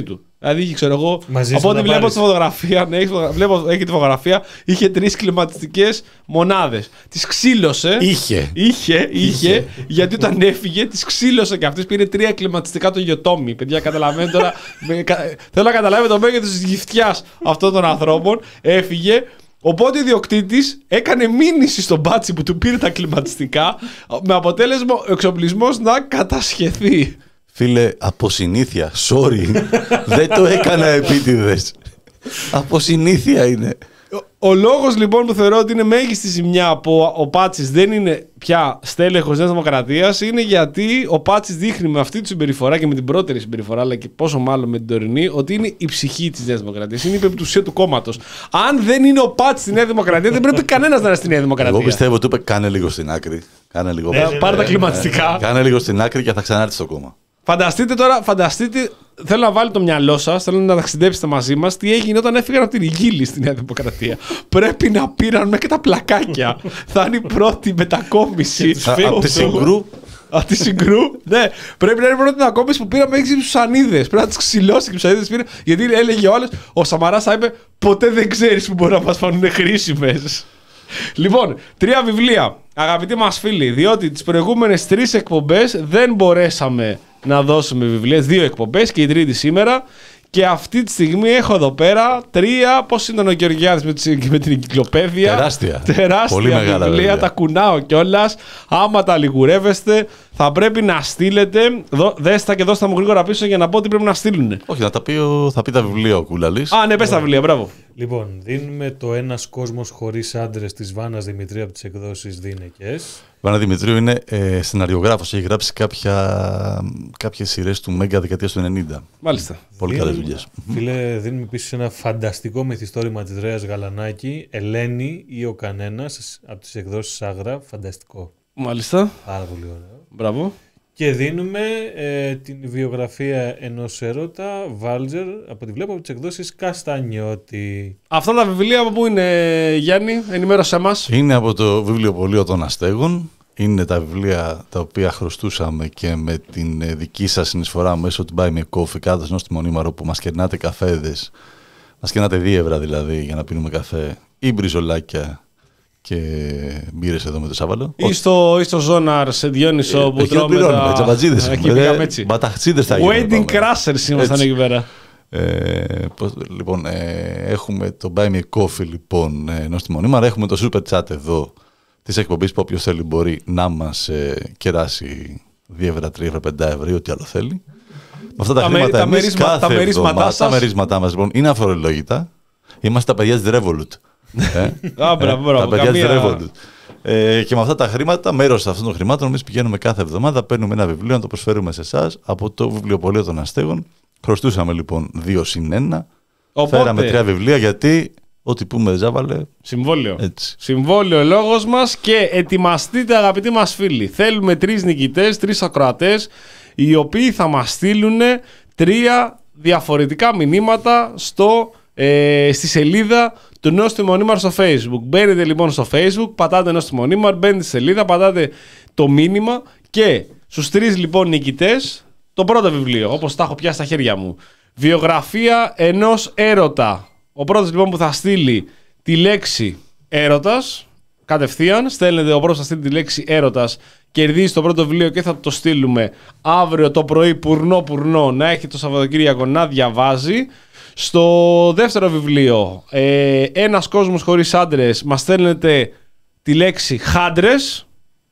B: Δηλαδή, ξέρω εγώ,
C: Μαζί
B: από ό,τι
C: σου να
B: βλέπω
C: πάρεις.
B: τη φωτογραφία, ναι, έχει, φωτογρα- βλέπω, έχει τη φωτογραφία, είχε τρεις κλιματιστικές μονάδες. Τις ξύλωσε.
D: Είχε.
B: Είχε, είχε, γιατί όταν έφυγε, τις ξύλωσε και αυτές πήρε τρία κλιματιστικά το Γιοτόμι. Παιδιά, καταλαβαίνετε τώρα. με- κα- Θέλω να καταλάβετε το μέγεθος της γυφτιάς αυτών των ανθρώπων. Έφυγε. Οπότε ο ιδιοκτήτης έκανε μήνυση στον μπάτσι που του πήρε τα κλιματιστικά, με αποτέλεσμα ο εξοπλισμός να κατασχεθεί.
D: Φίλε, από συνήθεια, sorry, δεν το έκανα επίτηδες. Από συνήθεια είναι.
B: Ο, ο λόγος λοιπόν που θεωρώ ότι είναι μέγιστη ζημιά που ο Πάτσης δεν είναι πια στέλεχος Νέας Δημοκρατίας είναι γιατί ο Πάτσης δείχνει με αυτή τη συμπεριφορά και με την πρώτερη συμπεριφορά, αλλά και πόσο μάλλον με την τωρινή, ότι είναι η ψυχή της Νέας Δημοκρατίας. Είναι η πεμπτουσία του κόμματος. Αν δεν είναι ο Πάτσης στη Νέα Δημοκρατία, δεν πρέπει κανένας να είναι στη Νέα Δημοκρατία.
D: Εγώ πιστεύω ότι είπε κάνε λίγο στην άκρη. Κάνε λίγο.
B: Ε, Πάρε τα κλιματιστικά.
D: Κάνε λίγο στην άκρη και θα ξανάρθει στο κόμμα.
B: Φανταστείτε τώρα, φανταστείτε, θέλω να βάλει το μιαλό σας, θέλω να ταξιδέψετε μαζί μας, τι έγινε όταν έφυγαν από την Ιγύλη στη Νέα Δημοκρατία. Πρέπει να πήραν με και τα πλακάκια. Θα είναι η πρώτη μετακόμιση.
D: Από τη Συγκρού.
B: Από τη Συγκρού, ναι. Πρέπει να είναι η πρώτη μετακόμιση που πήραμε έξι ψουσανίδες. Πρέπει να τις ξυλώσει και ψουσανίδες πήρε. Γιατί έλεγε όλες, ο Σαμαράς θα είπε, ποτέ δεν ξέρεις που μπορεί να μας φανούν χρήσιμες. Λοιπόν, τρία βιβλία, αγαπητοί μας φίλοι, διότι τις προηγούμενες τρεις εκπομπές δεν μπορέσαμε να δώσουμε βιβλία, δύο εκπομπές και η τρίτη σήμερα. Και αυτή τη στιγμή έχω εδώ πέρα τρία. Πώς ήταν ο Γεωργιάδης με, τις, με την εγκυκλοπαίδεια.
D: Τεράστια.
B: Τεράστια
D: Πολύ μεγάλα
B: βιβλία.
D: βέβαια.
B: Τα κουνάω κιόλας. Άμα τα λιγουρεύεστε, θα πρέπει να στείλετε. Δω, δέστα και δώστα μου γρήγορα πίσω για να πω τι πρέπει να στείλουν.
D: Όχι, να τα πει, ο- θα πει τα βιβλία ο Κούλαλης.
B: Α, ναι, πες τα βιβλία, μπράβο.
C: Λοιπόν, δίνουμε το Ένας κόσμος χωρίς άντρες της Βάνας Δημητρίου από τις εκδόσεις Δίνεκες.
D: Βάνα Δημητρίου είναι ε, σεναριογράφος, έχει γράψει κάποια, κάποιες σειρές του Μέγκα δεκαετίας του ενενήντα.
B: Μάλιστα.
D: Πολύ καλές δουλειές.
C: Φίλε, δίνουμε επίσης ένα φανταστικό μυθιστόρημα της Ρέας Γαλανάκη, Ελένη ή ο Κανένας, από τις εκδόσεις Άγρα. Φανταστικό.
B: Μάλιστα.
C: Πάρα πολύ ωραίο.
B: Μπράβο.
C: Και δίνουμε ε, την βιογραφία ενός έρωτα, Βάλτζερ, από τη βλέπω από τις εκδόσεις Καστανιώτη.
B: Αυτά τα βιβλία από πού είναι, Γιάννη, ενημέρωσέ μας.
D: Είναι από το βιβλιοπωλείο των Αστέγων. Είναι τα βιβλία τα οποία χρωστούσαμε και με την ε, δική σας συνεισφορά μέσω του Buy Me a Coffee κάτω ενός στη Μονίμαρο που μας κερνάτε καφέδες. Μας κερνάτε δύο ευρώ δηλαδή για να πίνουμε καφέ ή μπριζολάκια και μπύρες εδώ με το Σάββαλο.
B: Ή στο, ή στο Ζώναρ σε Διόνυσο που
D: Εκεί δεν
B: τρώμε
D: πληρώνουμε,
B: τα...
D: τσαπατζίδες.
B: Εκεί
D: έχουμε,
B: πήγαμε
D: ρε,
B: έτσι.
D: μπαταχτσίδες θα γίνουμε,
B: Wedding
D: πάμε.
B: Crushers ήμασταν
D: Έτσι.
B: εκεί πέρα.
D: Ε, πώς- λοιπόν, ε, έχουμε το Buy Me a Coffee λοιπόν ε, ενώ στη Μονίμαρα. Έχουμε το Super Chat εδώ της εκπομπής που όποιος θέλει μπορεί να μας ε, κεράσει δύο ευρώ, τρία ευρώ, πέντε ευρώ ή ό,τι άλλο θέλει. Με αυτά τα,
B: Τα
D: χρήματα
B: μερί- τα
D: εμείς
B: μερίσμα-
D: κάθε
B: τα μερίσματά
D: εβδομάδα-
B: σας.
D: τα μερίσματά μας λοιπόν είναι αφορολόγητα. Είμαστε τα παιδιά της Revolut. ε,
B: Α, μπράβο, μπράβο.
D: τα παιδιά της
B: Καμία-
D: Revolut. Ε, και με αυτά τα χρήματα, μέρος αυτών των χρημάτων, εμείς πηγαίνουμε κάθε εβδομάδα, παίρνουμε ένα βιβλίο να το προσφέρουμε σε εσά από το βιβλιοπωλείο των Αστέγων. Χρωστούσαμε λοιπόν δύο συν ένα.
B: Οπότε,
D: Φέραμε τρία βιβλία γιατί ό,τι πούμε δεν ζάβαλε.
B: συμβόλαιο.
D: Έτσι.
B: Συμβόλαιο ο λόγος μας και ετοιμαστείτε αγαπητοί μας φίλοι. Θέλουμε τρεις νικητές, τρεις ακροατές οι οποίοι θα μας στείλουν τρία διαφορετικά μηνύματα στο, ε, στη σελίδα του Νόστιμου Μονίμαρ στο Facebook. Μπαίνετε λοιπόν στο Facebook, πατάτε Νόστιμου Μονίμαρ, μπαίνετε στη σελίδα, πατάτε το μήνυμα και στους τρεις λοιπόν νικητές το πρώτο βιβλίο, όπως τα έχω πιάσει στα χέρια μου. Βιογραφία ενός έρωτα. Ο πρώτος λοιπόν που θα στείλει τη λέξη έρωτας, κατευθείαν, στέλνετε ο πρώτος θα στείλει τη λέξη έρωτας, κερδίζει το πρώτο βιβλίο και θα το στείλουμε αύριο το πρωί πουρνό πουρνό να έχει το Σαββατοκύριακο να διαβάζει. Στο δεύτερο βιβλίο, ε, ένας κόσμος χωρίς άντρες, μας στέλνετε τη λέξη χάντρες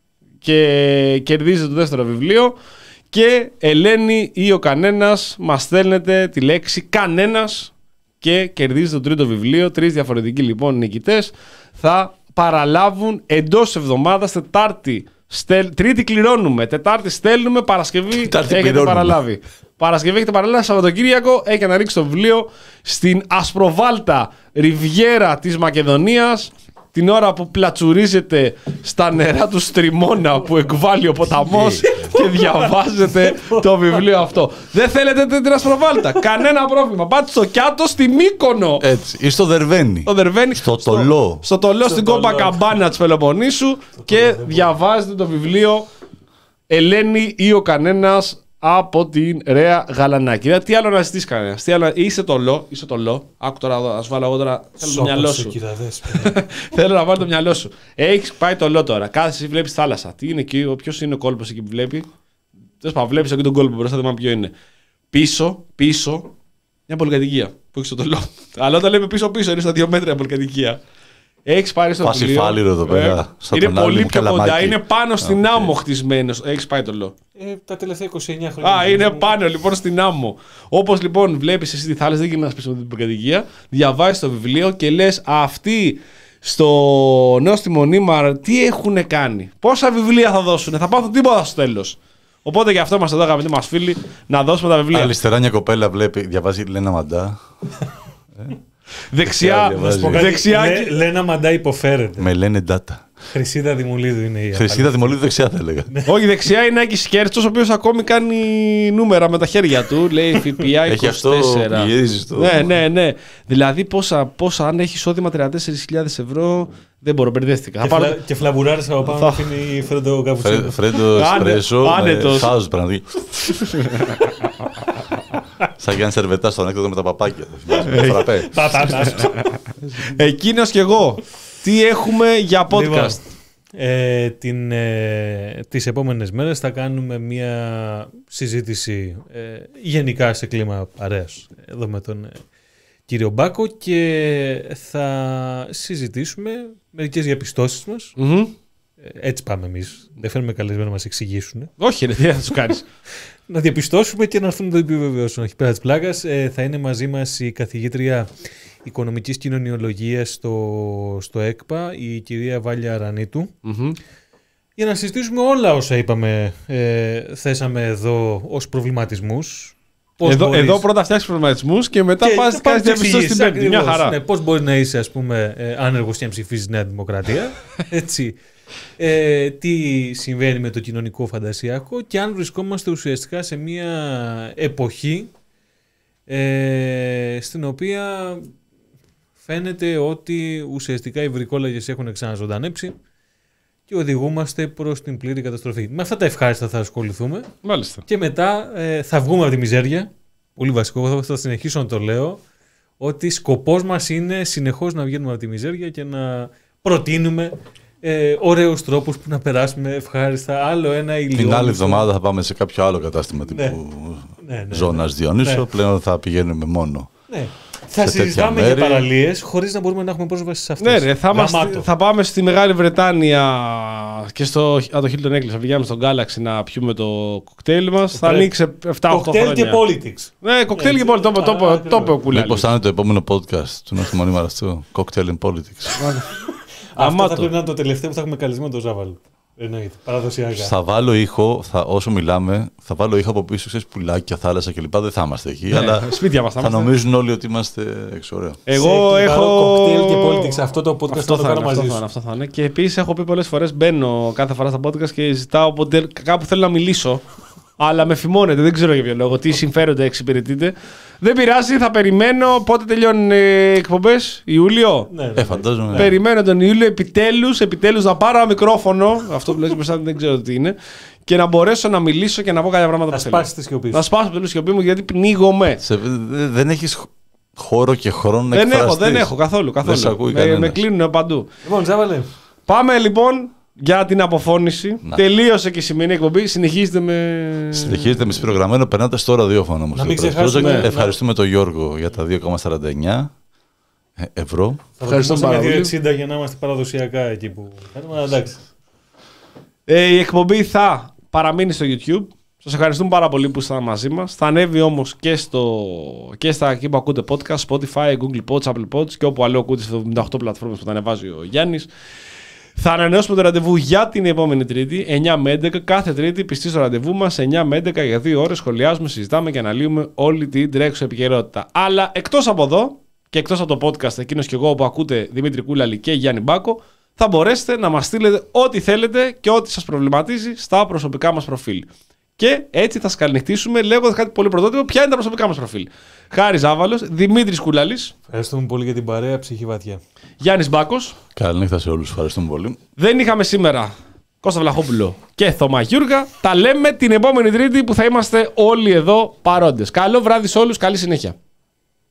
B: και κερδίζετε το δεύτερο βιβλίο. Και Ελένη ή ο Κανένας μας στέλνετε τη λέξη κανένας και κερδίζετε το τρίτο βιβλίο. Τρεις διαφορετικοί λοιπόν νικητές θα παραλάβουν εντός εβδομάδας. Τετάρτη, στέλ... Τρίτη κληρώνουμε, Τετάρτη στέλνουμε, Παρασκευή
D: Τετάρτη
B: έχετε
D: πληρώνουμε.
B: παραλάβει. Παρασκευή έχετε παραλάβει, Σαββατοκύριακο έχει αναρρίξει το βιβλίο στην ασπροβάλτα Ριβιέρα της Μακεδονίας. Την ώρα που πλατσουρίζετε στα νερά του Στριμώνα που εκβάλλει ο ποταμός και διαβάζετε το βιβλίο αυτό. Δεν θέλετε την ασπροβάλτα. Κανένα πρόβλημα. Πάτε στο Κιάτο, στη Μύκονο.
D: Έτσι. Ή στο Δερβένι.
B: Το Δερβένι.
D: Στο Τολό.
B: Στο Τολό, στην Κόμπα Καμπάνα της Πελοποννήσου και διαβάζετε το βιβλίο Ελένη ή ο Κανένας από την Ρέα Γαλανάκη. Δηλαδή, τι άλλο να ζητήσει κανένα. Τι άλλο... Είσαι το λο, είσαι το λο. Άκου τώρα εδώ, α βάλω εγώ τώρα. Θέλω το μυαλό σου. Θέλω να βάλω το μυαλό σου. Έχει πάει το λο τώρα. Κάθεσαι, βλέπει θάλασσα. Τι είναι εκεί, ποιο είναι ο κόλπο εκεί που βλέπει. Τέλο πάντων, βλέπει εκεί τον κόλπο μπροστά, δεν θυμάμαι ποιο είναι. Πίσω, πίσω, μια πολυκατοικία που έχει το λο. Αλλά όταν λέμε πίσω-πίσω, είναι στα δύο μέτρα πολυκατοικία. Έχει πάρει στο βιβλίο.
D: Πασιφάλιρο εδώ πέρα.
B: Ε, είναι πολύ πιο κοντά. Είναι πάνω στην ah, άμμο okay. χτισμένο. Έχει πάει το λο.
C: Ε, τα τελευταία είκοσι εννιά χρόνια.
B: Α, είναι πάνω λοιπόν στην άμμο. Όπω λοιπόν βλέπει εσύ τη θάλασσα, δεν γυρνά πίσω από την πολυκατοικία. Διαβάζει το βιβλίο και λε αυτοί στο νόστιμο Νήμαρ τι έχουν κάνει. Πόσα βιβλία θα δώσουν. Θα πάθουν τίποτα στο τέλο. Οπότε γι' αυτό είμαστε εδώ, αγαπητοί μας φίλοι, να δώσουμε τα βιβλία.
D: Αριστερά μια κοπέλα βλέπει, διαβάζει Λένα Μαντά.
B: Δεξιά, δεξιά.
C: Λέ, Λένα Μαντά υποφέρεται.
D: Με λένε Ντάτα.
C: Χρυσίδα Δημουλίδου είναι η
D: Χρυσίδα Δημουλίδου δεξιά θα έλεγα.
B: Όχι, δεξιά είναι Άκης Σκέρτσος, ο οποίος ακόμη κάνει νούμερα με τα χέρια του. Λέει ΦΠΑ είκοσι τέσσερα.
D: Έχει αυτό γυρίζεις το.
B: Ναι, ναι, ναι. Δηλαδή πόσα, πόσα αν έχει εισόδημα τριάντα τέσσερις χιλιάδες ευρώ, δεν μπορώ, μπερδεύτηκα.
C: Και,
B: πάρω...
C: φλα... και φλαμπουράρες από πάνω θα... αφήνει Φρέντο Καπουτσίνο.
D: Φρέντο Εσπρέσο με θάος πράγματι. Σαν Γιάννη Σερβετά στον έκδοτο με τα παπάκια.
B: Εκείνος κι εγώ. Τι έχουμε για podcast. Λοιπόν,
C: ε, την, ε, τις επόμενες μέρες θα κάνουμε μια συζήτηση ε, γενικά σε κλίμα παρέας εδώ με τον ε, κύριο Μπάκο και θα συζητήσουμε μερικές διαπιστώσεις μας. Mm-hmm. Ε, έτσι πάμε εμείς. Δεν φέρνουμε καλεσμένοι να μας εξηγήσουν.
B: Όχι, ρε, τι θα τους κάνεις.
C: Να διαπιστώσουμε και να έρθουν να το επιβεβαιώσουν. Όχι πέρα της πλάκας. Ε, θα είναι μαζί μας η καθηγήτρια Οικονομικής Κοινωνιολογίας στο, στο ΕΚΠΑ, η κυρία Βάλια Αρανίτου, mm-hmm. για να συζητήσουμε όλα όσα είπαμε, ε, θέσαμε εδώ ως προβληματισμούς.
B: Εδώ, μπορείς... εδώ πρώτα φτιάξεις προβληματισμούς και μετά και πας κάνεις διαπιστώσεις στην Πέμπτη. Μια χαρά.
C: Ναι, πώς μπορεί να είσαι, ας πούμε, ε, άνεργος και να ψηφίζεις Νέα Δημοκρατία. Έτσι. Ε, τι συμβαίνει με το κοινωνικό φαντασιακό και αν βρισκόμαστε ουσιαστικά σε μια εποχή ε, στην οποία φαίνεται ότι ουσιαστικά οι βρικόλαγες έχουν ξαναζωντανέψει και οδηγούμαστε προς την πλήρη καταστροφή. Με αυτά τα ευχάριστα θα ασχοληθούμε.
B: Μάλιστα.
C: Και μετά ε, θα βγούμε από τη μιζέρια. Πολύ βασικό, θα συνεχίσω να το λέω, ότι σκοπός μας είναι συνεχώς να βγαίνουμε από τη μιζέρια και να προτείνουμε ε, ωραίους τρόπους που να περάσουμε ευχάριστα. Άλλο ένα ηλιόλουστο.
D: Την άλλη εβδομάδα θα πάμε σε κάποιο άλλο κατάστημα τύπου ναι. ναι, ναι, Ζώνας ναι. Διονύσου. Ναι. Πλέον θα πηγαίνουμε μόνο. Ναι.
C: Θα συζητάμε για παραλίες χωρίς να μπορούμε να έχουμε πρόσβαση σε αυτές.
B: Ναι, ρε, θα, μας, θα πάμε στη Μεγάλη Βρετάνια και στο το Hilton Έκλεισα. Πηγαίνουμε στον Galaxy να πιούμε το κοκτέιλ μας. Θα ανοίξει επτά οχτώ χρόνια.
C: Κοκτέιλ και politics.
B: Ναι, κοκτέιλ και politics. Το είπε ο Κουλάλης.
D: Μήπως θα είναι το επόμενο podcast του Νόστιμου Νήμαρ αυτό. Cocktail and politics.
C: Αυτό θα πρέπει να είναι το τελευταίο που θα έχουμε καλεσμένο το Ζάβαλο. Εννοείται, παραδοσιακά.
D: Θα βάλω ήχο, θα, όσο μιλάμε, θα βάλω ήχο από πίσω, ξέρεις, πουλάκια, θάλασσα κλπ. Δεν θα είμαστε εκεί. Ναι, αλλά
B: σπίτια μας θα,
D: θα νομίζουν όλοι ότι είμαστε έξω. Ωραία.
B: Εγώ
C: σε
B: έχω.
C: Cocktail και politics, αυτό το podcast αυτό θα το κάνω μαζί σου.
B: Αυτό θα είναι. Και επίσης έχω πει πολλές φορές, μπαίνω κάθε φορά στα podcast και ζητάω όποτε κάπου θέλω να μιλήσω. Αλλά με φημώνεται, δεν ξέρω για ποιο λόγο. Τι συμφέροντα εξυπηρετείτε. Δεν πειράζει, θα περιμένω. Πότε τελειώνουν οι εκπομπές, Ιούλιο.
C: Ναι, ναι,
D: ε, φαντάζομαι.
B: Περιμένω τον Ιούλιο επιτέλους, επιτέλους να πάρω ένα μικρόφωνο. Αυτό που λες μπροστά δεν ξέρω τι είναι. Και να μπορέσω να μιλήσω και να πω κάποια πράγματα
C: που θέλω. Να σπάσεις τη σιωπή.
B: Να σπάσω τη σιωπή μου γιατί πνίγομαι.
D: Σε, δεν έχεις χώρο και χρόνο να
B: εκφραστείς. Δεν έχω, δεν έχω καθόλου. καθόλου. Με, με κλείνουν παντού.
C: Λοιπόν, Ζάβαλε.
B: Πάμε λοιπόν. Για την αποφώνηση. Να. Τελείωσε και η σημερινή εκπομπή. Συνεχίζετε με.
D: Συνεχίζετε με συμπρογραμμένο. Περνάτε στο ραδιόφωνο όμως.
C: Να μην ξεχάσουμε.
D: Ναι. Ευχαριστούμε τον Γιώργο για τα δύο κόμμα σαράντα εννιά ευρώ.
C: Θα ευχαριστούμε πάρα πολύ. δύο εξήντα για να είμαστε παραδοσιακά εκεί που κάνουμε. Εντάξει.
B: Ε, η εκπομπή θα παραμείνει στο YouTube. Σας ευχαριστούμε πάρα πολύ που ήσασταν μαζί μας. Θα ανέβει όμως και, στο... και στα εκεί που ακούτε podcast, Spotify, Google Pods, Apple Pods και όπου αλλού ακούτε στις εβδομήντα οκτώ πλατφόρμες που θα ανεβάζει ο Γιάννης. Θα ανανεώσουμε το ραντεβού για την επόμενη Τρίτη, εννιά με έντεκα. Κάθε Τρίτη πιστή στο ραντεβού μας, εννιά με έντεκα για δύο ώρες. Σχολιάζουμε, συζητάμε και αναλύουμε όλη την τρέχουσα επικαιρότητα. Αλλά εκτός από εδώ και εκτός από το podcast, εκείνος και εγώ που ακούτε Δημήτρη Κούλαλη και Γιάννη Μπάκο, θα μπορέσετε να μας στείλετε ό,τι θέλετε και ό,τι σας προβληματίζει στα προσωπικά μας προφίλ. Και έτσι θα σκαλνιχτήσουμε λέγοντας κάτι πολύ πρωτότυπο. Ποια είναι τα προσωπικά μας προφίλ. Χάρης Ζάβαλος, Δημήτρης Κούλαλης.
C: Ευχαριστούμε πολύ για την παρέα, ψυχή βαθιά.
B: Γιάννης Μπάκος.
D: Καληνύχτα σε όλους, ευχαριστούμε πολύ.
B: Δεν είχαμε σήμερα Κώστα Βλαχόπουλο και Θωμά Γιούργα. Τα λέμε την επόμενη Τρίτη που θα είμαστε όλοι εδώ παρόντες. Καλό βράδυ σε όλους, καλή συνέχεια.